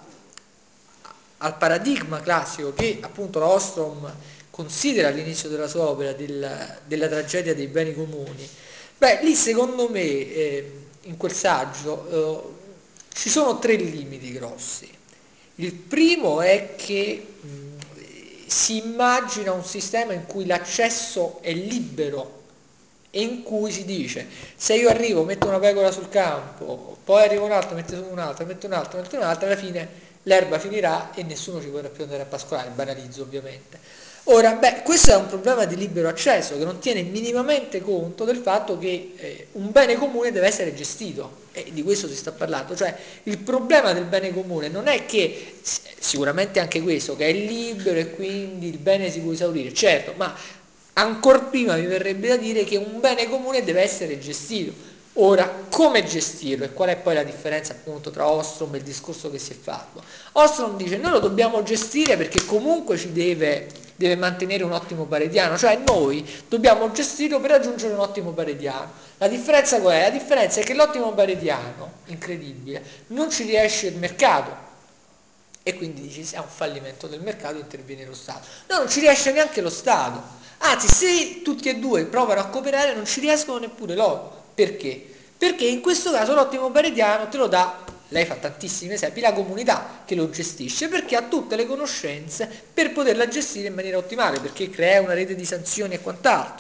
al paradigma classico che appunto la Ostrom considera all'inizio della sua opera del, della tragedia dei beni comuni, beh, lì secondo me... Eh, in quel saggio eh, ci sono tre limiti grossi. Il primo è che mh, si immagina un sistema in cui l'accesso è libero e in cui si dice se io arrivo, metto una pecora sul campo, poi arriva un altro, metto un'altra, metto un'altra, metto un'altra, alla fine l'erba finirà e nessuno ci vorrà più andare a pascolare, banalizzo ovviamente. Ora, beh, questo è un problema di libero accesso che non tiene minimamente conto del fatto che eh, un bene comune deve essere gestito e di questo si sta parlando, cioè il problema del bene comune non è che, sicuramente anche questo, che è libero e quindi il bene si può esaurire, certo, ma ancor prima mi verrebbe da dire che un bene comune deve essere gestito. Ora, come gestirlo e qual è poi la differenza appunto tra Ostrom e il discorso che si è fatto? Ostrom dice noi lo dobbiamo gestire perché comunque ci deve, deve mantenere un ottimo paretiano, cioè noi dobbiamo gestirlo per raggiungere un ottimo paretiano. La differenza qual è? La differenza è che l'ottimo paretiano, incredibile, non ci riesce il mercato e quindi dici se è un fallimento del mercato interviene lo Stato. No, non ci riesce neanche lo Stato, anzi se tutti e due provano a cooperare non ci riescono neppure loro. Perché? Perché in questo caso l'ottimo paretiano te lo dà, lei fa tantissimi esempi, la comunità che lo gestisce perché ha tutte le conoscenze per poterla gestire in maniera ottimale, perché crea una rete di sanzioni e quant'altro.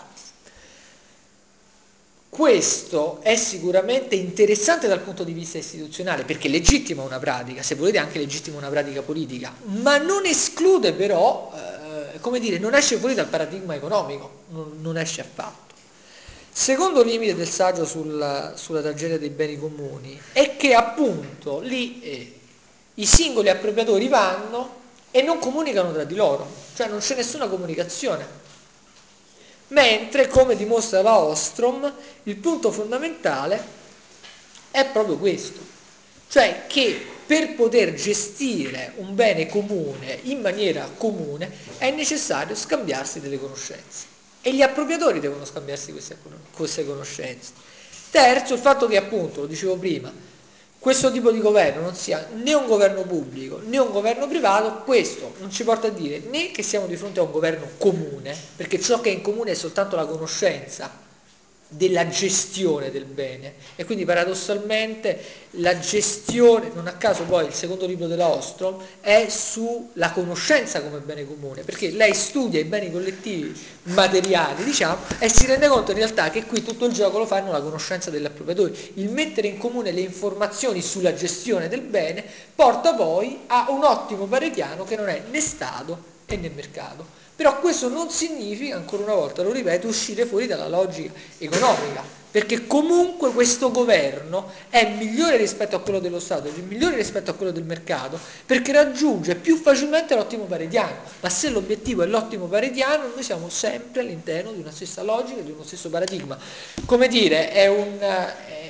Questo è sicuramente interessante dal punto di vista istituzionale perché legittima una pratica, se volete anche legittima una pratica politica, ma non esclude però, eh, come dire, non esce fuori dal paradigma economico, non, non esce affatto. Secondo limite del saggio sulla, sulla tragedia dei beni comuni è che appunto lì eh, i singoli appropriatori vanno e non comunicano tra di loro, cioè non c'è nessuna comunicazione. Mentre, come dimostra la Ostrom, il punto fondamentale è proprio questo, cioè che per poter gestire un bene comune in maniera comune è necessario scambiarsi delle conoscenze e gli appropriatori devono scambiarsi queste, queste conoscenze. Terzo, il fatto che appunto, lo dicevo prima, questo tipo di governo non sia né un governo pubblico né un governo privato, questo non ci porta a dire né che siamo di fronte a un governo comune, perché ciò che è in comune è soltanto la conoscenza della gestione del bene e quindi paradossalmente la gestione, non a caso poi il secondo libro della Ostrom è sulla conoscenza come bene comune, perché lei studia i beni collettivi materiali, diciamo, e si rende conto in realtà che qui tutto il gioco lo fanno la conoscenza degli appropriatori, il mettere in comune le informazioni sulla gestione del bene porta poi a un ottimo paretiano che non è né Stato e né mercato. Però questo non significa, ancora una volta lo ripeto, uscire fuori dalla logica economica, perché comunque questo governo è migliore rispetto a quello dello Stato, è migliore rispetto a quello del mercato, perché raggiunge più facilmente l'ottimo paretiano. Ma se l'obiettivo è l'ottimo paretiano, noi siamo sempre all'interno di una stessa logica, di uno stesso paradigma. Come dire, è un... È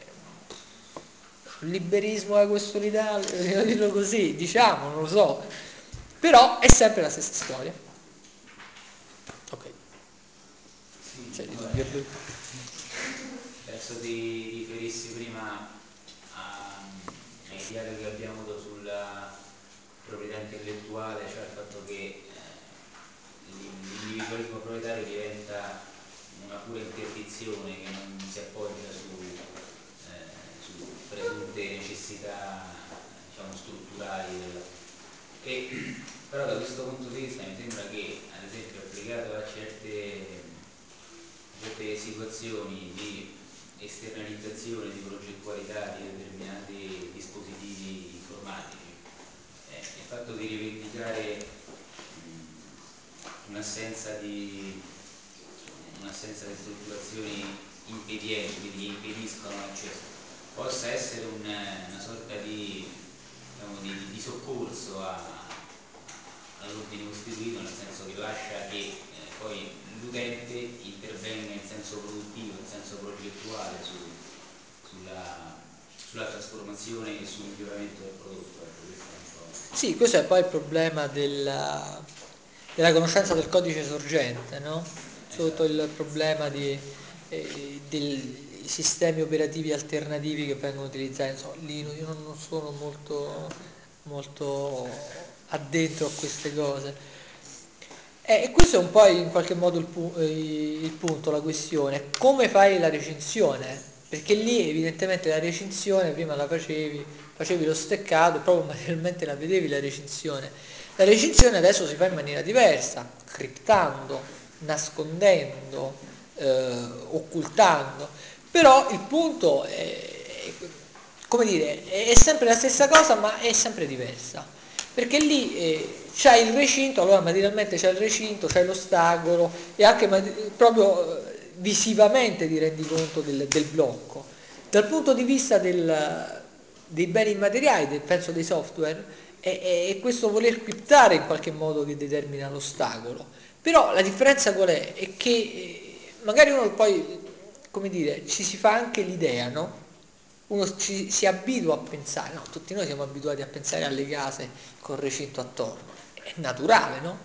liberismo equo-solidale, voglio dirlo così, diciamo, non lo so, però è sempre la stessa storia. Ok. Sì, Cioè, di dubbio. vabbè, penso ti riferissi prima a- ai dialoghi che abbiamo avuto sulla proprietà intellettuale, cioè il fatto che eh, l'individualismo proprietario diventa una pura interdizione che non si appoggia su, eh, su presunte necessità, diciamo, strutturali del- e, però da questo punto di vista mi sembra che, ad esempio, applicato a certe, certe situazioni di esternalizzazione, di progettualità di determinati dispositivi informatici, eh, il fatto di rivendicare mh, un'assenza di un'assenza di strutturazioni impedienti, quindi che impediscono l'accesso, possa essere una, una sorta di, diciamo, di, di soccorso a, all'ordine costituito, nel senso che lascia che eh, poi l'utente intervenga in senso produttivo, in senso progettuale su, sulla, sulla trasformazione e sul miglioramento del prodotto. Ecco, questo è un po'. Sì, questo è poi il problema della, della conoscenza del codice sorgente, no? Sotto Esatto. il problema di, eh, dei sistemi operativi alternativi che vengono utilizzati. Insomma, lì io non non sono molto, molto addentro a queste cose. Eh, E questo è un po' in qualche modo il, pu- eh, il punto, la questione. Come fai la recensione? Perché lì evidentemente la recensione prima la facevi, facevi lo steccato, proprio materialmente la vedevi la recensione. La recensione adesso si fa in maniera diversa, criptando, nascondendo, eh, occultando. Però il punto è, come dire, è sempre la stessa cosa, ma è sempre diversa. Perché lì eh, c'hai il recinto, allora materialmente c'è il recinto, c'è l'ostacolo e anche proprio eh, visivamente ti rendi conto del, del blocco. Dal punto di vista del, dei beni immateriali, del, penso dei software, è, è, è questo voler criptare in qualche modo che determina l'ostacolo. Però la differenza qual è? È che eh, magari uno poi, come dire, ci si fa anche l'idea, no? Uno ci, si abitua a pensare, no? Tutti noi siamo abituati a pensare alle case con recinto attorno, è naturale, no?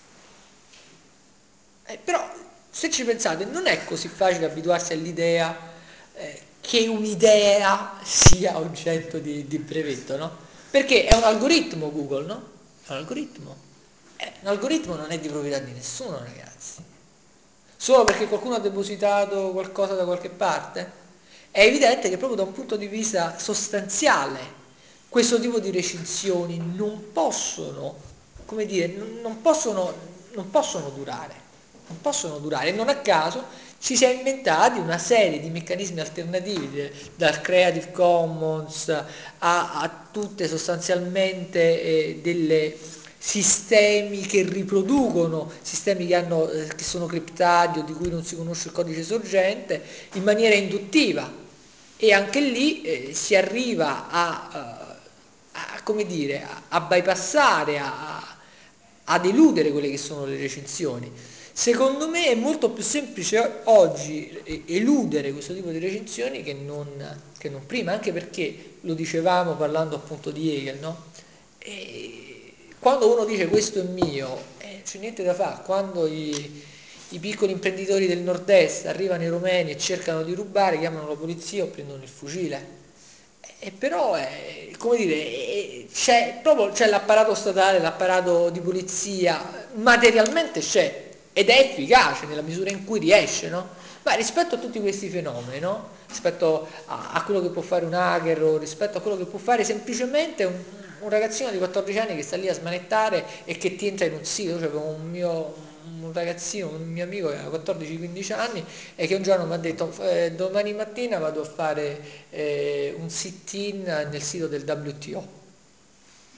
Eh, però se ci pensate non è così facile abituarsi all'idea eh, che un'idea sia oggetto di, di brevetto, no? Perché è un algoritmo Google, no? È un algoritmo. Eh, un algoritmo non è di proprietà di nessuno, ragazzi. Solo perché qualcuno ha depositato qualcosa da qualche parte? È evidente che proprio da un punto di vista sostanziale questo tipo di recensioni non possono, come dire, non, non possono, non possono durare, non possono durare. E non a caso ci si è inventati una serie di meccanismi alternativi, de- dal Creative Commons a, a tutte sostanzialmente eh, delle sistemi che riproducono, sistemi che, hanno, eh, che sono criptati o di cui non si conosce il codice sorgente, in maniera induttiva. E anche lì eh, si arriva a, eh, a, come dire, a, a bypassare, a, ad eludere quelle che sono le recensioni. Secondo me è molto più semplice oggi eludere questo tipo di recensioni che non, che non prima, anche perché lo dicevamo parlando appunto di Hegel, no? E quando uno dice questo è mio, eh, c'è niente da fare. Quando i, i piccoli imprenditori del nord-est arrivano i romeni e cercano di rubare, chiamano la polizia o prendono il fucile. E però, è, come dire, è- c'è proprio c'è l'apparato statale, l'apparato di polizia, materialmente c'è ed è efficace nella misura in cui riesce, no? Ma rispetto a tutti questi fenomeni, no? Rispetto a, a quello che può fare un hacker o rispetto a quello che può fare semplicemente un, un ragazzino di quattordici anni che sta lì a smanettare e che ti entra in un sito, cioè un mio un ragazzino, un mio amico che ha quattordici quindici anni e che un giorno mi ha detto eh, domani mattina vado a fare eh, un sit-in nel sito del W T O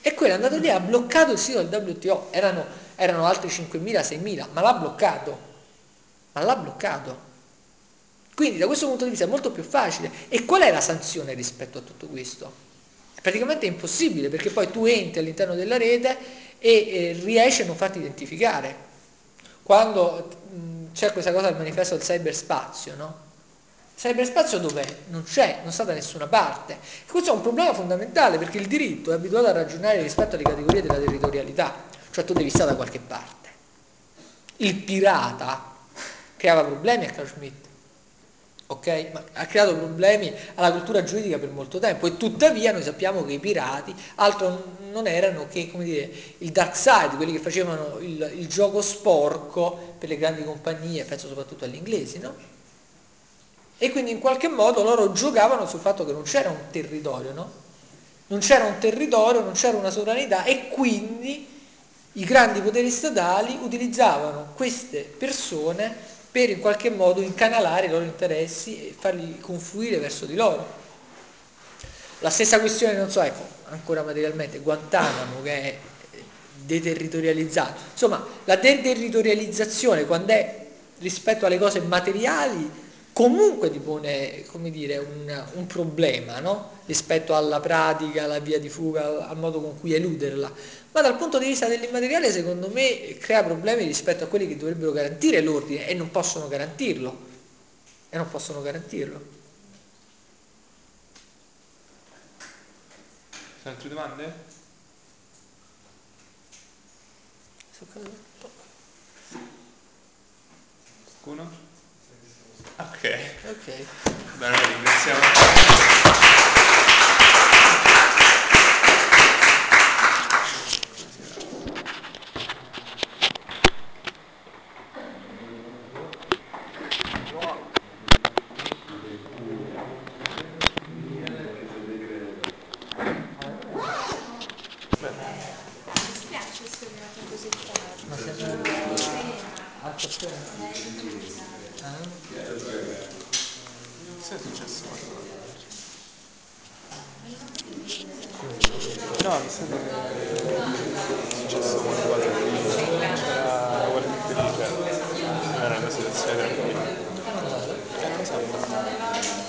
E quello è andato lì e ha bloccato il sito del W T O, erano, erano altri cinquemila, seimila, ma l'ha bloccato, ma l'ha bloccato. Quindi da questo punto di vista è molto più facile. E qual è la sanzione rispetto a tutto questo? È praticamente impossibile, perché poi tu entri all'interno della rete e eh, riesci a non farti identificare. Quando mh, c'è questa cosa del manifesto del cyberspazio, no? Cyberspazio dov'è? Non c'è, non sta da nessuna parte. E questo è un problema fondamentale, perché il diritto è abituato a ragionare rispetto alle categorie della territorialità, cioè tu devi stare da qualche parte. Il pirata creava problemi a Carl Schmitt, ok? Ma ha creato problemi alla cultura giuridica per molto tempo, e tuttavia noi sappiamo che i pirati altro non erano che, come dire, il dark side, quelli che facevano il, il gioco sporco per le grandi compagnie, penso soprattutto agli inglesi, no? E quindi in qualche modo loro giocavano sul fatto che non c'era un territorio, no? Non c'era un territorio, non c'era una sovranità, e quindi i grandi poteri statali utilizzavano queste persone per in qualche modo incanalare i loro interessi e farli confluire verso di loro. La stessa questione, non so, ecco, ancora materialmente, Guantanamo, che è deterritorializzato. Insomma, la deterritorializzazione, quando è rispetto alle cose materiali, comunque ti pone, come dire, un, un problema, no? Rispetto alla pratica, alla via di fuga, al modo con cui eluderla. Ma dal punto di vista dell'immateriale, secondo me, crea problemi rispetto a quelli che dovrebbero garantire l'ordine e non possono garantirlo. E non possono garantirlo. Altre domande? Qualcuno? Ok. Ok. Bene, ringraziamo. Ma sempre alta spesa? Ah. Cosa è successo? No, mi sa che è successo qualcosa lì. C'era la guardia di lì, cioè non era una situazione tranquilla. Eh, non lo so.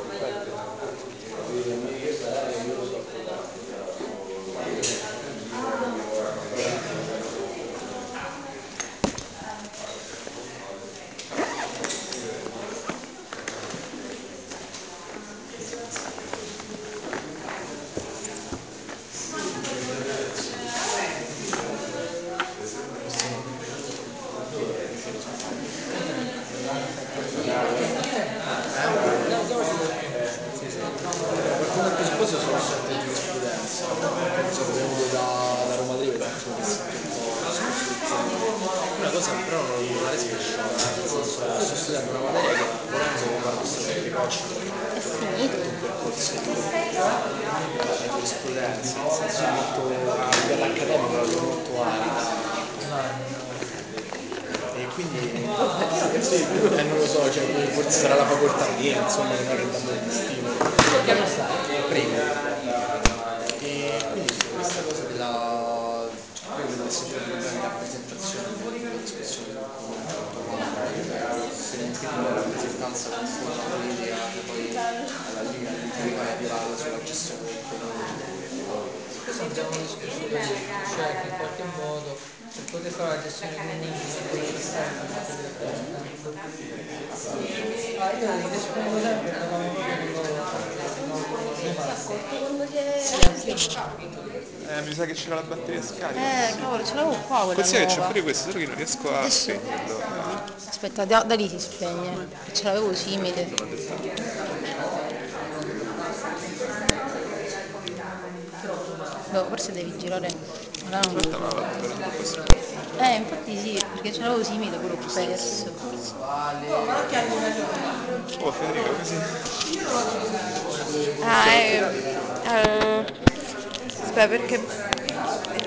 Per come risposto sono studente di giurisprudenza, sono venuto da, da Roma tre, da sono vissuto un po' la scorsa. Una cosa che però non non è speciale, nel senso che io sto studiando una materia che volendo paradossalmente di coccia un percorso di, di giurisprudenza, nel senso molto a livello accademico la vedo molto alta. E quindi eh, non lo so, cioè, forse sarà la facoltà mia, insomma, non è che dà molto stimolo. Che anno stai? Primo. E quindi questa cosa della cioè, io vedo che se c'è un problema di rappresentazione della discussione del documento, se non critico la rappresentanza conforme alla politica, che poi alla linea di critica medievale sulla gestione del comune. Questo abbiamo discusso ieri, cioè che in qualche modo per poter fare una gestione comune bisogna passare il diritto di rappresentanza. Ah, io rispondo sempre, ne avevamo proprio con loro. Secondo che... Sì, anch'io non ho capito che Eh, mi sa che c'era la batteria scarica. Eh, Sì. cavolo, ce l'avevo qua quella Consiglia che c'è nuova. pure questo, solo che non riesco a spegnerlo. Aspetta, da, da lì si spegne. Ce l'avevo simile. Boh, forse devi girare. Là non Aspetta, lo ma so. va bene troppo su. Eh, infatti sì, perché ce l'avevo simile, quello l'ho perso. Oh Federico, così. Ah, eh, eh, aspetta, perché